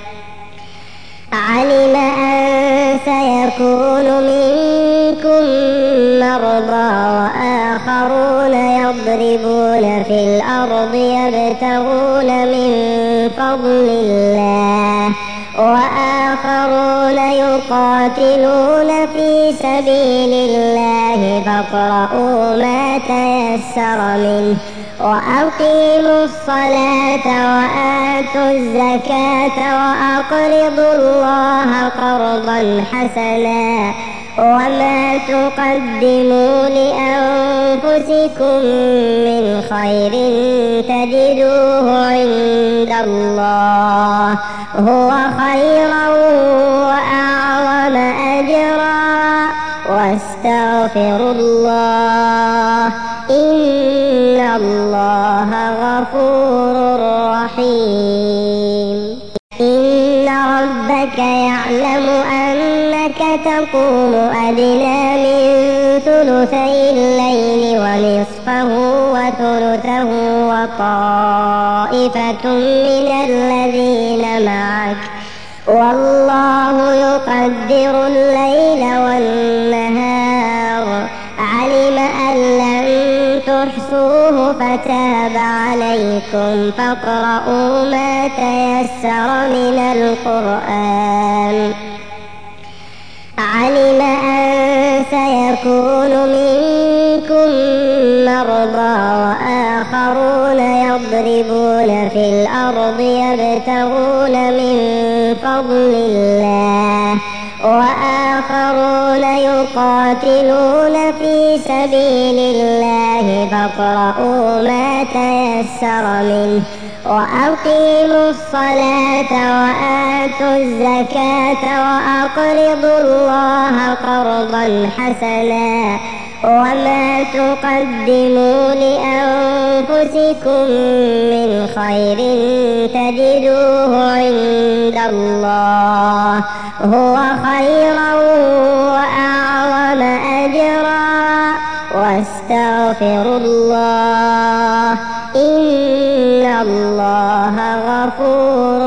علم أن سيكون منكم مرضى وآخرون يضربون في الأرض يبتغون من فضل الله وآخرون يقاتلون في سبيل الله فاقرؤوا ما تيسر منه وأقيموا الصلاة وآتوا الزكاة وأقرضوا الله قرضا حسنا وما تقدموا لأنفسكم من خير تجدوه عند الله هو خيرا وأعظم أجرا واستغفروا الله إن الله غفور رحيم إن ربك يعلم أنك تقوم أدنى من ثلثي الليل ونصفه وثلثه وطائفة من الذين معك والله يقدر الليل والنهار علم أن لن تحصوه فتاب عليكم فاقرؤوا ما تيسر من القرآن علم أن سيكون منكم مرضى وآخرون يضربون في الأرض يبتغون من فضل الله وآخرون يقاتلون في سبيل الله فاقرؤوا ما تيسر منه وأقيموا الصلاة وآتوا الزكاة وأقرضوا الله قرضا حسنا وما تقدموا لأنفسكم من خير تجدوه عند الله هو خيرا وأعظم أجرا واستغفروا الله إن الله غفور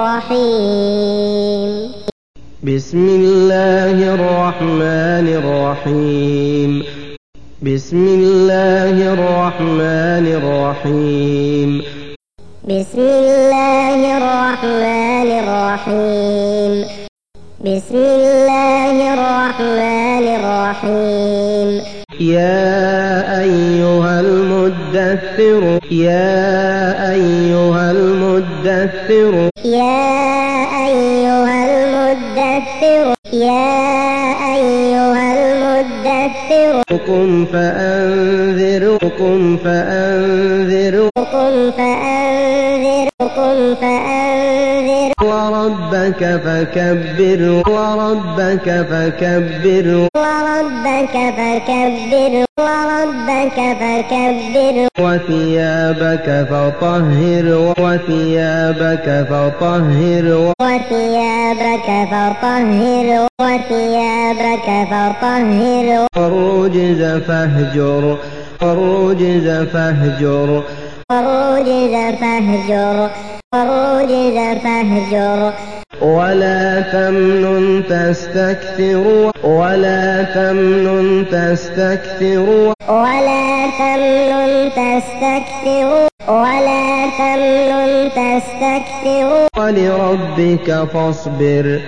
رحيم بسم الله الرحمن الرحيم بسم الله الرحمن الرحيم بسم الله الرحمن الرحيم بسم الله الرحمن الرحيم يا أيها المدثر المدثر يا أيها المدثر يا أيها المدثر يا أيها المدثر قم فأنذر قم فأنذر قم فأنذر قم فأنذر وربك فكبر وربك فكبر وربك فكبر وربك فكبر وثيابك فطهر وثيابك فطهر وثيابك فطهر وثيابك فطهر والرجز فاهجر والرجز فاهجر والرجز فاهجر والرجز فاهجر ولا تمنن تستكثر ولا تمنن تستكثر ولا تمنن تستكثر ولا تمنن تستكثر ولربك فاصبر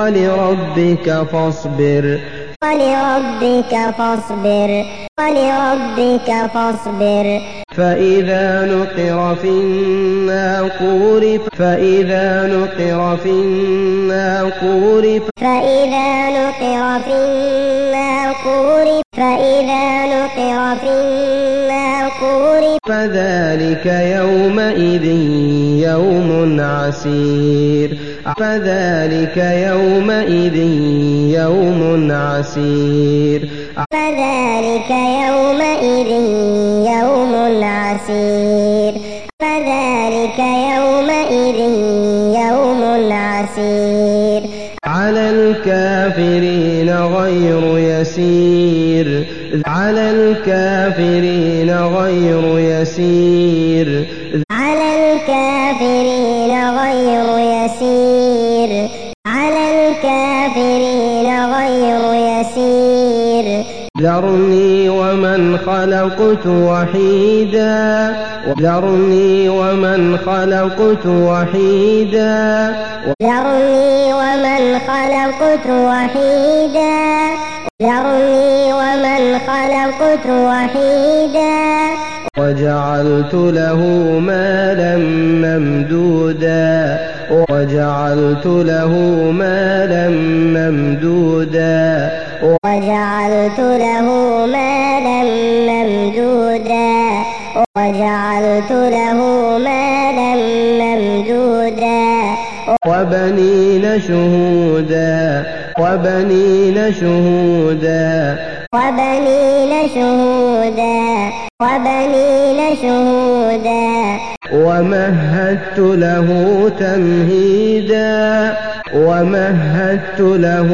ولربك فاصبر ولربك فاصبر ولربك فاصبر فإذا نقر في الناقور فإذا نقر في الناقور فإذا نقر في الناقور فإذا نقر في الناقور فذلك يومئذ يوم عسير فذلك يومئذ يوم عسير فذلك يومئذ يوم عسير فذلك يومئذ يوم عسير على الكافرين غير يسير على الكافرين غير يسير على الكافرين غير يسير على الكافرين غير يسير ذرني ومن خلقت وحيدا ذرني ومن خلقت وحيدا ذرني ومن خلقت وحيدا ذرني ومن خلقت وحيدا وجعلت له مالا ممدودا وجعلت له مالا ممدودا وجعلت له مالا ممدودا وجعلت له مالا ممدودا وبنين شهودا وبنين شهودا وبنين شهودا وبنين شهودا ومهدت له تمهيدا ومهدت له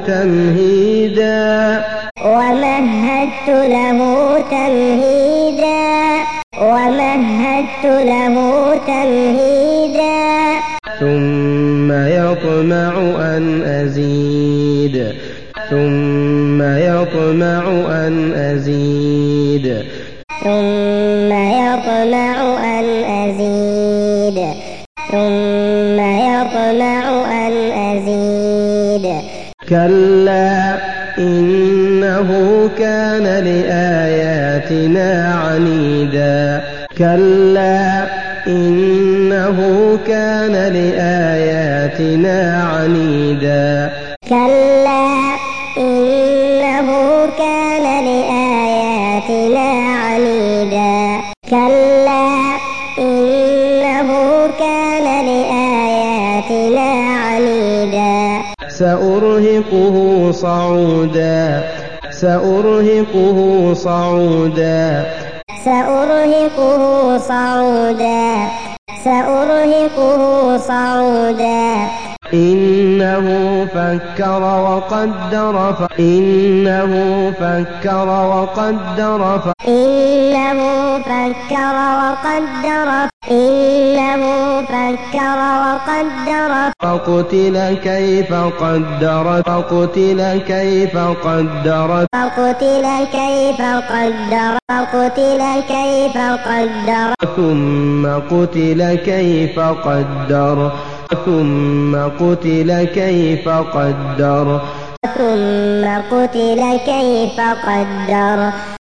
تمهيدا ومهدت له تمهيدا ومهدت له تمهيدا ثم يطمع أن أزيد ثم يطمع أن أزيد ثم يطمع أن أزيد ثم يطمع أن أزيد كلا إنه كان لآياتنا عنيدا كلا إنه كان لآياتنا عنيدا كلا إنه كان لآياتنا عنيدا كلا إنه كان لآياتنا عنيدا سأرهقه صعودا سأرهقه صعودا سأرهقه صعودا سأرهقه صعودا إنه فكر وقدر فإنه فكر وقدر ف إنه فكر وقدر إنه فكر وقدر فقتل كيف قدر فقتل كيف قدر فقتل كيف قدر فقتل كيف قدر ثم قتل كيف قدر ثم قتل كيف قدر ثم قتل كيف قدر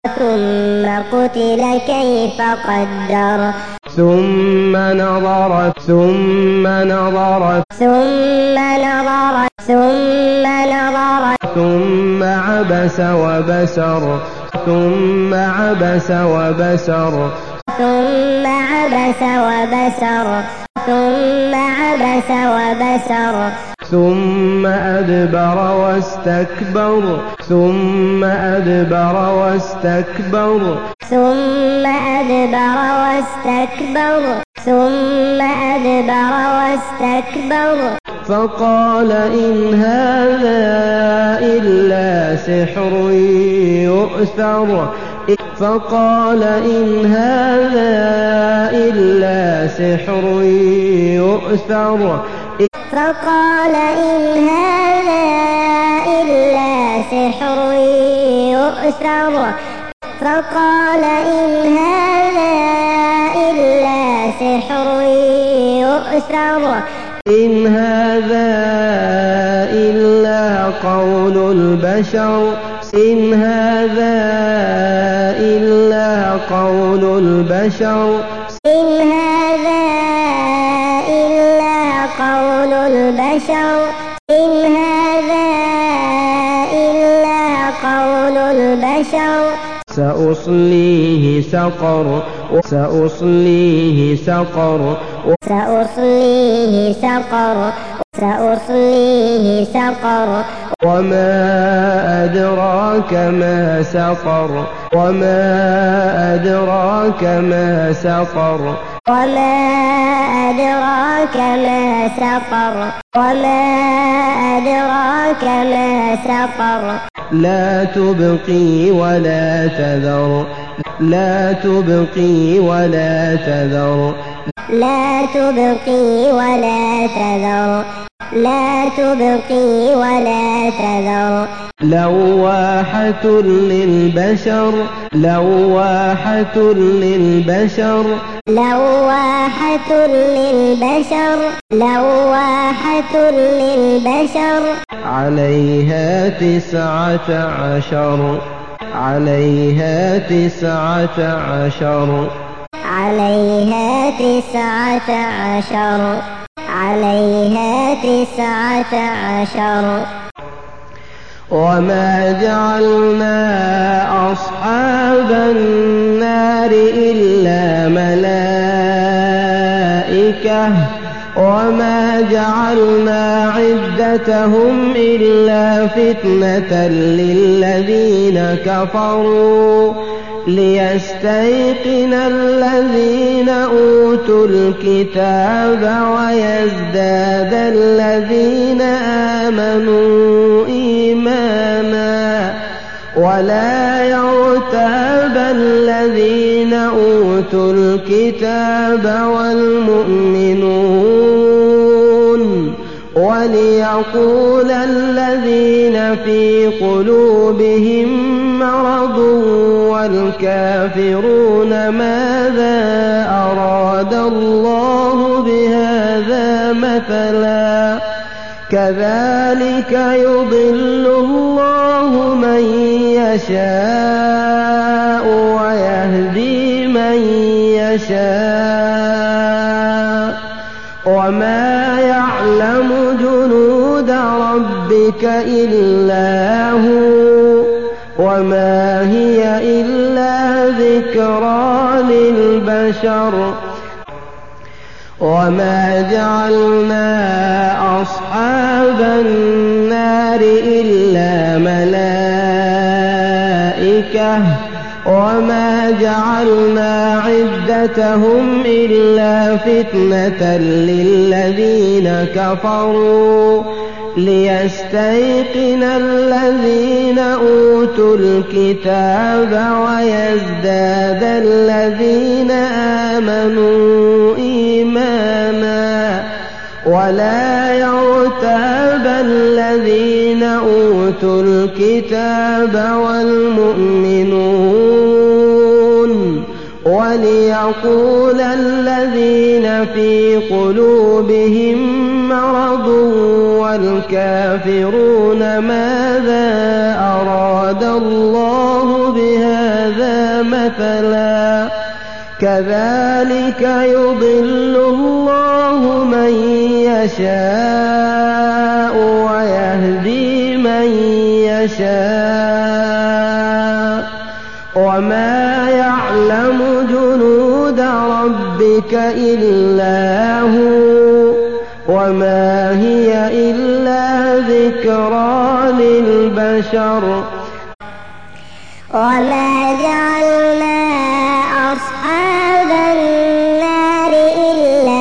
ثم قتل كيف قدر ثم نظر ثم نظر ثم نظر ثم نظر ثم عبس وبسر ثم عبس وبسر ثم عبس وبسر ثم عبس وبسر ثم أدبر واستكبر ثم أدبر واستكبر ثم أدبر واستكبر ثم أدبر واستكبر فقال إن هذا إلا سحر يؤثر فقال إن هذا إلا سحر يؤثر فقال إن هذا إلا سحر يؤثر فقال إن هذا إلا سحر يؤثر إن هذا إلا قول البشر إن هذا إلا قول البشر إن هذا إلا قول البشر إن هذا إلا قول البشر سأصليه سقر سأصليه سقر سأصليه سقر سأصليه سقر وما أدراك ما سقر وما أدراك ما سقر وما أدراك ما سقر وما أدراك ما سقر لا تبقي ولا تذر لا تبقي ولا تذر لا تبقي ولا تذر لا تبقي ولا تذر لواحة للبشر لواحة للبشر لواحة للبشر لواحة للبشر عليها تسعة عشر عليها تسعة عشر عليها تسعة عشر عليها تسعة عشر وما جعلنا أصحاب النار إلا ملائكة وما جعلنا عدتهم إلا فتنة للذين كفروا ليستيقن الذين أوتوا الكتاب ويزداد الذين آمنوا إيمانا ولا يرتاب الذين أوتوا الكتاب والمؤمنون وليقول الذين في قلوبهم مرض والكافرون ماذا أراد الله بهذا مثلا كذلك يضل الله من يشاء ويهدي من يشاء وما يعلم جنود ربك إلا هو وما هي إلا ذكرى للبشر وما جعلنا أصحاب النار إلا ملائكة وما جعلنا عدتهم إلا فتنة للذين كفروا ليستيقن الذين أوتوا الكتاب ويزداد الذين آمنوا إيمانا ولا يرتاب الذين أوتوا الكتاب والمؤمنون وليقول الذين في قلوبهم مرض والكافرون ماذا أراد الله بهذا هذا مثلا كذلك يضل الله من يشاء ويهدي من يشاء وما يعلم جنود ربك إلا هو وما هي إلا ذكرى للبشر وما جعلنا أصحاب النار إلا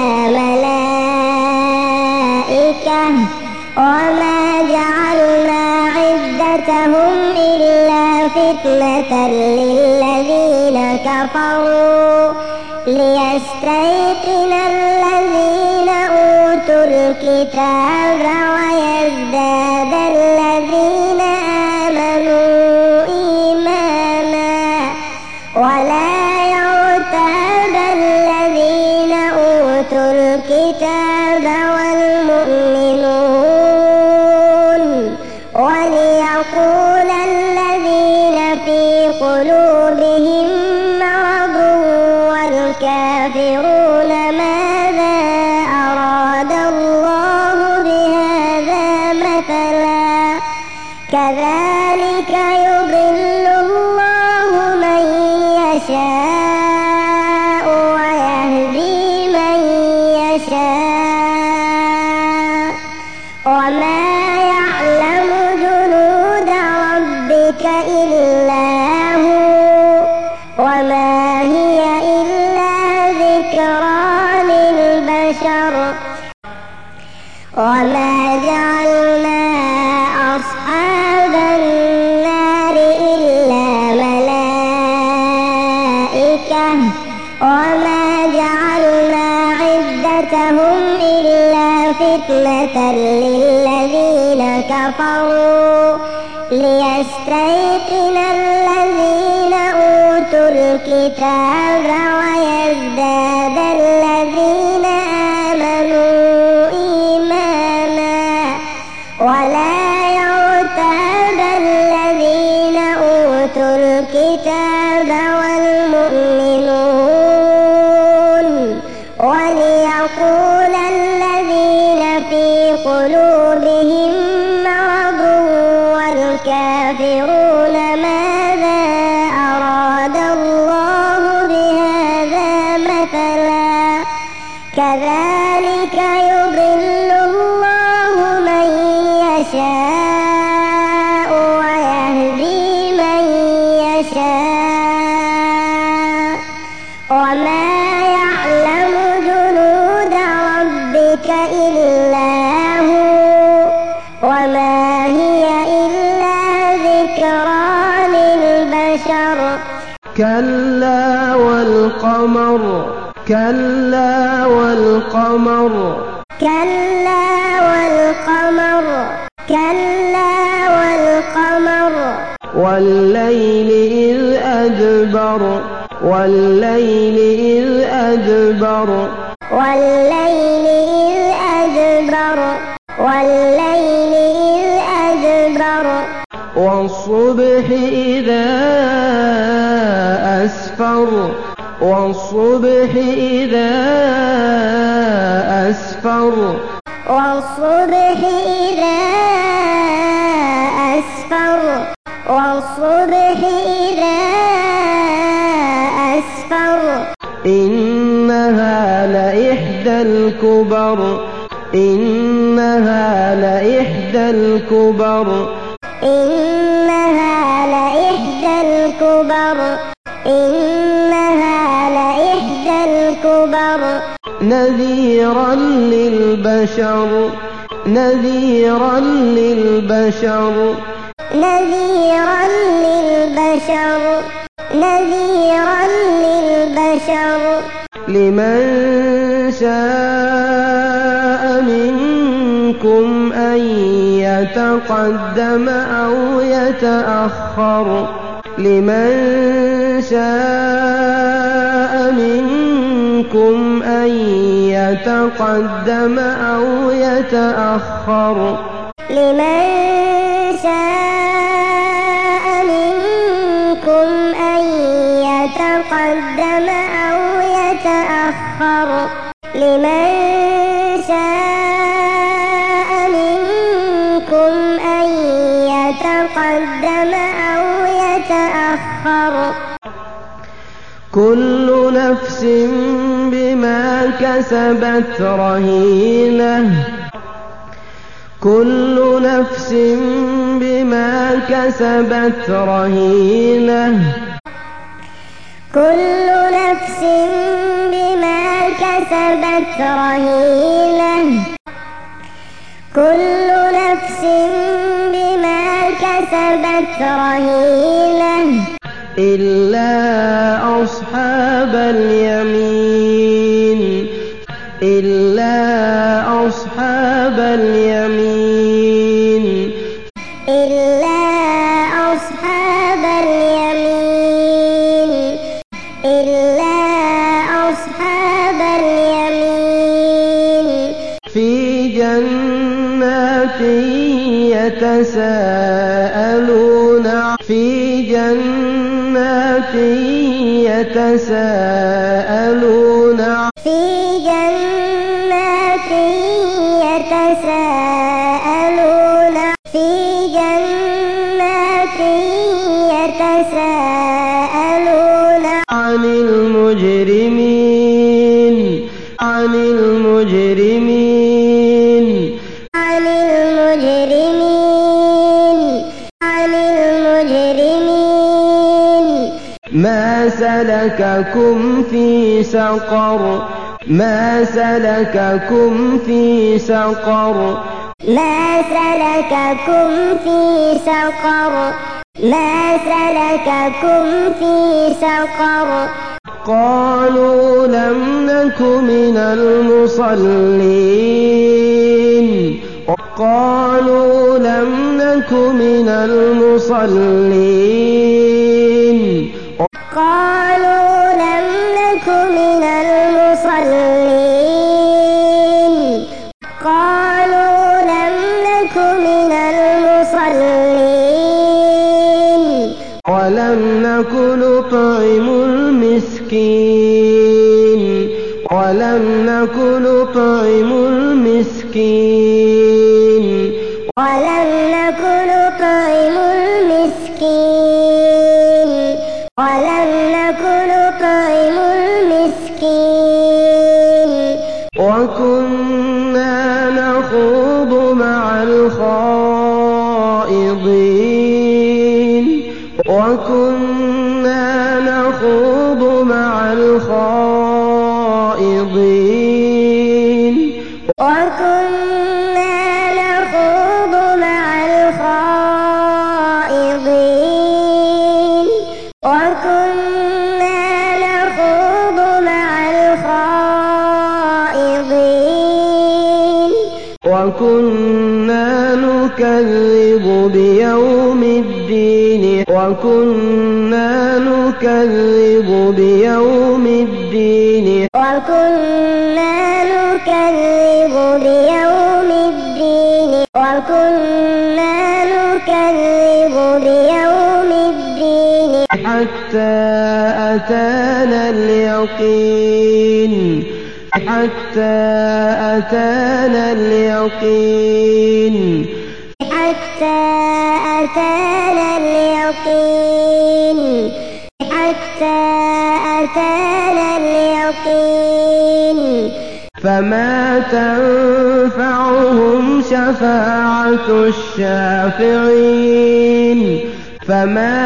ملائكة وما جعلنا عدتهم إلا فتنة للذين كفروا ليستيقن الذين أوتوا الكتاب ويزداد الذين آمنوا إيمانا ولا يرتاب الذين أوتوا الكتاب والمؤمنون وليقول الذين في قلوبهم مرض والكافرون ماذا أراد الله بهذا مثلا كذلك يضل الله من يشاء ويهدي من يشاء وما يعلم جنود ربك إلا هو وما هي إلا ذكرى للبشر وما جعلنا أصحاب النار إلا ملائكة وما جعلنا عدتهم إلا فتنة للذين كفروا ليستيقن الذين أوتوا الكتاب ويزداد الذين آمنوا إيمانا ولا يرتاب الذين أوتوا الكتاب والمؤمنون وليقول الذين في قلوبهم مرض والكافرون ماذا أراد الله بهذا مثلا كذلك يضل الله من يشاء ويهدي من يشاء وما يعلم جنود ربك إلا هو وما هي إلا ذكرى للبشر كلا والقمر كلا والقمر كلا والقمر كلا والقمر والليل إذ أدبر والليل إذ أدبر والليل إذ أدبر والليل إذ أدبر والصبح إذا أسفر والصبح إذا أسفر والصبح إذا أسفر والصبح إذا أسفر إنها لإحدى الكبر إنها لإحدى الكبر إنها لإحدى الكبر إنها لإحدى الكبر نذيرا للبشر نذيرا للبشر نذيرا للبشر نذيرا للبشر لمن شاء منكم أن يتقدم أو يتأخر لمن شاء منكم أن يتقدم أو يتأخر لمن شاء منكم أن يتقدم أو يتأخر لمن شاء منكم أن يتقدم أو يتأخر كل نفس بما كسبت رهينة كل نفس بما كسبت رهينة كل نفس بما كسبت رهينة كل نفس بما كسبت رهينة إلا أصحاب اليمين إلا أصحاب اليمين إلا أصحاب اليمين إلا أصحاب اليمين في جنات يتساءلون في جنات يتساءلون في جنات يتساءلون في جنات يتساءلون عن المجرمين عن المجرمين عن المجرمين عن المجرمين ما سلككم في سقر ما سلككم في سقر ما سلككم في سقر ما سلككم في سقر قالوا لم نك من المصلين قالوا لم نك من المصلين قالوا لم نك من المصلين قالوا لم نك من المصلين ولم نك نطعم المسكين ولم نك نطعم المسكين ولم نك نطعم المسكين ولم نك نطعم المسكين وكنا نخوض مع الخائضين وكنا نخوض مع الخائضين وكنا نخوض مع الخائضين وكنا نخوض مع الخائضين وكنا نكذب بيوم الدين وكنا نكذب بيوم الدين وكنا نكذب بيوم الدين وكنا نكذب بيوم الدين حتى أتانا اليقين حتى أتانا اليقين حتى أتانا اليقين حتى أتانا اليقين فما تنفعهم شفاعة الشافعين فما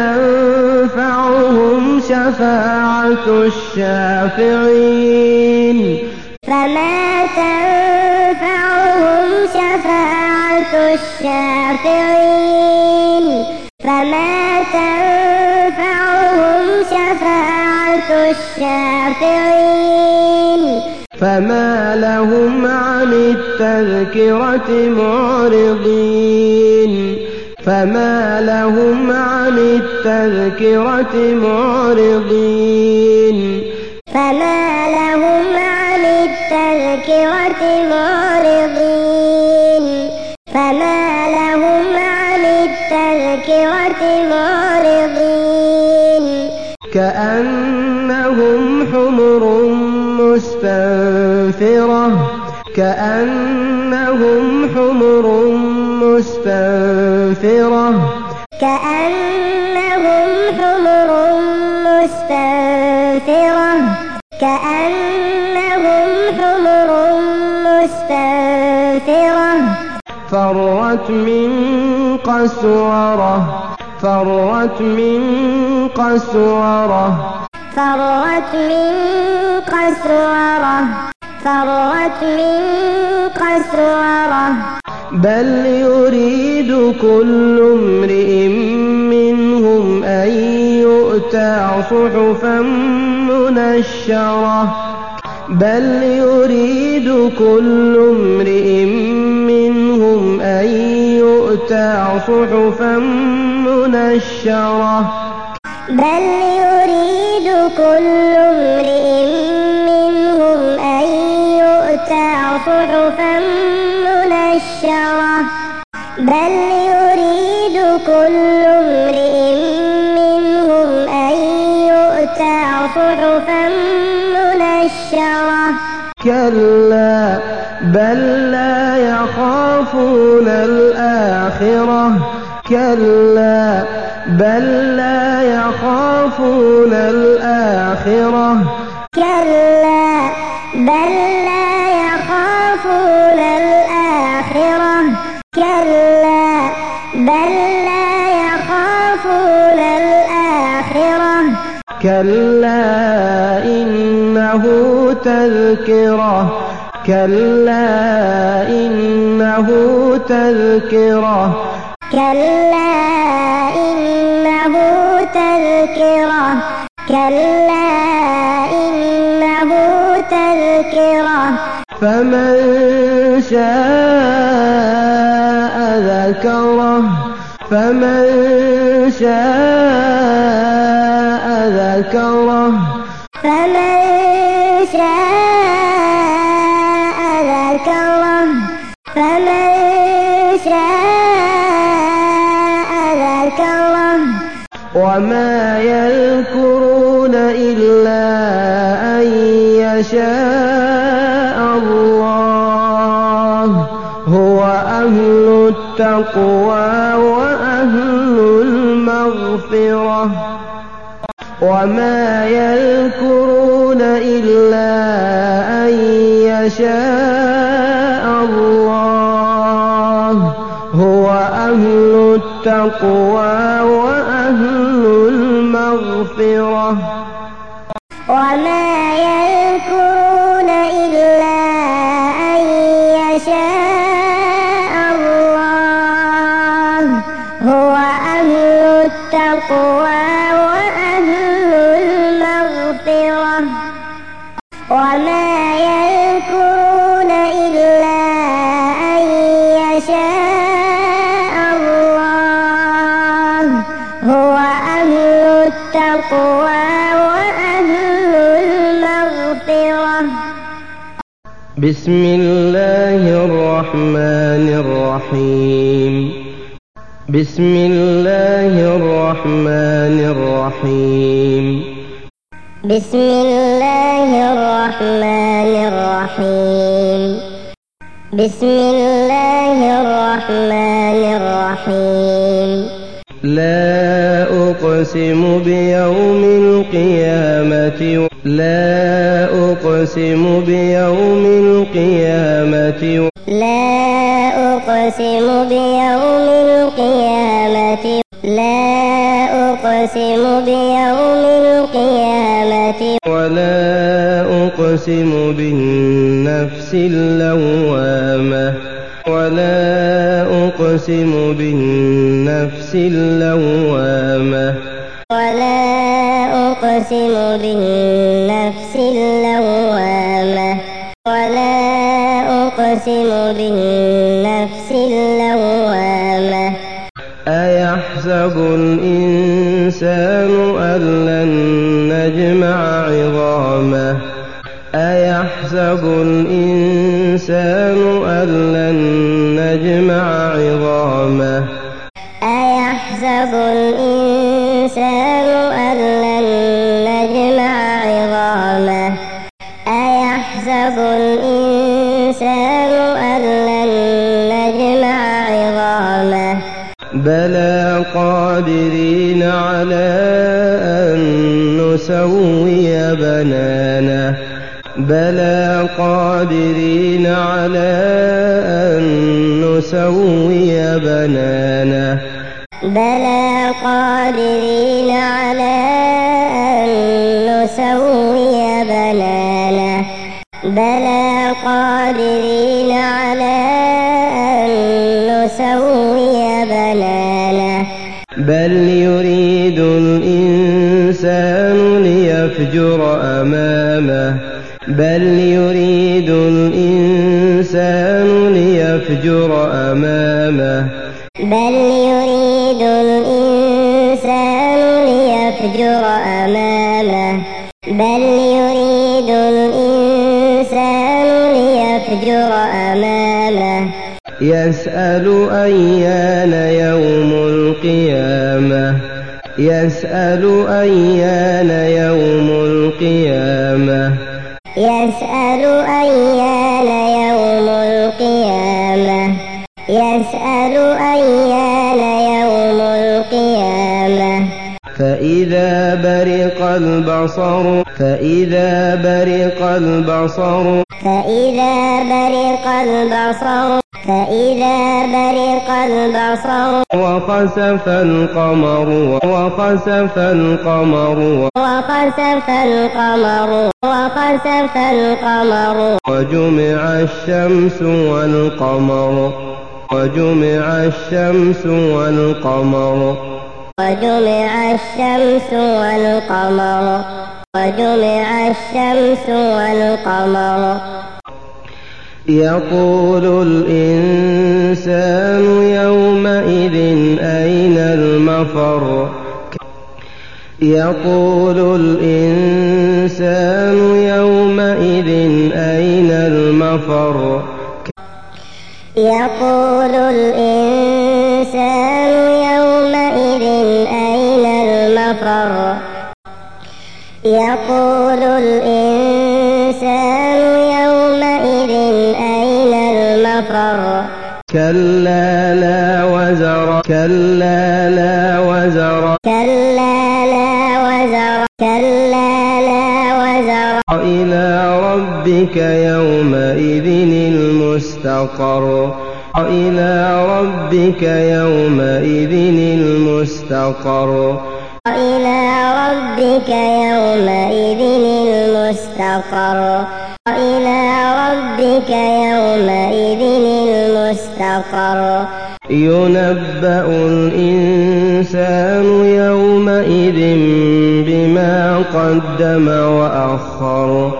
تنفعهم شفاعة الشافعين فما تنفعهم شفاعة الشافعين فما تنفعهم شفاعة الشافعين فما لهم عن التذكرة معرضين فما لهم عن التذكرة معرضين فما لهم عن التذكرة معرضين فما لهم عن التذكرة معرضين كأن كأنهم حمر مستنفرة كأنهم حمر مستنفرة كأنهم حمر مستنفرة كأنهم حمر مستنفرة فرت من قسورة فرت من قسورة فرت من قسورة فرت من قسورة بل يريد كل امرئ منهم أن يؤتى صحفا منشرة بل يريد كل امرئ منهم أن يؤتى صحفا منشرة بل يريد كل امرئ منهم أن يؤتى صحفا منشرة بل يريد كل امرئ منهم أن يؤتى صحفا منشرة كلا بل لا يخافون الآخرة كلا بل لا يخافون الآخرة كلا بل لا يخافون الآخرة كلا بل لا يخافون الآخرة كلا إنه تذكرة كلا إنه تذكرة كلا إنه تذكرة كلا إنه تذكرة فمن شاء ذكره فمن شاء ذكره فمن شاء ذكره فمن شاء ذكره وما يذكرون إلا أن يشاء الله هو أهل التقوى وأهل المغفرة وما يذكرون إلا أن يشاء الله هو أهل التقوى وأهل المغفرة وما يذكرون إلا أن يشاء الله هو أهل التقوى وأهل المغفرة وما يذكرون إلا أن يشاء الله هو أهل التقوى وأهل المغفرة بسم الله الرحمن الرحيم بسم الله الرحمن الرحيم بسم الله الرحمن الرحيم بسم الله الرحمن الرحيم لا أقسم بيوم القيامة لا أقسم بيوم القيامة لا أقسم بيوم القيامة لا أقسم بيوم القيامة ولا أقسم بالنفس اللوامة ولا أقسم بالنفس اللوامة ولا أقسم بالنفس اللوامة ولا أقسم بالنفس اللوامة أيحسب الإنسان أن لن نجمع عظامه أيحسب الإنسان أن لن نجمع عظامه أيحسب الإنسان أن لن نجمع عظامه أيحسب الإنسان أن لن نجمع عظامه بلى قادرين على أن نسوي بنانه بلى قادرين على أن نسوي بنانه بلى قادرين على أن نسوي بنانه بلى قادرين على أن نسوي بنانه بل يريد الإنسان ليفجر أمامه بل يريد الإنسان ليفجر أمامه بل يريد الإنسان ليفجر أمامه بل يريد الإنسان ليفجر أمامه يسأل أيان يوم القيامة يسأل أيان يوم القيامة يسأل أيان يوم القيامة يسأل أيان يوم القيامة فإذا برق البصر فإذا برق البصر فإذا برق البصر فإذا برق البصر وخسف القمر وخسف القمر وخسف القمر وخسف القمر وجمع الشمس والقمر وجمع الشمس والقمر وجمع الشمس والقمر وجمع الشمس والقمر يقول الإنسان يومئذ أين المفر يقول الإنسان يومئذ أين المفر يقول الإنسان يومئذ أين المفر يقول الإنسان يومئذ أين المفر كلا لا وزر كلا لا وزر كلا لا وزر كلا لا وزر إلى ربك يومئذ المستقر إلى ربك يومئذ المستقر إلى ربك يومئذ المستقر إلى ربك يومئذ المستقر ينبأ الإنسان يومئذ بما قدم وأخر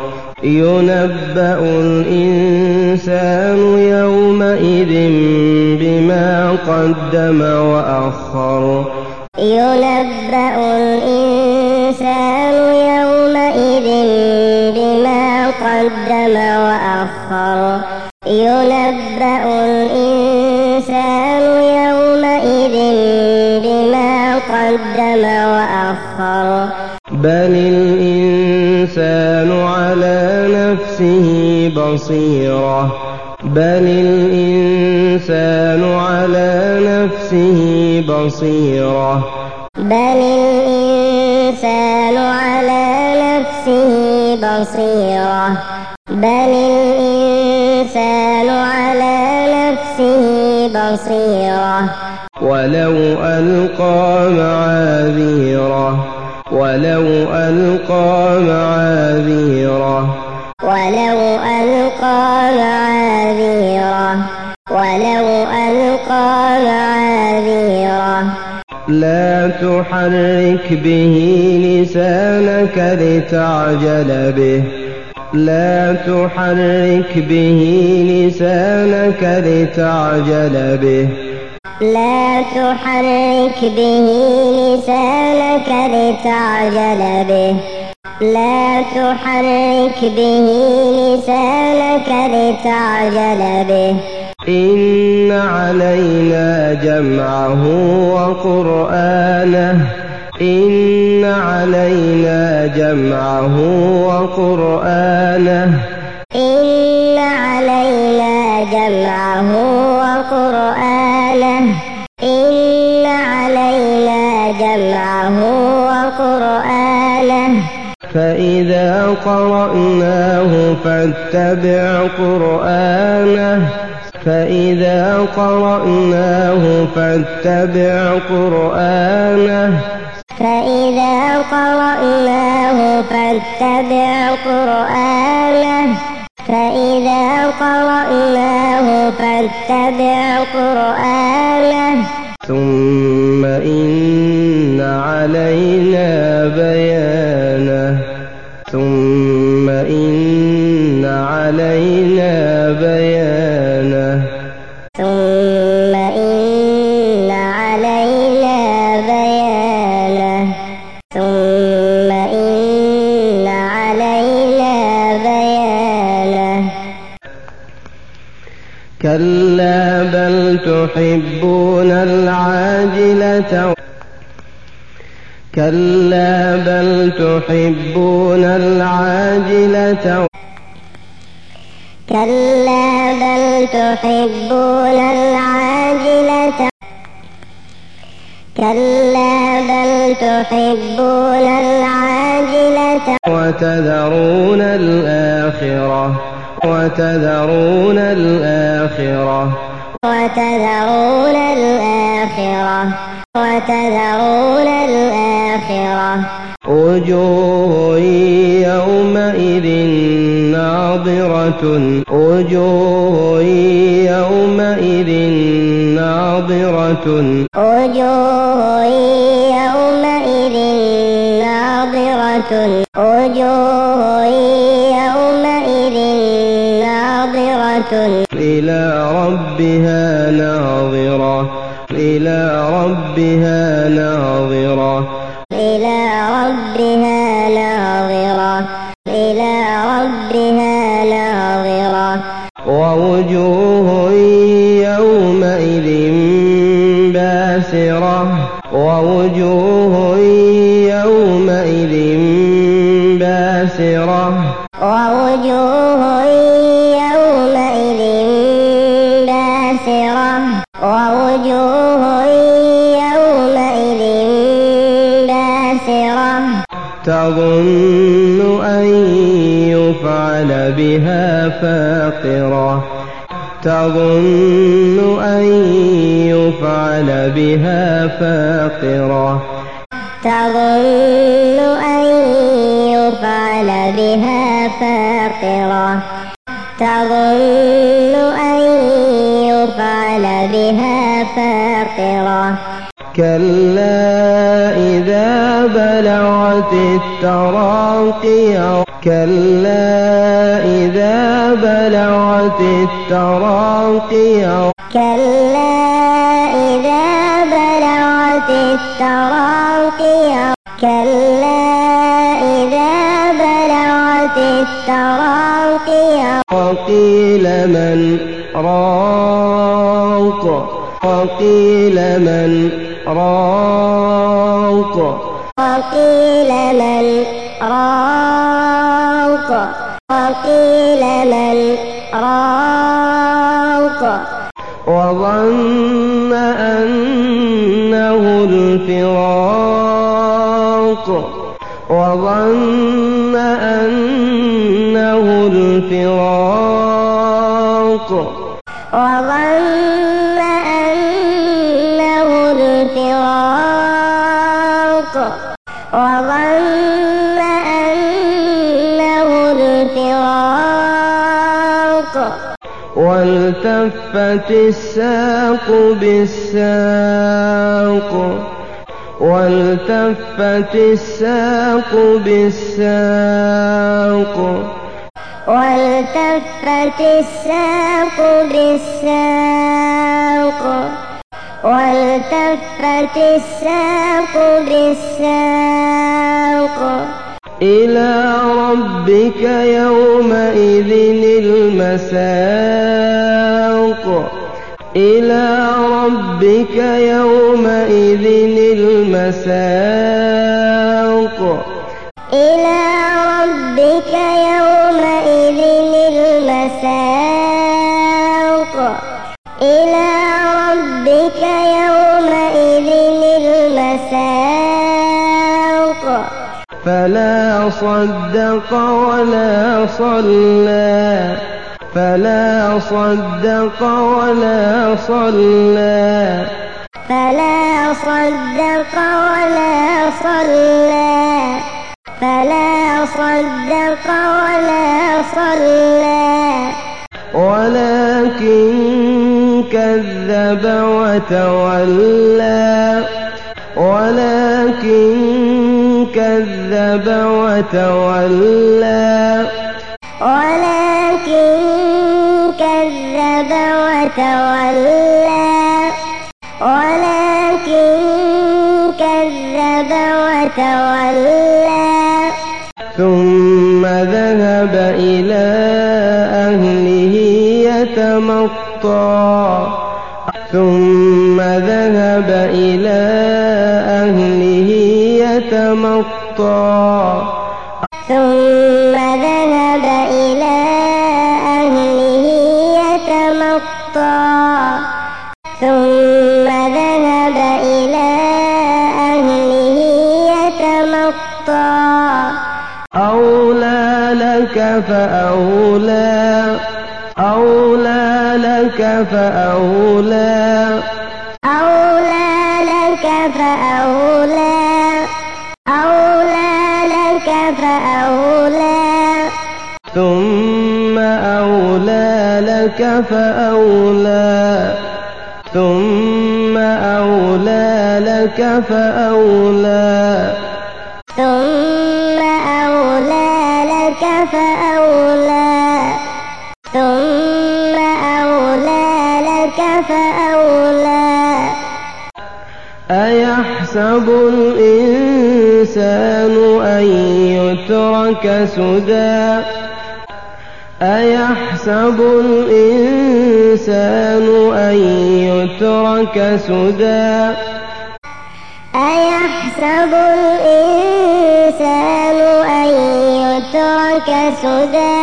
ينبأ الإنسان يومئذ بما قدم وأخر ينبأ الإنسان يومئذ بما قدم وأخر ينبأ الإنسان يومئذ بما قدم وأخر بل الإنسان على نفسه بصيرة بل الإنسان على نفسه بصيرة بل الإنسان على نفسه بصيرة بل الإنسان على نفسه بصيرة ولو ألقى معاذيره ولو ألقى معاذيره ولو ألقى معاذيره ولو ألقى معاذيره لا تحرك به لسانك لتعجل به لا تحرك به لسانك لتعجل به لا تحرك به لسانك لتعجل به لا تحرك به لسانك لتعجل به إن علينا جمعه وقرآنه إن علينا جمعه وقرآنه قرأناه فاتبع قرآنه فإذا قرأناه فاتبع قرآنه فإذا قرأناه فاتبع قرآنه فإذا قرأناه فاتبع قرآنه ثم إن علينا بيانه ثم إن علينا بيانه ثم إن علينا بيانه ثم إن علينا بيانه كلا بل تحبون العاجلة كلا بل تحبون العاجلة كلا بل تحبون العاجلة كلا بل تحبون العاجلة وتذرون الآخرة وتذرون الآخرة وتذرون الآخرة وتذرون الآخرة وجوه يومئذ ناظرة وجوه يومئذ ناظرة وجوه يومئذ ناظرة وجوه يومئذ ناظرة إلى ربها ناظرة إلى ربها ناظرة إلى ربها ناظرة إلى ربها ناظرة ووجوه يومئذ باسرة ووجوه يومئذ باسرة ووجوه يومئذ باسرة ووجوه يومئذ باسرة تظن أن يفعل بها فاقرة تظن أن يفعل بها فاقرة تظن أن يفعل بها فاقرة تظن أن يفعل بها فاقرة كلا إذا بلغت التراقي كلا إذا بلغت التراقي كلا إذا بلغت التراقي كلا إذا بلغت التراقي وقيل من راق وقيل من راق وقيل من راق وقيل من راق وظن أنه الفراق وظن أنه الفراق وظن أنه الفراق وظن أنه الفراق والتفت الساق بالساق والتفت الساق بالساق والتفت الساق بالساق والتفت الساق بالساق إلى ربك يومئذ المساق إلى ربك يومئذ المساق إلى ربك يومئذ المساق إلى ربك يومئذ المساق فلا صدق ولا صلى فلا صدق ولا صلى فلا صدق ولا صلى فلا صدق ولا صلى ولكن كذب وتولى ولكن كذب وتولى ولكن كذب وتولى ولكن كذب وتولى ثم ذهب إلى أهله يتمطى ثم ذهب إلى أهله يتمطى ثم ذهب إلى أهله يتمطى ثم ذهب إلى أهله يتمطى أولى لك فأولى أولى لك فأولى أولى لك فأولى أولى لك فأولى ثم أولى لك فأولى ثم أولى لك فأولى ثم أولى لك فأولى ثم أولى لك فأولى أيحسب الإنسان أن يترك سدى أيحسب الإنسان أن يترك سدى أيحسب الإنسان أن يترك سدى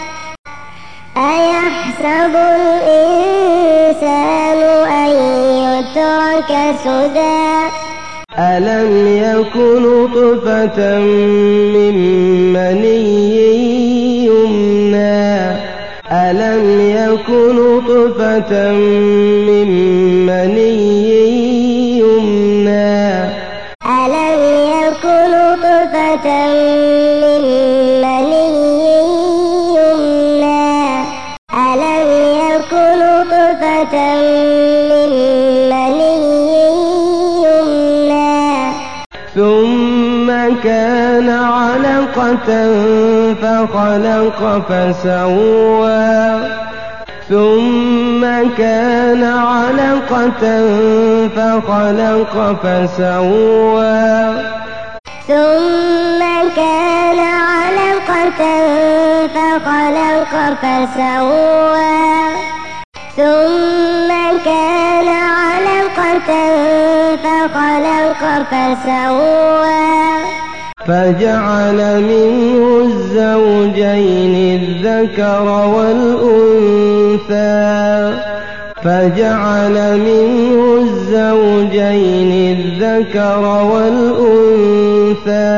أيحسب الإنسان أن يترك سدى ألم يكن نطفة من مني يمنى ألم يكن نطفة من مني يمنى ألم يكن نطفة من مني يمنى ألم يكن نطفة من مني يمنى ثم كان علقة فخلق فسوى ثم كان علقة فخلق فسوى ثم كان علقة فخلق فسوى ثم كان علقة فخلق فسوى فجعل منه الزوجين الذكر والأنثى فجعل منه الزوجين الذكر والأنثى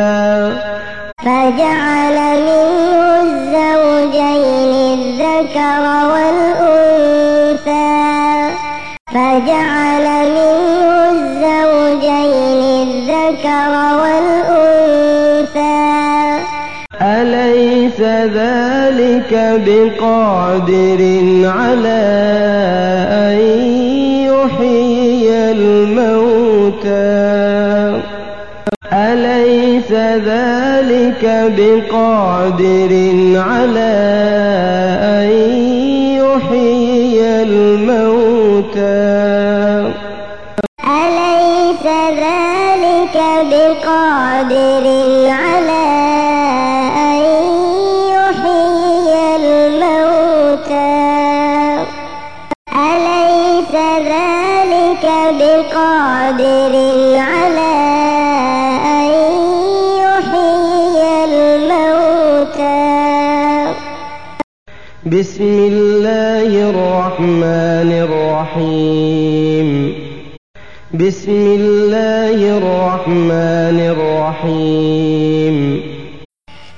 فجعل منه الزوجين الذكر والأنثى فجعل منه الزوجين الذكر والأنثى أليس ذلك بقادر على أن يحيي الموتى أليس ذلك بقادر على أن يحيي الموتى أليس ذلك بقادر على أن يحيي الموتى أليس ذلك بقادر على أن يحيي الموتى بسم الله الرحمن الرحيم بسم الله الرحمن الرحيم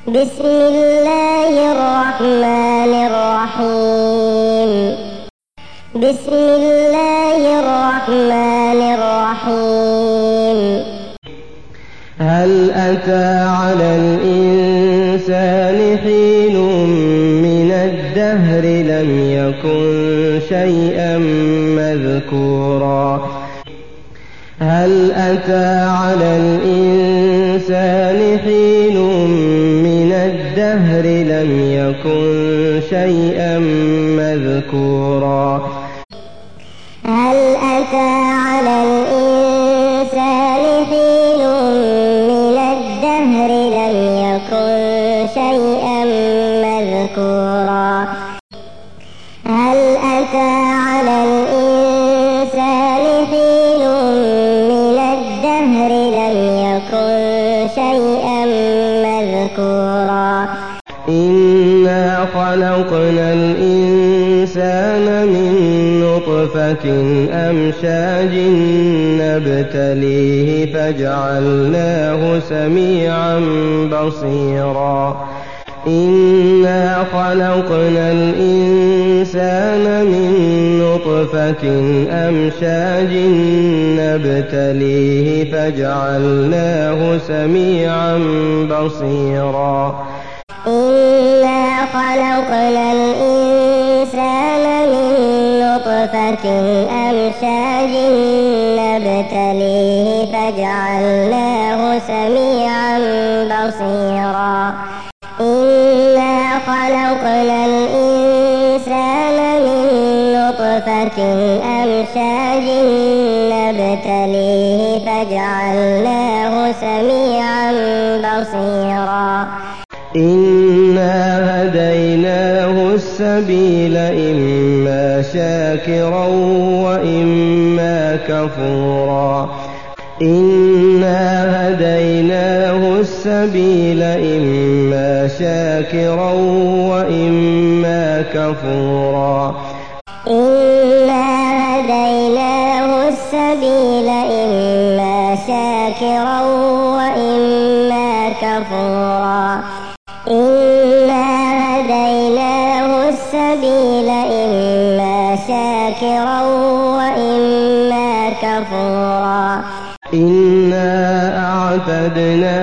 بسم الله الرحمن الرحيم بسم الله الرحمن الرحيم هل أتى على الإنسان حين من الدهر لم يكن شيئا مذكورا هل أتى على الإنسان حين من الدهر لم يكن شيئا مذكورا هل أتى على الإنسان حين من الدهر لم يكن شيئا مذكورا هل أتى على الإنسان حين من الدهر لم يكن شيئا مذكورا إنا خلقنا الإنسان من نطفة أمشاج نبتليه فجعلناه سميعا بصيرا إنا خلقنا الإنسان من نطفة أمشاج نبتليه فجعلناه سميعا بصيرا إنا خلقنا الإنسان من نطفة أمشاج نبتليه فجعلناه سميعا بصيرا إنا خلقنا الإنسان من نطفة أمشاج نبتليه فجعلناه سميعا بصيرا إنا هديناه السبيل إما شاكرا وإما كفورا إنا هديناه السبيل إما شاكرا وإما كفورا إنا هديناه السبيل إما شاكرا وإما كفورا إنا هديناه السبيل إما شاكرا وإما كفورا إنا أعتدنا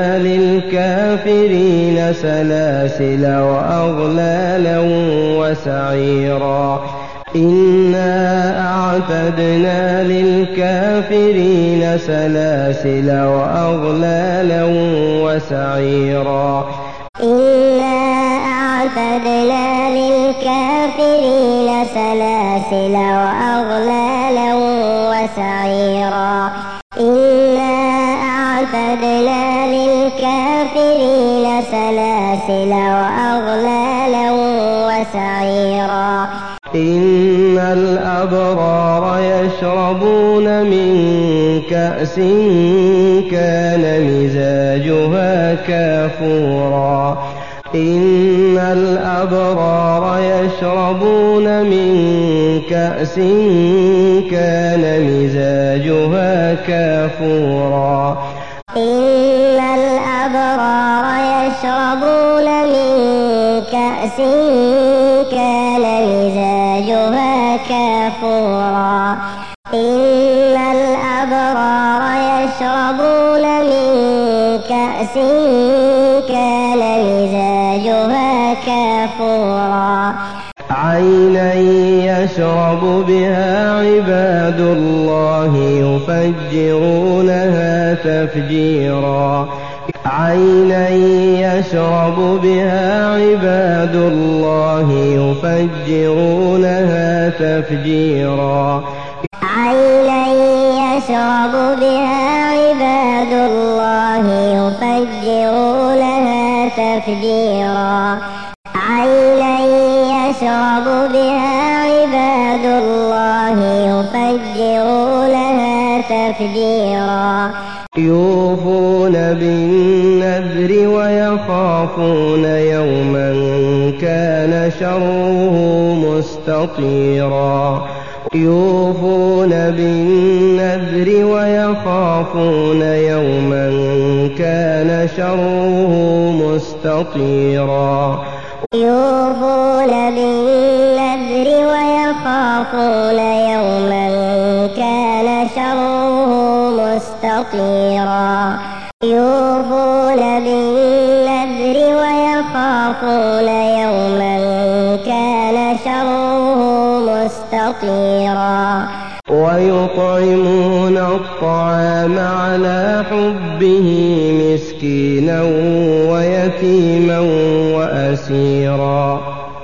للكافرين سلاسل وأغلالا وسعيرا إنا أعتدنا للكافرين سلاسل وأغلالا وسعيرا إنا أعتدنا للكافرين سلاسل وأغلالا وسعيرا إنا أعتدنا للكافرين سلاسل وأغلالا وسعيرا إن الأبرار يشربون من كأس كان مزاجها كافورا إن الأبرار يشربون من كأس كان مزاجها كافورا إن الأبرار يشربون من كأس كان مزاجها كافورا إن الأبرار يشربون من كأس كان مزاجها كافورا عينا يشرب بها عباد الله يفجرونها تفجيرا عينا يشرب بها عباد الله يفجرونها تفجيرا عينا يشرب بها عباد الله يفجرونها تفجيرا عينا يشرب بها عباد الله يفجرونها تفجيرا يوفون بالنذر ويخافون يوما كان شره مستطيرا يوفون بالنذر ويخافون يوما كان شره مستطيرا يوفون بالنذر ويخافون يوما كان شره مستطيرا يوفون بالنذر ويخافون يوما كان شره مستطيرا ويطعمون الطعام على حبه مسكينا ويتيما وأسيرا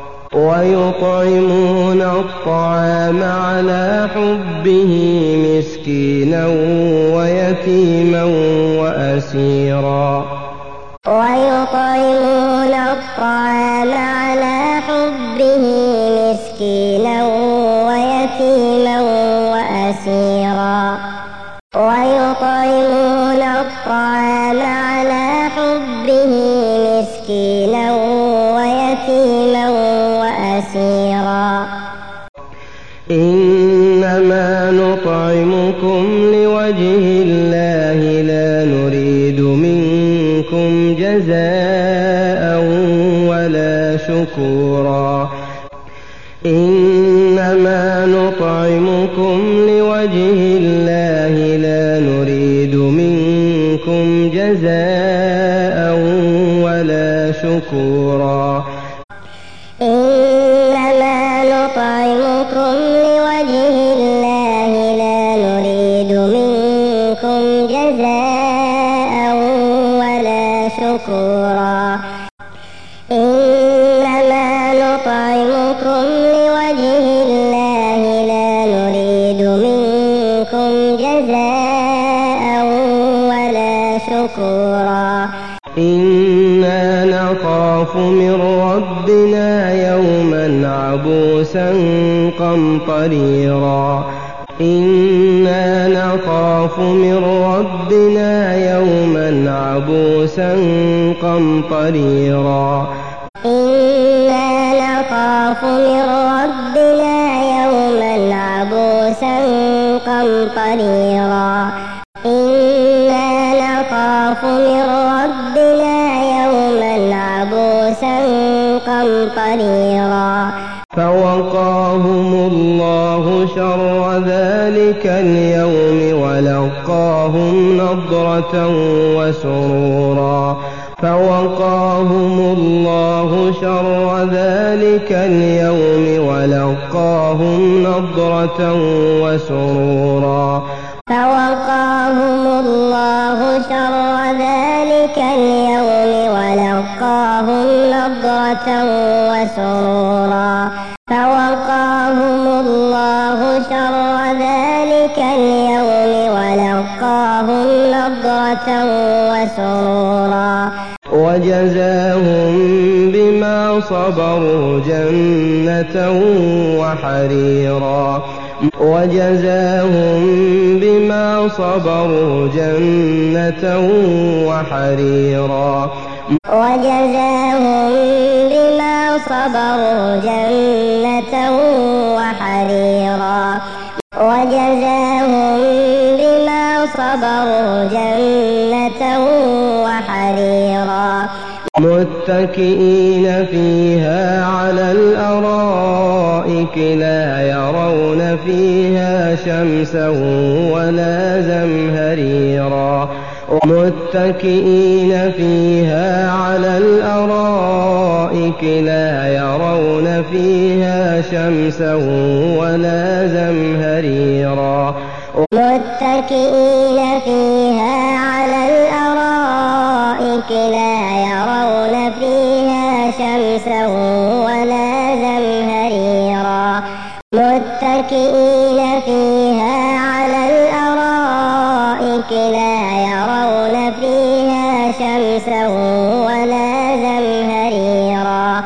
ويطعمون الطعام على حبه مسكينا ويتيما وأسيرا ويطعمون الطعام على حبه مسكينا ويتيما وأسيرا ويطعمون الطعام على حبه مسكينا ويتيما وأسيرا إنما نطعمكم لوجه الله لا نريد منكم جزاء ولا شكورا إنما نطعمكم لوجه الله لا نريد منكم جزاء ولا شكورا إنما نطعمكم لوجه الله لا نريد منكم جزاء ولا شكورا إنما نطعمكم لوجه الله لا نريد منكم جزاء ولا شكورا إنا نخاف من ربنا يوما عبوسا قمطريرا إنا نخاف من ربنا يوما عبوسا قمطريرا إنا نخاف من ربنا يوما عبوسا قمطريرا إنا نخاف من ربنا يوما عبوسا قمطريرا فوقاهم الله شر ذلك اليوم ولقاهم نضرة وسرورا فوقاهم الله شر ذلك اليوم ولقاهم نضرة وسرورا فوقاهم الله شر ذلك اليوم ولقاهم نضرة وسرورا فوقاهم الله شر ذلك اليوم ولقاهم نضرة وسرورا وجزاهم بما صبروا جنة وحريرا وجزاهم بما صبروا جنة وحريرا وجزاهم بما صبروا جنة وحريرا وجزاهم بما صبروا جنة وحريرا متكئين فيها على الأرائك لا يرون فيها شمسا ولا زمهريرا متكئين فيها على الأرائك لا يرون فيها شمسا ولا زمهريرا متكئين فيها على الأرائك لا يرون فيها شمسا ولا زمهريرا متكئين فيها على الأرائك لا يرون فيها شمسا ولا زمهريرا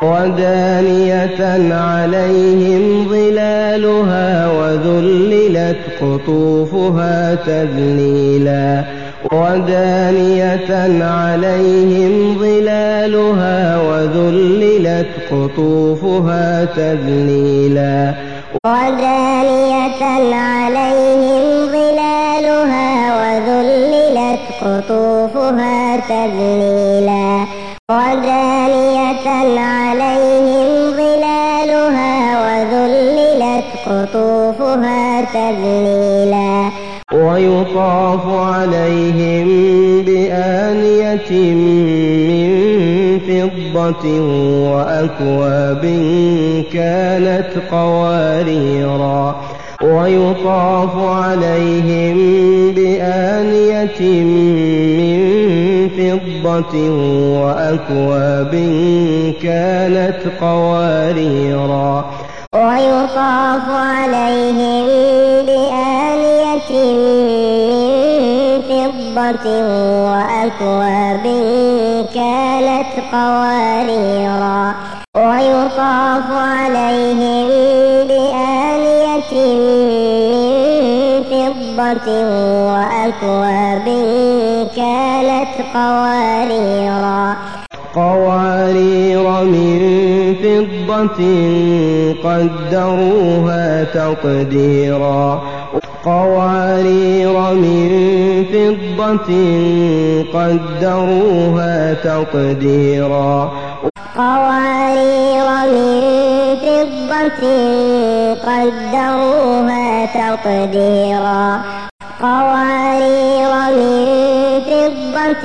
ودانية عليهم ظلالها وذللت قطوفها تذليلا ودانية عليهم ظلالها وذللت قطوفها تذليلا ودانية عليهم ظلالها وذللت قطوفها تذليلا ودانية عليهم ظلالها وذللت قطوفها تذليلا ويطاف عليهم بآنية من فضة وأكواب كانت قواريرا ويطاف عليهم بآنية من فضة وأكواب كانت قواريرا ويطاف عليهم بآنية من فضة وأكواب كانت قواريرا ويطاف عليهم بآنية من فضة وأكواب كانت قواريرا قوارير من فضة قدروها تقديرا قوارير من فضة قدروها تقديرا قوارير من فضة قدروها تقديرا قوارير من فضة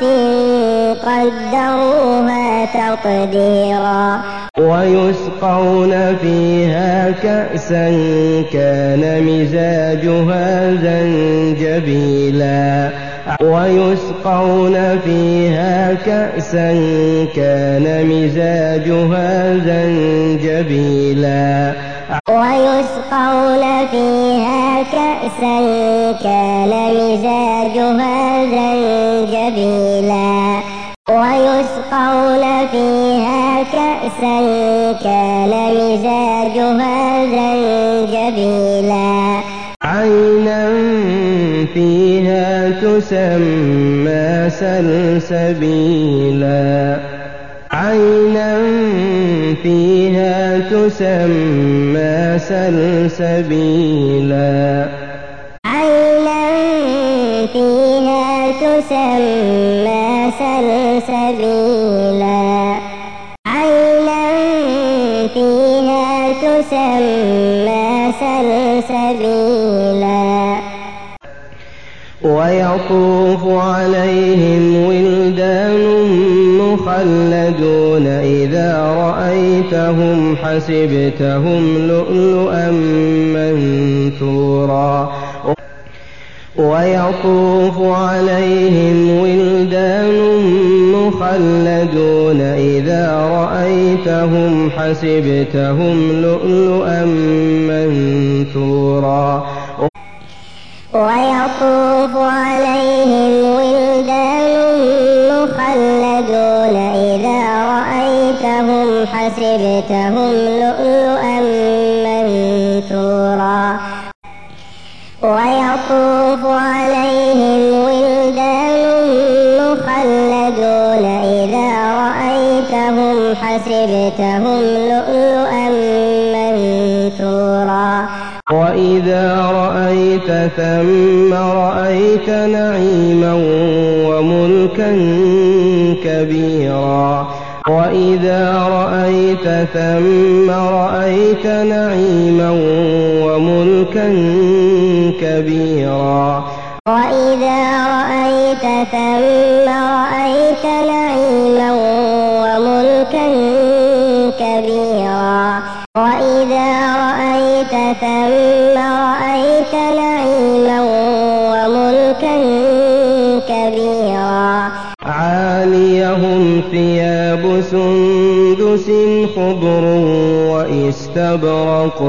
قدروها تقديرا ويسقون فيها كأسا كان مزاجها زنجبيلا ويسقون فيها كأسا كان مزاجها زنجبيلا ويسقون فيها كأسا كان مزاجها زنجبيلا ويسقون فيها كأسا كان مزاجها زنجبيلا عينا فيها تسمى سلسبيلا عينا فيها تسمى سلسبيلا عينا فيها تسمى سلسبيلا عينا فيها تسمى سلسبيلا ويطوف عليهم ولدان مخلدون إذا رأيتهم حسبتهم لؤلؤا منثورا ويطوف عليهم ولدان مخلدون إذا رأيتهم حسبتهم لؤلؤا منثورا ويطوف عليهم ولدان مخلدون إذا رأيتهم حسبتهم لؤلؤا منثورا ويطوف عليهم ولدان مخلدون إذا رأيتهم حسبتهم لؤلؤا منثورا وإذا رأيت ثم رأيت نعيما وملكا كبيرا وإذا رأيت ثم رأيت نعيما وملكا كبيرا وإذا رأيت ثم رأيت نعيما وملكا كبيرا وإذا رأيت ثم رأيت نعيما وملكا كبيرا عاليهم ثياب سندس خضر واستبرق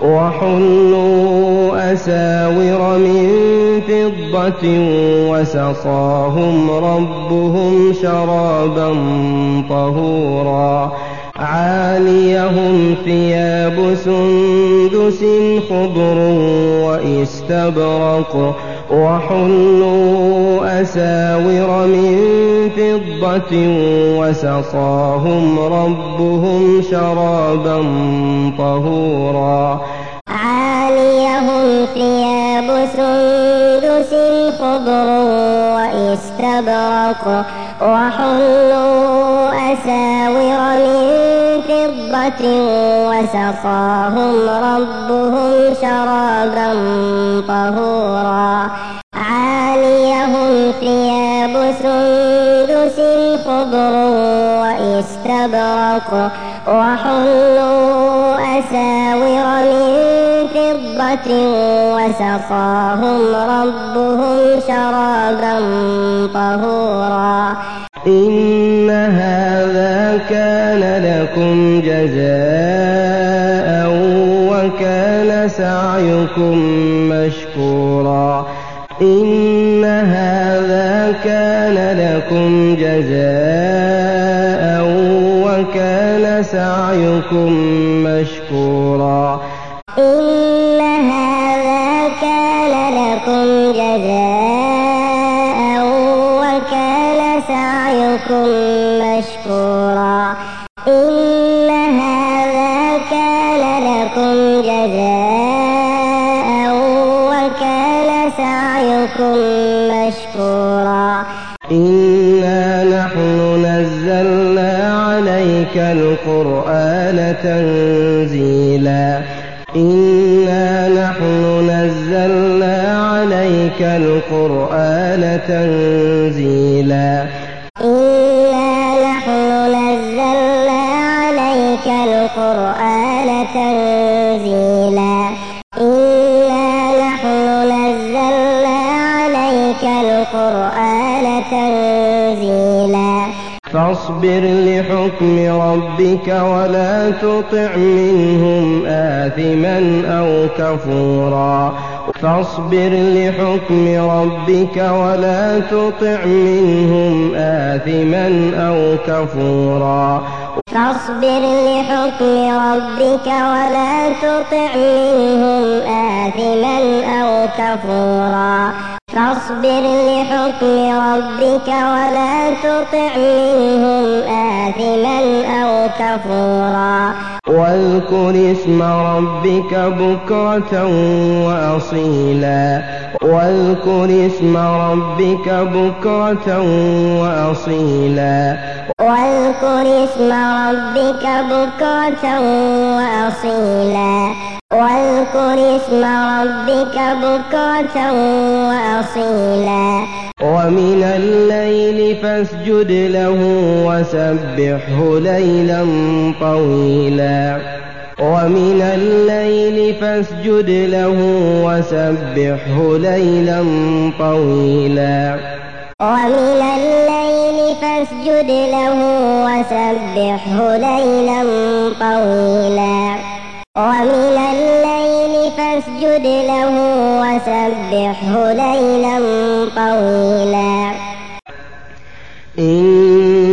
وحلوا أساور من فضة وسقاهم ربهم شرابا طهورا عاليهم ثياب سندس خضر واستبرق وحلوا أساور من فضة وسقاهم ربهم شرابا طهورا واستبرق وحلوا أساور من فضة وسقاهم ربهم شرابا طهورا عاليهم ثياب سندس خضر واستبرق وحلوا أساور من فضة وسقاهم ربهم شرابا طهورا إن هذا كان لكم جزاء وكان سعيكم مشكورا إن هذا كان لكم جزاء وكان سعيكم مشكورا إن هذا كان لكم جزاء وكان سعيكم مشكورا إن هذا كان لكم جزاء وكان سعيكم مشكورا إنا نحن نزلنا عليك القرآن تنزيلا إنا نحن نزلنا عليك القرآن تنزيلا إنا نحن نزلنا عليك القرآن تنزيلا إنا نحن نزلنا عليك القرآن تنزيلا فاصبر لحكم ربك ولا تطع منهم آثما أو كفورا فاصبر لحكم ربك ولا تطع منهم آثما أو كفورا فاصبر لحكم ربك ولا تطع منهم آثما أو كفورا فاصبر لحكم ربك ولا تطع منهم آثما أو كفورا واذكر اسم ربك بكرة وأصيلا واذكر اسم ربك بكرة وأصيلا واذكر اسم ربك بكرة وأصيلا واذكر اسم ربك بكرة وأصيلا ومن الليل فاسجد له وسبحه ليلا طويلا ومن الليل فاسجد له وسبحه ليلا طويلا ومن الليل فاسجد له وسبحه ليلا طويلا ومن الليل فاسجد له وسبحه ليلا طويلا إن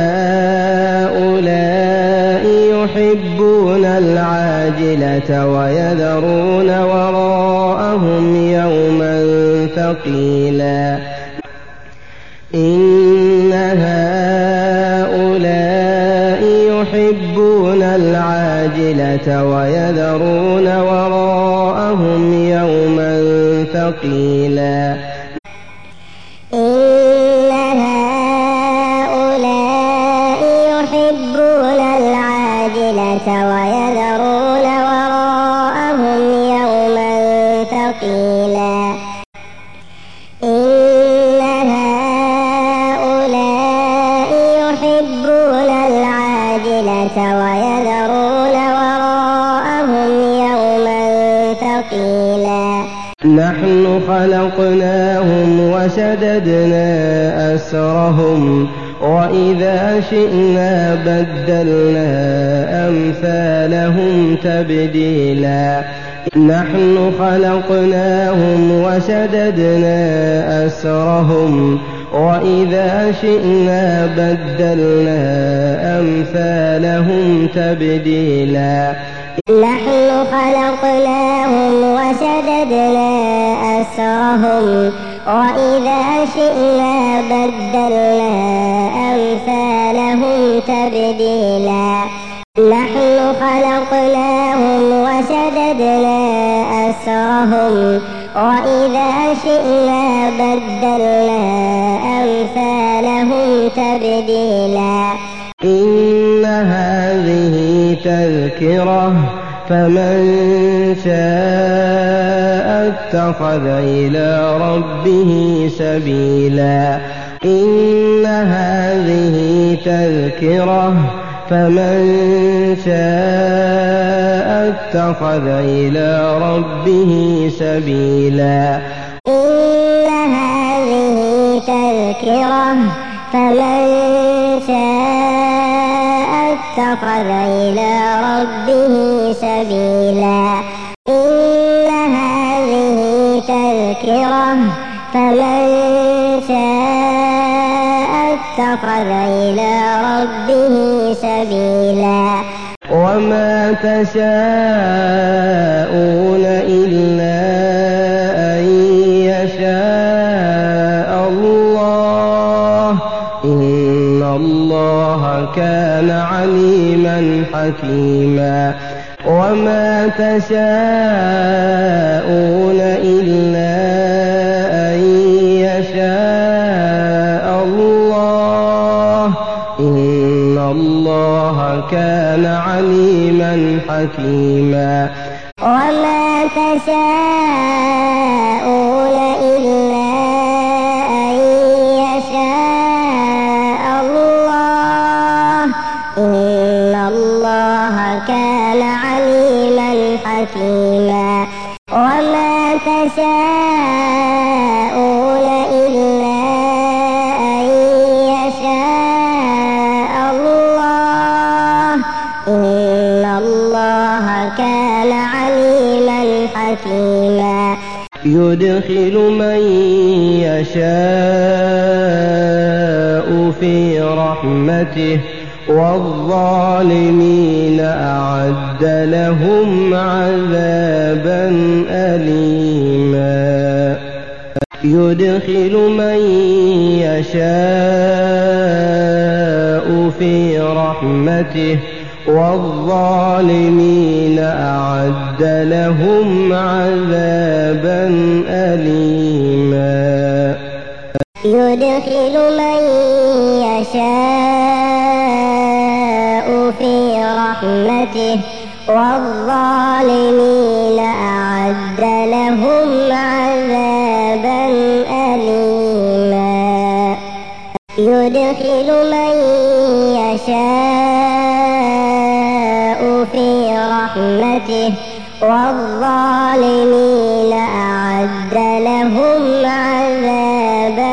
هؤلاء يحبون العاجلة ويذرون وراءهم يوما ثقيلا إن هؤلاء يحبون العاجلة ويذرون وراءهم يوما ثقيلا إن هؤلاء يحبون العاجلة ويذرون وراءهم يوما ثقيلا إن هؤلاء يحبون العاجلة ويذرون وراءهم يوما ثقيلا نحن خلقناهم وشددنا أسرهم وإذا شئنا بدلنا أمثالهم تبديلا نحن خلقناهم وشددنا أسرهم وإذا شئنا بدلنا أمثالهم تبديلا نحن خلقناهم وشددنا أسرهم وإذا شئنا بدلنا أمثالهم تبديلا نحن خلقناهم وشددنا أسرهم وإذا شئنا بدلنا أمثالهم تبديلا إن هذه تذكرة فمن شاء اتخذ إلى ربه سبيلا إن هذه تذكرة فمن شاء اتخذ إلى ربه سبيلا إن هذه تذكرة فمن شاء اتخذ إلى ربه سبيلا إن هذه تذكرة فمن شاء اتخذ إلى ربه سبيلا وما تشاءون إلا أن يشاء الله إن الله كان عليما حكيما وما تشاءون إلا أن يشاء الله إن الله كان عليما حكيما وما تشاءون إلا أن يشاء الله إن الله كان عليما حكيما وما تشاءون إلا أن يشاء الله إن الله كان عليما حكيما يدخل من يشاء في رحمته والظالمين أعد لهم عذابا أليما يدخل من يشاء في رحمته والظالمين أعد لهم عذابا أليما يدخل من يشاء في رحمته والظالمين أعد لهم عذابا أليما يدخل من يشاء في رحمته والظالمين أعد لهم عذابا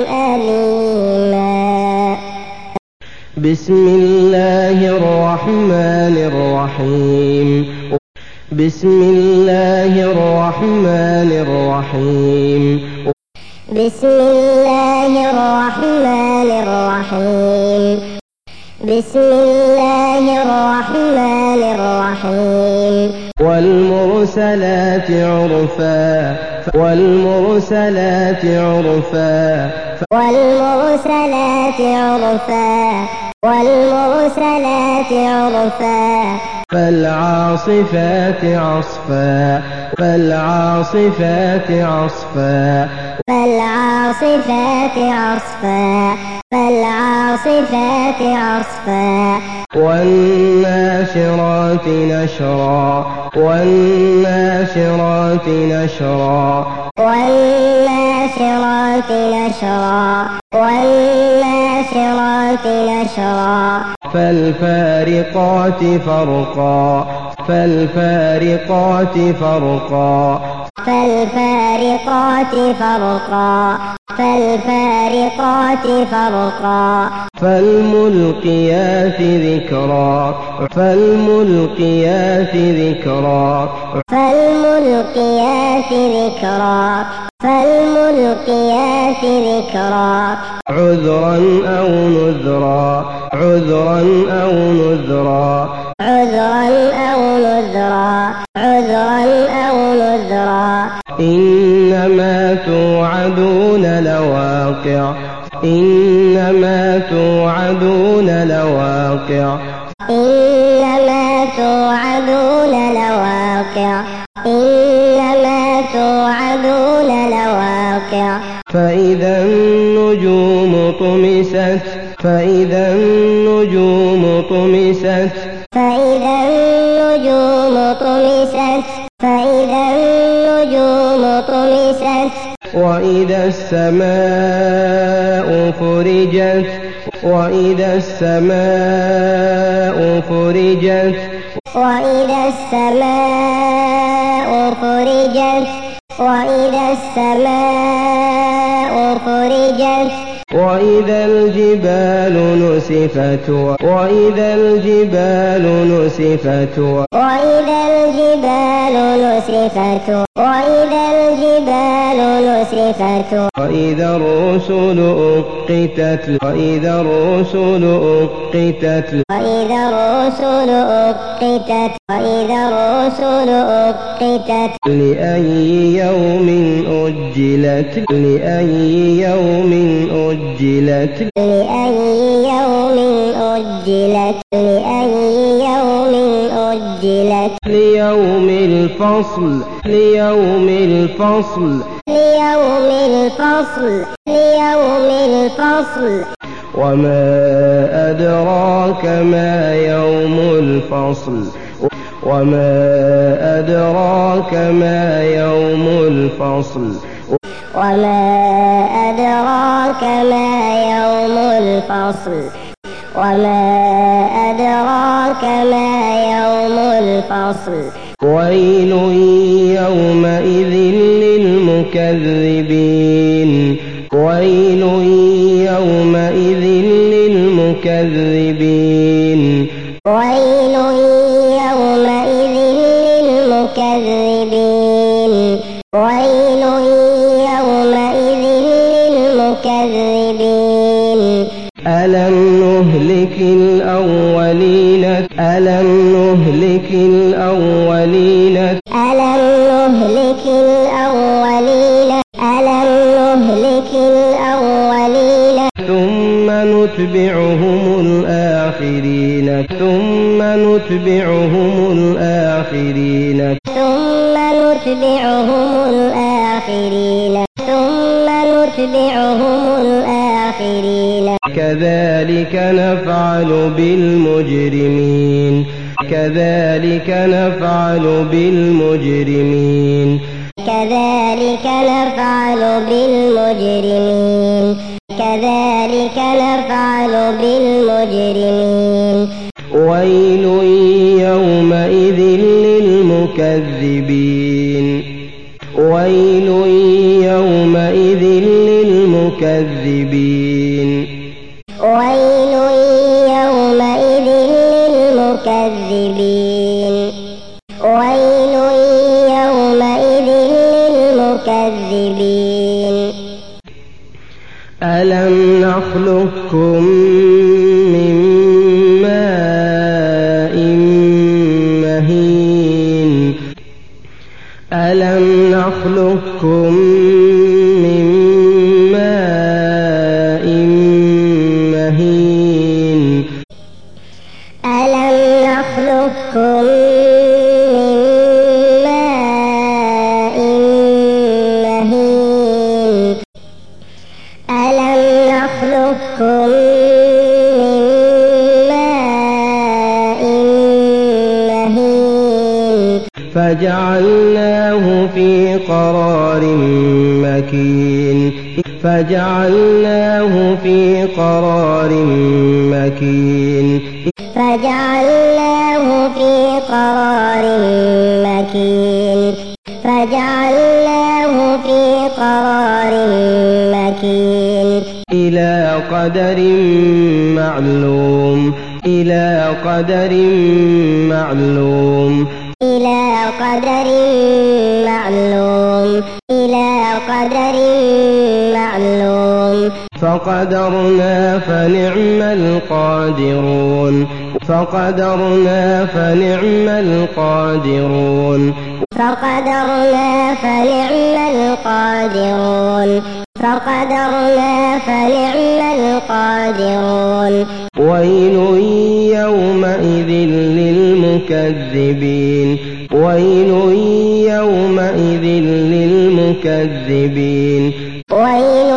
أليما بسم الله الرحمن الرحيم بسم الله الرحمن الرحيم بسم الله الرحمن الرحيم بسم الله الرحمن الرحيم والمرسلات عرفا والمرسلات عرفا والمرسلات عرفا والمرسلات عرفا فالعاصفات عصفا فالعاصفات عصفا فالعاصفات عصفا فالعاصفات عصفا والناشرات نشرا والناشرات نشرا والناشرات نشرا والناشرات نشرا فالفارقات فرقا فالفارقات فرقا فالفارقات فرقا فالفارقات فرقا فالملقيات ذكرا فالملقيات ذكرا فالملقيات ذكرا فالملقيات ذكرا عذرا أو نذرا عذرا أو نذرا عذرا أو نذرا عذرا أو نذرا إنما توعدون لواقع إنما توعدون لواقع إنما توعدون لواقع إنما توعدون فإذا النجوم طمست فإذا النجوم طمست فإذا النجوم طمست فإذا النجوم طمست وإذا السماء فرجت وإذا السماء فرجت وإذا السماء فرجت وإذا السماء فرجت وإذا الجبال نسفت وإذا الجبال نسفت وإذا الجبال نسفت وإذا الجبال نسفت وإذا الرسل أقتت وإذا الرسل أقتت وإذا الرسل أقتت وإذا الرسل أقتت لأي يوم أجلت لأي يوم أجلت لأي يوم أجلت لأي يوم أجلت ليوم الفصل ليوم الفصل ليوم الفصل ليوم الفصل وما أدراك ما يوم الفصل وما أدراك ما يوم الفصل وما أدراك ما يوم الفصل وما أدراك ما يوم الفصل ويل يومئذ للمكذبين ويل يومئذ للمكذبين ويل يومئذ للمكذبين ويل يومئذ للمكذبين ألم نهلك الأولين ألم نهلك الأولين ألم نهلك الأولين ألم نهلك الأولين ثم نتبعهم الآخرين ثم نتبعهم الآخرين ثم نتبعهم الآخرين ثم نتبعهم الآخرين كذلك نفعل بالمجرمين كذلك نفعل بالمجرمين كذلك نفعل بالمجرمين كذلك نفعل بالمجرمين ويل يومئذ للمكذبين ويل يومئذ للمكذبين ويل يومئذ للمكذبين ويل يومئذ للمكذبين ألم نخلقكم من ماء مهين ألم نخلقكم من ماء مهين ألم نخلقكم من ماء مهين ألم نخلقكم من ماء مهين فجعلناه في قرار مكين فجعلناه في قرار مكين فجعلناه في قرار مكين فجعلناه في قرار مكين إلى قدر معلوم إلى قدر معلوم إلى قدر معلوم إلى قدر معلوم فقدرنا فنعم القادرون فقدرنا فنعم القادرون فقدرنا فنعم القادرون فقدرنا فنعم القادرون ويل يومئذ للمكذبين ويل يومئذ للمكذبين ويل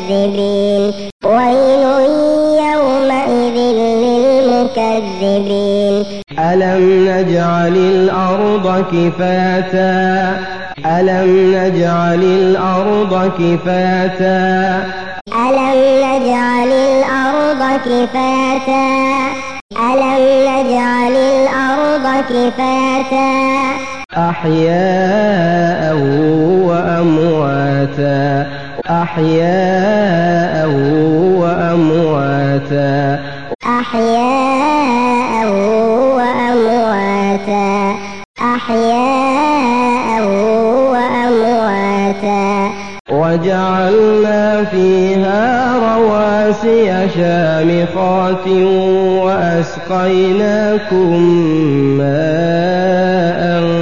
للمكذبين ويل يومئذ للمكذبين ألم نجعل الأرض كفاتا ألم نجعل الأرض كفاتا ألم نجعل الأرض كفاتا ألم نجعل الأرض كفاتا أحياء وأمواتا أحياء وأمواتا أحياء وأمواتا أحياء وأمواتا وجعلنا فيها رواسي شامخات وأسقيناكم ماء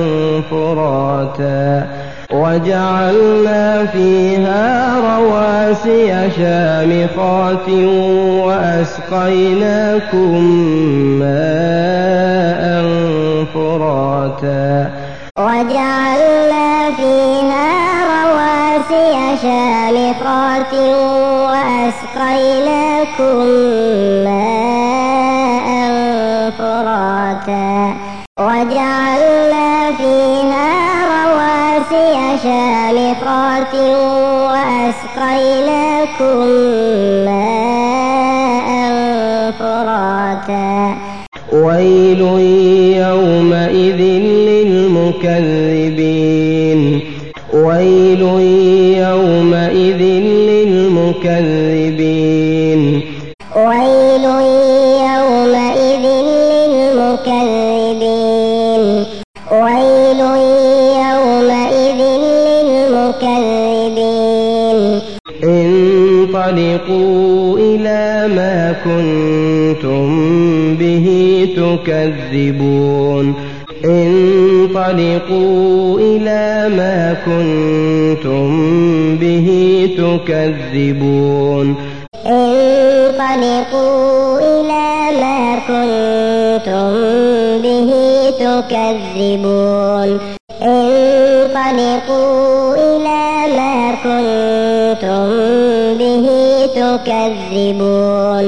فراتا وجعلنا فيها رواسي شامخات وأسقيناكم ماء فراتا وجعلنا فيها رواسي شامخات وأسقيناكم ماء فراتا وجعلنا فيها رواسي شامخات وأسقيناكم ماء فراتا ويل يومئذ للمكذبين ويل يومئذ للمكذبين ويل يومئذ للمكذبين ويل يومئذ للمكذبين انطلقوا إلى ما كنتم به تكذبون انطلقوا إلى ما كنتم به تكذبون انطلقوا إلى ما كنتم به تكذبون انطلقوا إلى ما كنتم به تكذبون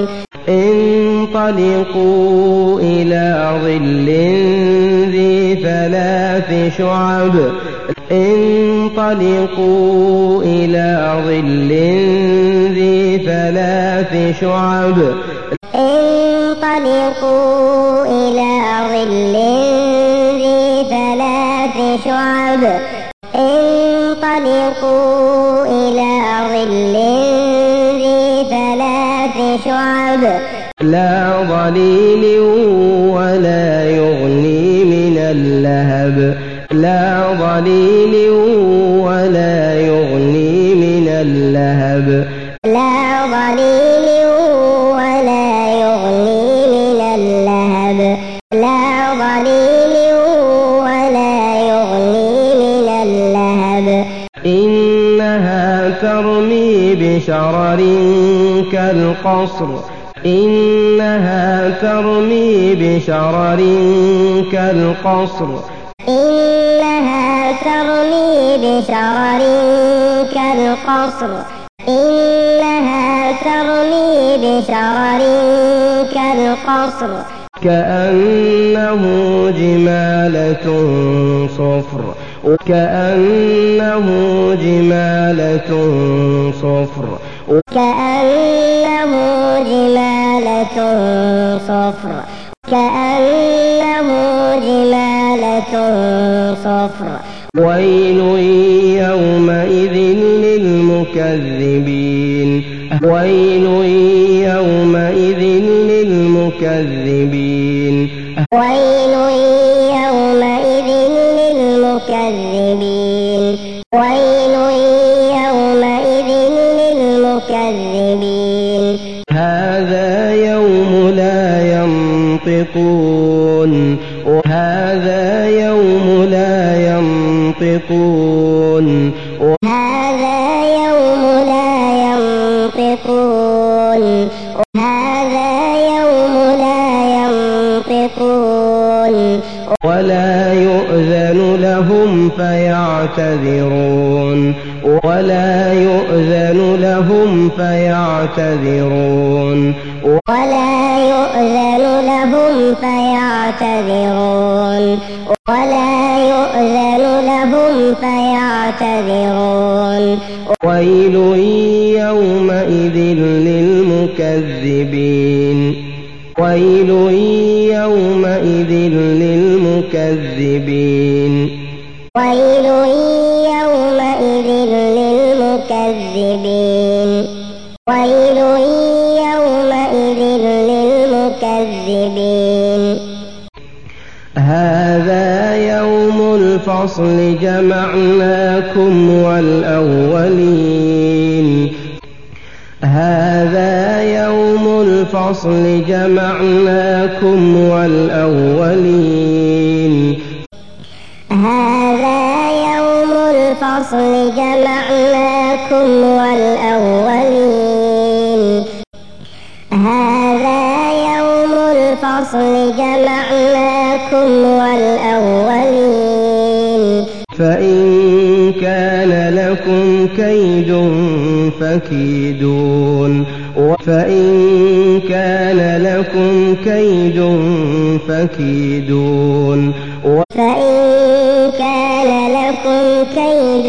انطلقوا إلى ظل ذي ثلاث شعب انطلقوا إلى ظل ذي ثلاث شعب انطلقوا إلى ظل ذي ثلاث شعب انطلقوا إلى ظل ذي ثلاث شعب لا ظليل ولا يغني من اللهب لا ظليل ولا يغني من اللهب لا ظليل ولا يغني من اللهب لا ظليل ولا يغني من اللهب إنها ترمي بشرر كالقصر إنها ترمي بشرر كالقصر إنها ترمي بشرر كالقصر إنها ترمي بشرر كالقصر كأنه جمالة صفر كأنه جمالة صفر كأنه جمالة صفر كأنه جمالة صفر ويل يومئذ للمكذبين ويل يومئذ للمكذبين ويل يومئذ للمكذبين ويل يومئذ للمكذبين هذا يوم لا ينطقون هذا يوم لا ينطقون هذا يوم لا ينطقون هذا يوم لا ينطقون ينطقون ولا يؤذن لهم فيعتذرون ولا يؤذن لهم فيعتذرون ولا يؤذن لهم فيعتذرون ولا يؤذن لهم فيعتذرون ويل يومئذ للمكذبين ويل يومئذ للمكذبين ويل يومئذ للمكذبين ويل يومئذ للمكذبين هذا يوم الفصل جمعناكم والأولين هذا يوم الفصل جمعناكم والأولين هذا يوم الفصل جمعناكم والأولين هذا يوم الفصل جمعناكم والأولين فإن كان لكم كيد فكيدون فإن كان لكم كيد فكيدون فإن كان لكم كيد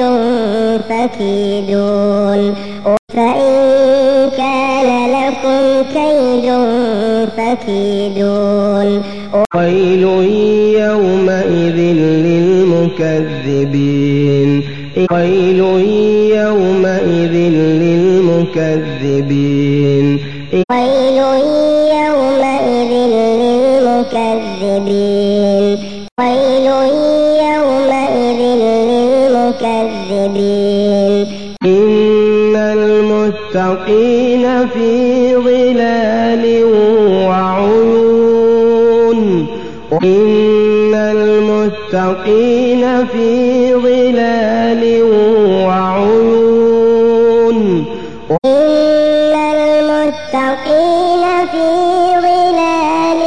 فكيدون فإن كان لكم كيد فكيدون ويل يومئذ للمكذبين ويل يومئذ للمكذبين ويل يومئذ للمكذبين ويل يومئذ للمكذبين إن المتقين في ظلال وعيون إن المتقين في ظلال وعيون إن المتقين في ظلال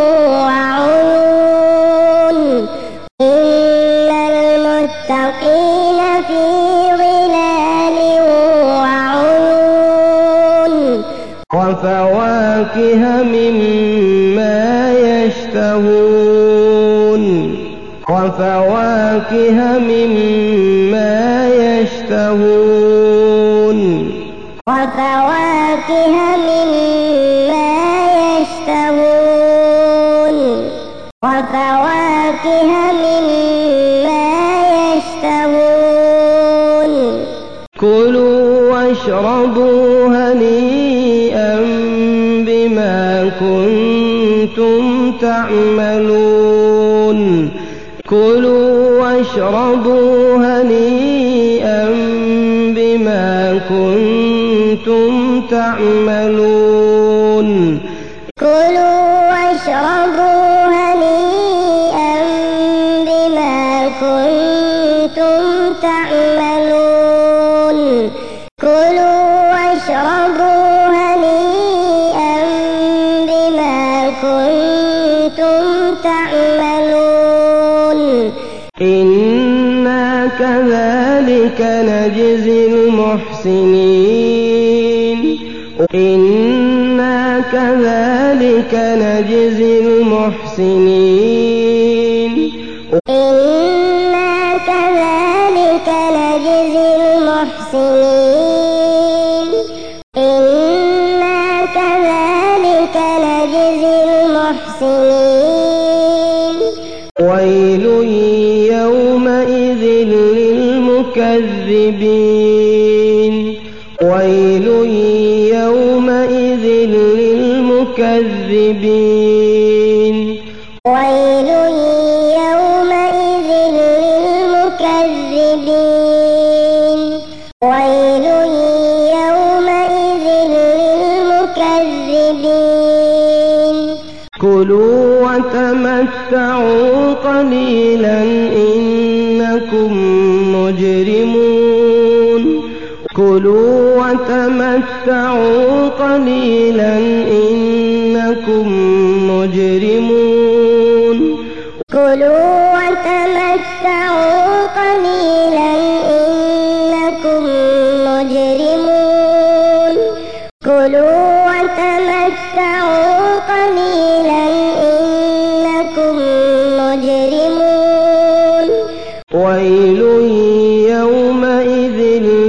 وعيون إن المتقين في ظلال وعيون وفواكه مما يشتهون وفواكه مما يشتهون وفواكه مما يشتهون وفواكه مما يشتهون كلوا واشربوا هنيئا بما كنتم تعملون كلوا واشربوا هنيئا بما كنتم تعملون كلوا واشربوا هنيئا بما كنتم تعملون كلوا واشربوا هنيئا بما كنتم تعملون إنا كذلك نجزي المحسنين إنا كذلك نجزي المحسنين إنا كذلك نجزي المحسنين إنا كذلك نجزي المحسنين ويل يومئذ للمكذبين ويل يومئذ للمكذبين ويل يومئذ للمكذبين ويل يومئذ للمكذبين كلوا وتمتعوا قليلا إنكم مجرمون كلوا وتمتعوا قليلا إنكم إنكم مجرمون كلوا وتمتعوا قليلا إنكم مجرمون كلوا وتمتعوا قليلا إنكم مجرمون ويل يومئذ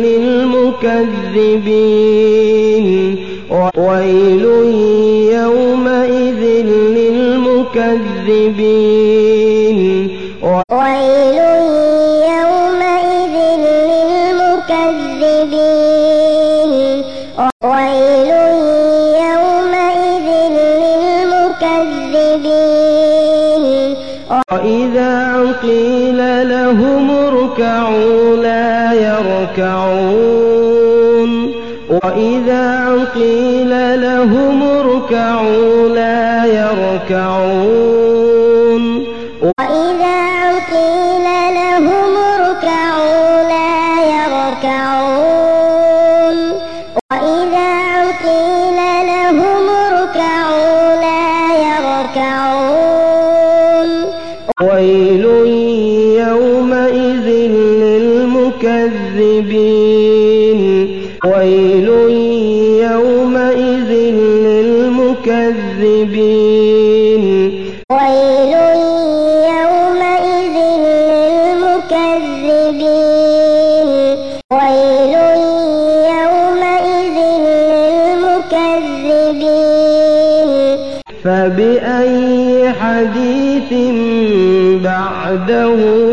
للمكذبين ويل يومئذ للمكذبين ويل يومئذ للمكذبين ويل يومئذ للمكذبين وإذا قيل لهم اركعوا لا يركعون وإذا قيل لهم اركعوا لا يركعون وإذا قيل لهم اركعوا لا يركعون وإذا قيل لهم اركعوا لا يركعون ويل يومئذ للمكذبين ويل يومئذ للمكذبين ويل يومئذ للمكذبين ويل يومئذ للمكذبين فبأي حديث بعده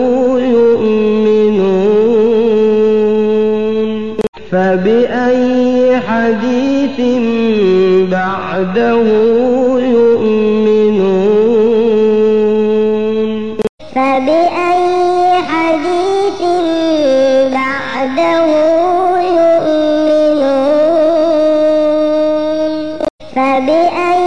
يؤمنون فبأي حديث بعده يؤمنون فبأي حديث بعده يؤمنون فبأي